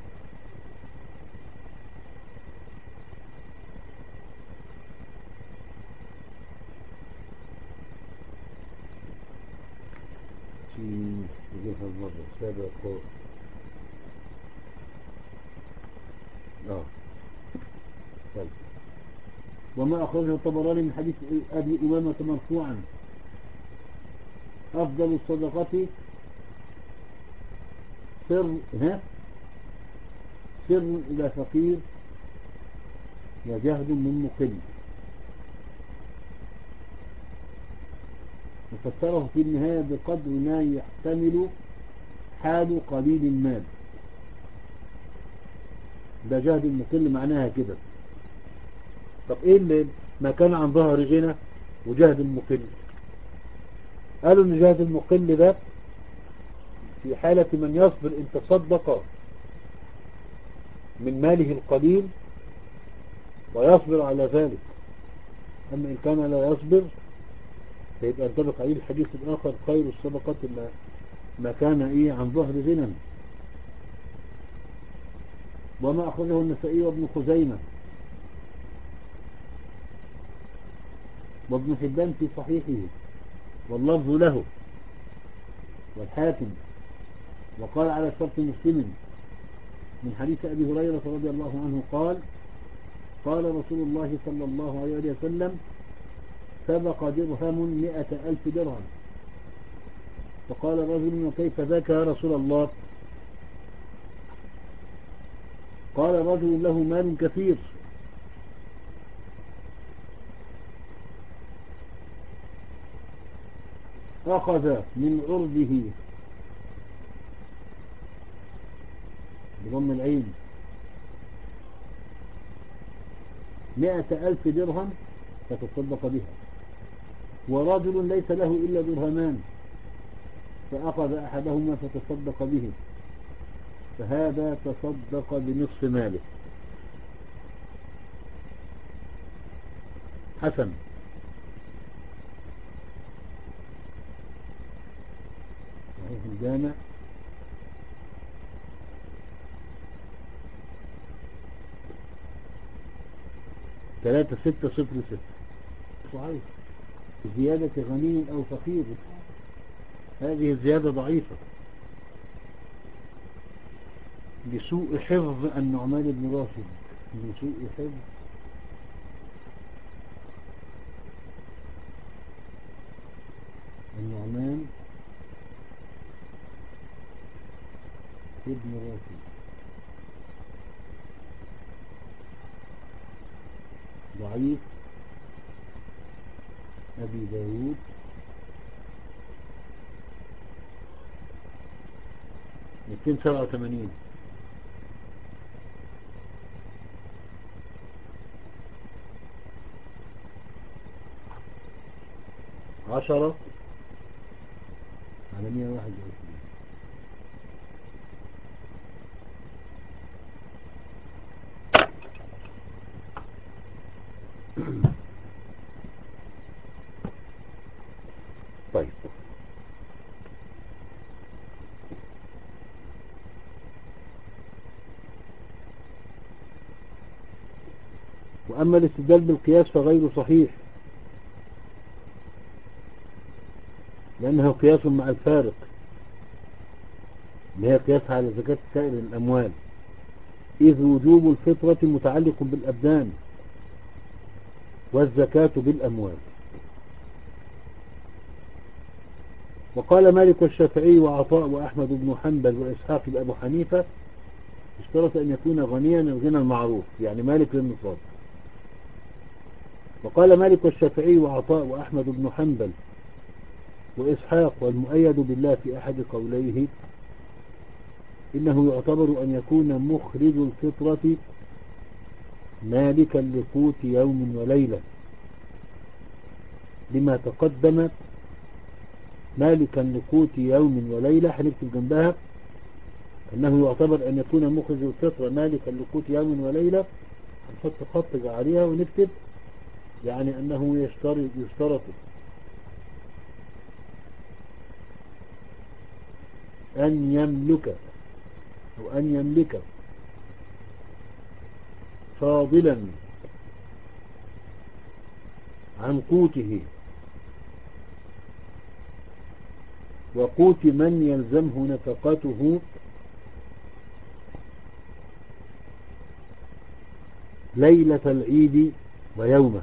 نجيبها المرة السابقة قول اه طيب. وما أخرجه الطبراني من حديث أبي أمامة مرفوعا أفضل الصدقة سر ها سر إلى فقير وجهد من مقل، وفسره في النهاية بقدر ما يحتمل حال قليل المال. ده جهد المقل معناها كده. طب ايه اللي ما كان عن ظهر غنى وجهد المقل؟ قالوا ان جهد المقل ده في حالة من يصبر ان تصدق من ماله القليل ويصبر على ذلك، اما ان كان لا يصبر فيبقى ينطبق عليه الحديث الاخر خير الصدقات ما, ما كان ايه عن ظهر غنى. وما اخرجه النسائي وابن خزيمة وابن حبان في صحيحه واللفظ له والحاكم، وقال على شرط مسلم من حديث أبي هريرة رضي الله عنه قال قال رسول الله صلى الله عليه وسلم سبق درهم مئة ألف درهم، فقال رجل وكيف ذاك يا رسول الله؟ قال رجل له مال كثير أخذ من عرضه بضم العين مئة ألف درهم فتصدق بها، ورجل ليس له إلا درهمان فأخذ أحدهما فتصدق به، فهذا تصدق بنصف ماله. حسن. صحيح الجامع ثلاثة ستة صفر ستة. صحيح. زيادة غني أو فقير، هذه الزيادة ضعيفة لسوء حفظ النعمان بن راشد، لسوء حفظ النعمان ابن راشد، ضعيف أبي داود مئتين وسبعة وثمانين. عشرة على مئة وواحد وعشرين. طيب وأما الاستدلال بالقياس فغير صحيح، لأنه قياس مع الفارق، اللي هي قياس على زكاة سائر الأموال، إذ وجوب الفطرة متعلق بالأبدان والزكاة بالأموال. وقال مالك والشافعي وعطاء وأحمد بن حنبل وإسحاق أبو حنيفة اشترط أن يكون غنيا الغنى المعروف، يعني مالك للنصاب. وقال مالك والشافعي وعطاء وأحمد بن حنبل وإسحاق والمؤيد بالله في أحد قوليه إنه يعتبر أن يكون مخرج الفطرة مالكا لقوت يوم وليلة، لما تقدم مالكا لقوت يوم وليلة، هنكتب جنبها أنه يعتبر أن يكون مخرج الفطرة مالكا لقوت يوم وليلة، هنحط خط عليها ونكتب يعني أنه يشترط يشترط أن يملك أو أن يملك فاضلا عن قوته وقوت من يلزمه نفقته ليلة العيد ويومه.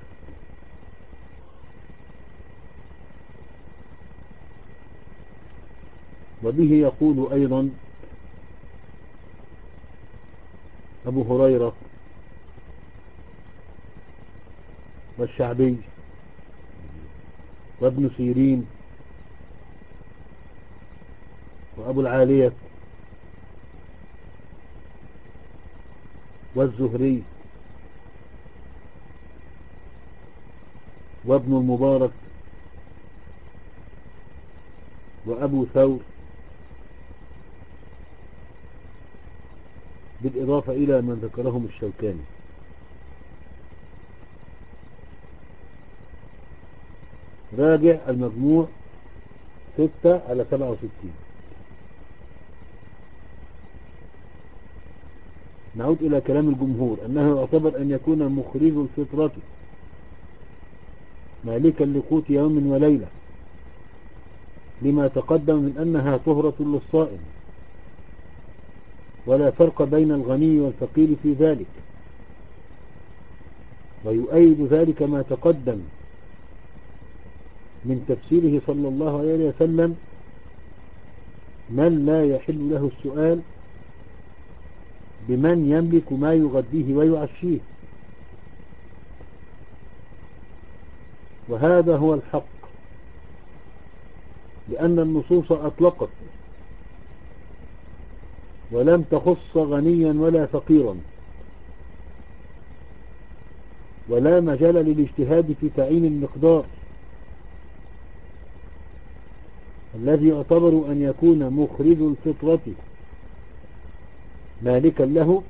وبه يقول أيضا أبو هريرة والشعبي وابن سيرين وأبو العالية والزهري وابن المبارك وأبو ثور، بالإضافة إلى من ذكرهم الشوكاني. راجع المجموع ستة على سبعة وستين. نعود إلى كلام الجمهور أنه يعتبر أن يكون مخرج الفطرة مالكا لقوت يوم وليلة، لما تقدم من أنها طهرة للصائم، ولا فرق بين الغني والفقير في ذلك. ويؤيد ذلك ما تقدم من تفسيره صلى الله عليه وسلم من لا يحل له السؤال بمن يملك ما يغذيه ويعشيه، وهذا هو الحق، لأن النصوص أطلقت ولم تخص غنيا ولا فقيرا، ولا مجال للاجتهاد في تعيين المقدار، الذي يعتبر أن يكون مخرج الفطرة مالكا له،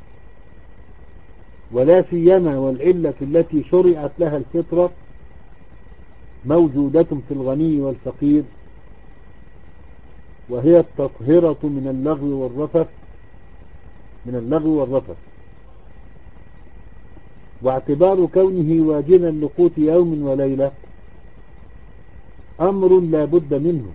ولا سيما والعلة التي شرعت لها الفطرة موجودة في الغني والفقير، وهي التطهرة من اللغو والرفث من اللغو والرفث واعتبار كونه واجبا لقوت يوم وليلة أمر لا بد منه،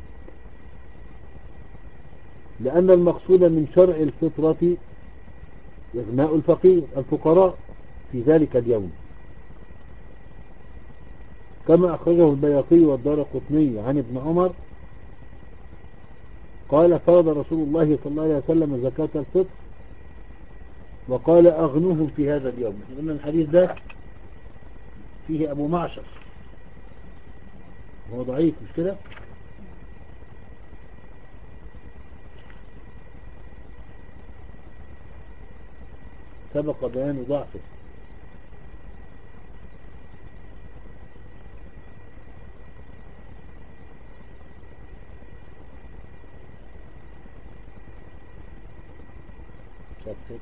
لأن المقصود من شرع الفطرة إغناء الفقير الفقراء في ذلك اليوم، كما أخرجه البيهقي والدارقطني عن ابن عمر قال فرض رسول الله صلى الله عليه وسلم زكاة الفطر وقال أغنوهم في هذا اليوم. احنا قلنا الحديث ده فيه أبو معشر، هو ضعيف مش كده؟ سبق بيان ضعفه. صفحة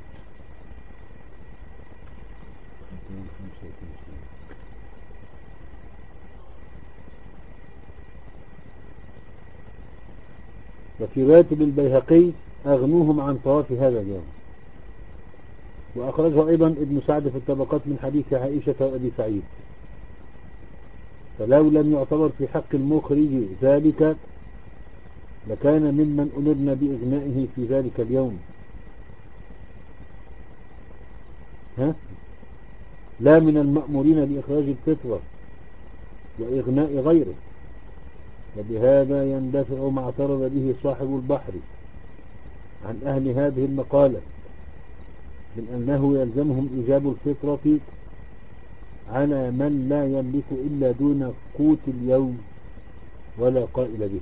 وفي رواية للبيهقي أغنوهم عن طواف هذا اليوم. وأخرجه أيضا ابن سعد في الطبقات من حديث عائشة وأبي سعيد. فلو لم يعتبر في حق المخرج ذلك لكان ممن أمرنا بإغنائه في ذلك اليوم، ها؟ لا من المأمورين بإخراج الفطرة وإغناء غيره. وبهذا يندفع ما اعترض به صاحب البحر عن أهل هذه المقالة من أنه يلزمهم إيجاب الفطرة على من لا يملك إلا دون قوت اليوم ولا قائل به.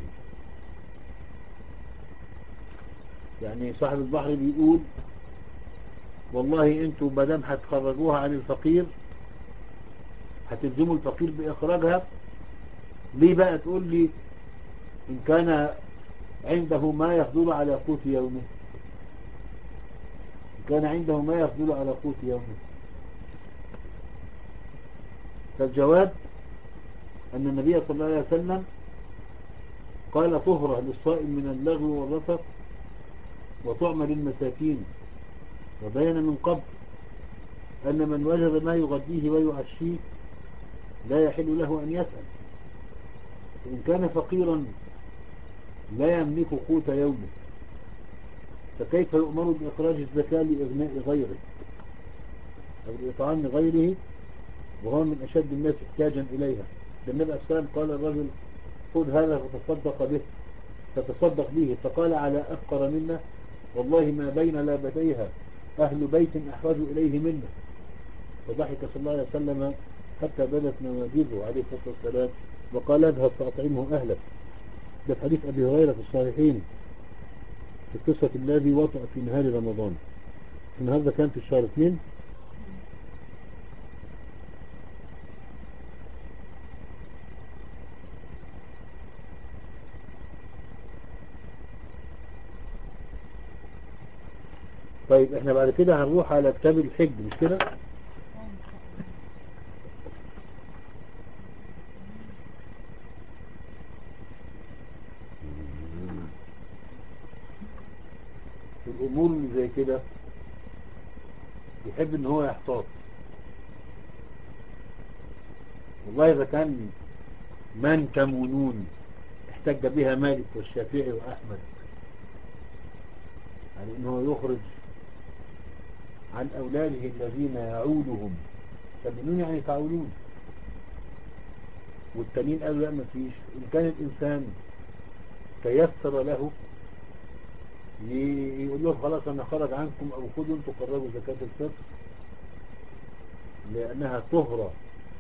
يعني صاحب البحر بيقول والله انتوا مادام هتخرجوها عن الفقير هتلزموا الفقير بإخراجها، ليه بقى تقول لي إن كان عنده ما يفضل على قوت يومه، إن كان عنده ما يفضل على قوت يومه. فالجواب أن النبي صلى الله عليه وسلم قال طهرة للصائم من اللغو والرفث وطعم للمساكين، وبين من قبل أن من وجد ما يغديه ويعشيه لا يحل له أن يسأل، فإن كان فقيرا لا يملك قوت يومه فكيف يؤمر بإخراج الزكاة لإغناء غيره أو لإطعام غيره وهو من أشد الناس احتاجا إليها؟ النبي صلى الله عليه وسلم قال الرجل خذ هذا فتصدق به فتصدق به، فقال على أفقر منا والله ما بين لابتيها أهل بيت أحوج إليه منا، فضحك صلى الله عليه وسلم حتى بدت نواجذه عليه الصلاة والسلام وقال اذهب فأطعمه أهلك. ده في حديث أبي هريرة في الصحيحين في قصة الذي وطأ في نهار رمضان. النهار ده كان في الشهر اثنين. طيب احنا بعد كده هنروح على كتاب الحج مش كده؟ في الامور اللي زي كده يحب ان هو يحتاط. والله اذا كان من كمونون احتج بها مالك والشافعي واحمد يعني انه يخرج عن اولاده الذين يعولهم، كمونون يعني تعولون، والتانيين قالوا لا ما فيش. ان كان الانسان تيسر له يقول له خلاص انا خرج عنكم او خذوا انتوا قرروا زكاة الفطر لانها طهرة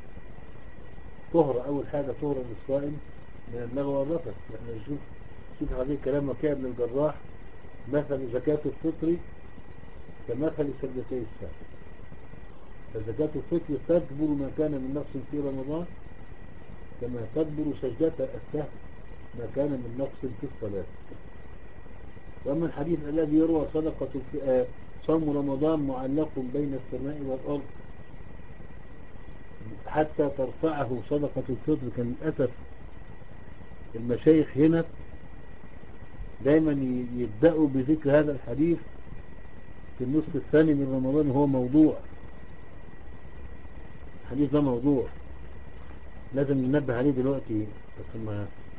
طهرة اول حاجة طهرة للصائم من اللغو والرفث. احنا نشوف شوف هذه كلام وكيع بن الجراح مثل زكاة الفطر كمثل سجدتي السهل، فزكاة الفطر تدبر ما كان من نقص في رمضان كما تدبر سجدة السهل ما كان من نقص في الصلاة. وأما الحديث الذي يروى صدقة في- آه، صوم رمضان معلق بين السماء والأرض حتى ترفعه صدقة الفطر، كان للأسف المشايخ هنا دايما ي- يبدأوا بذكر هذا الحديث في النصف الثاني من رمضان، وهو موضوع. الحديث ده موضوع، لازم ننبه عليه دلوقتي بس ما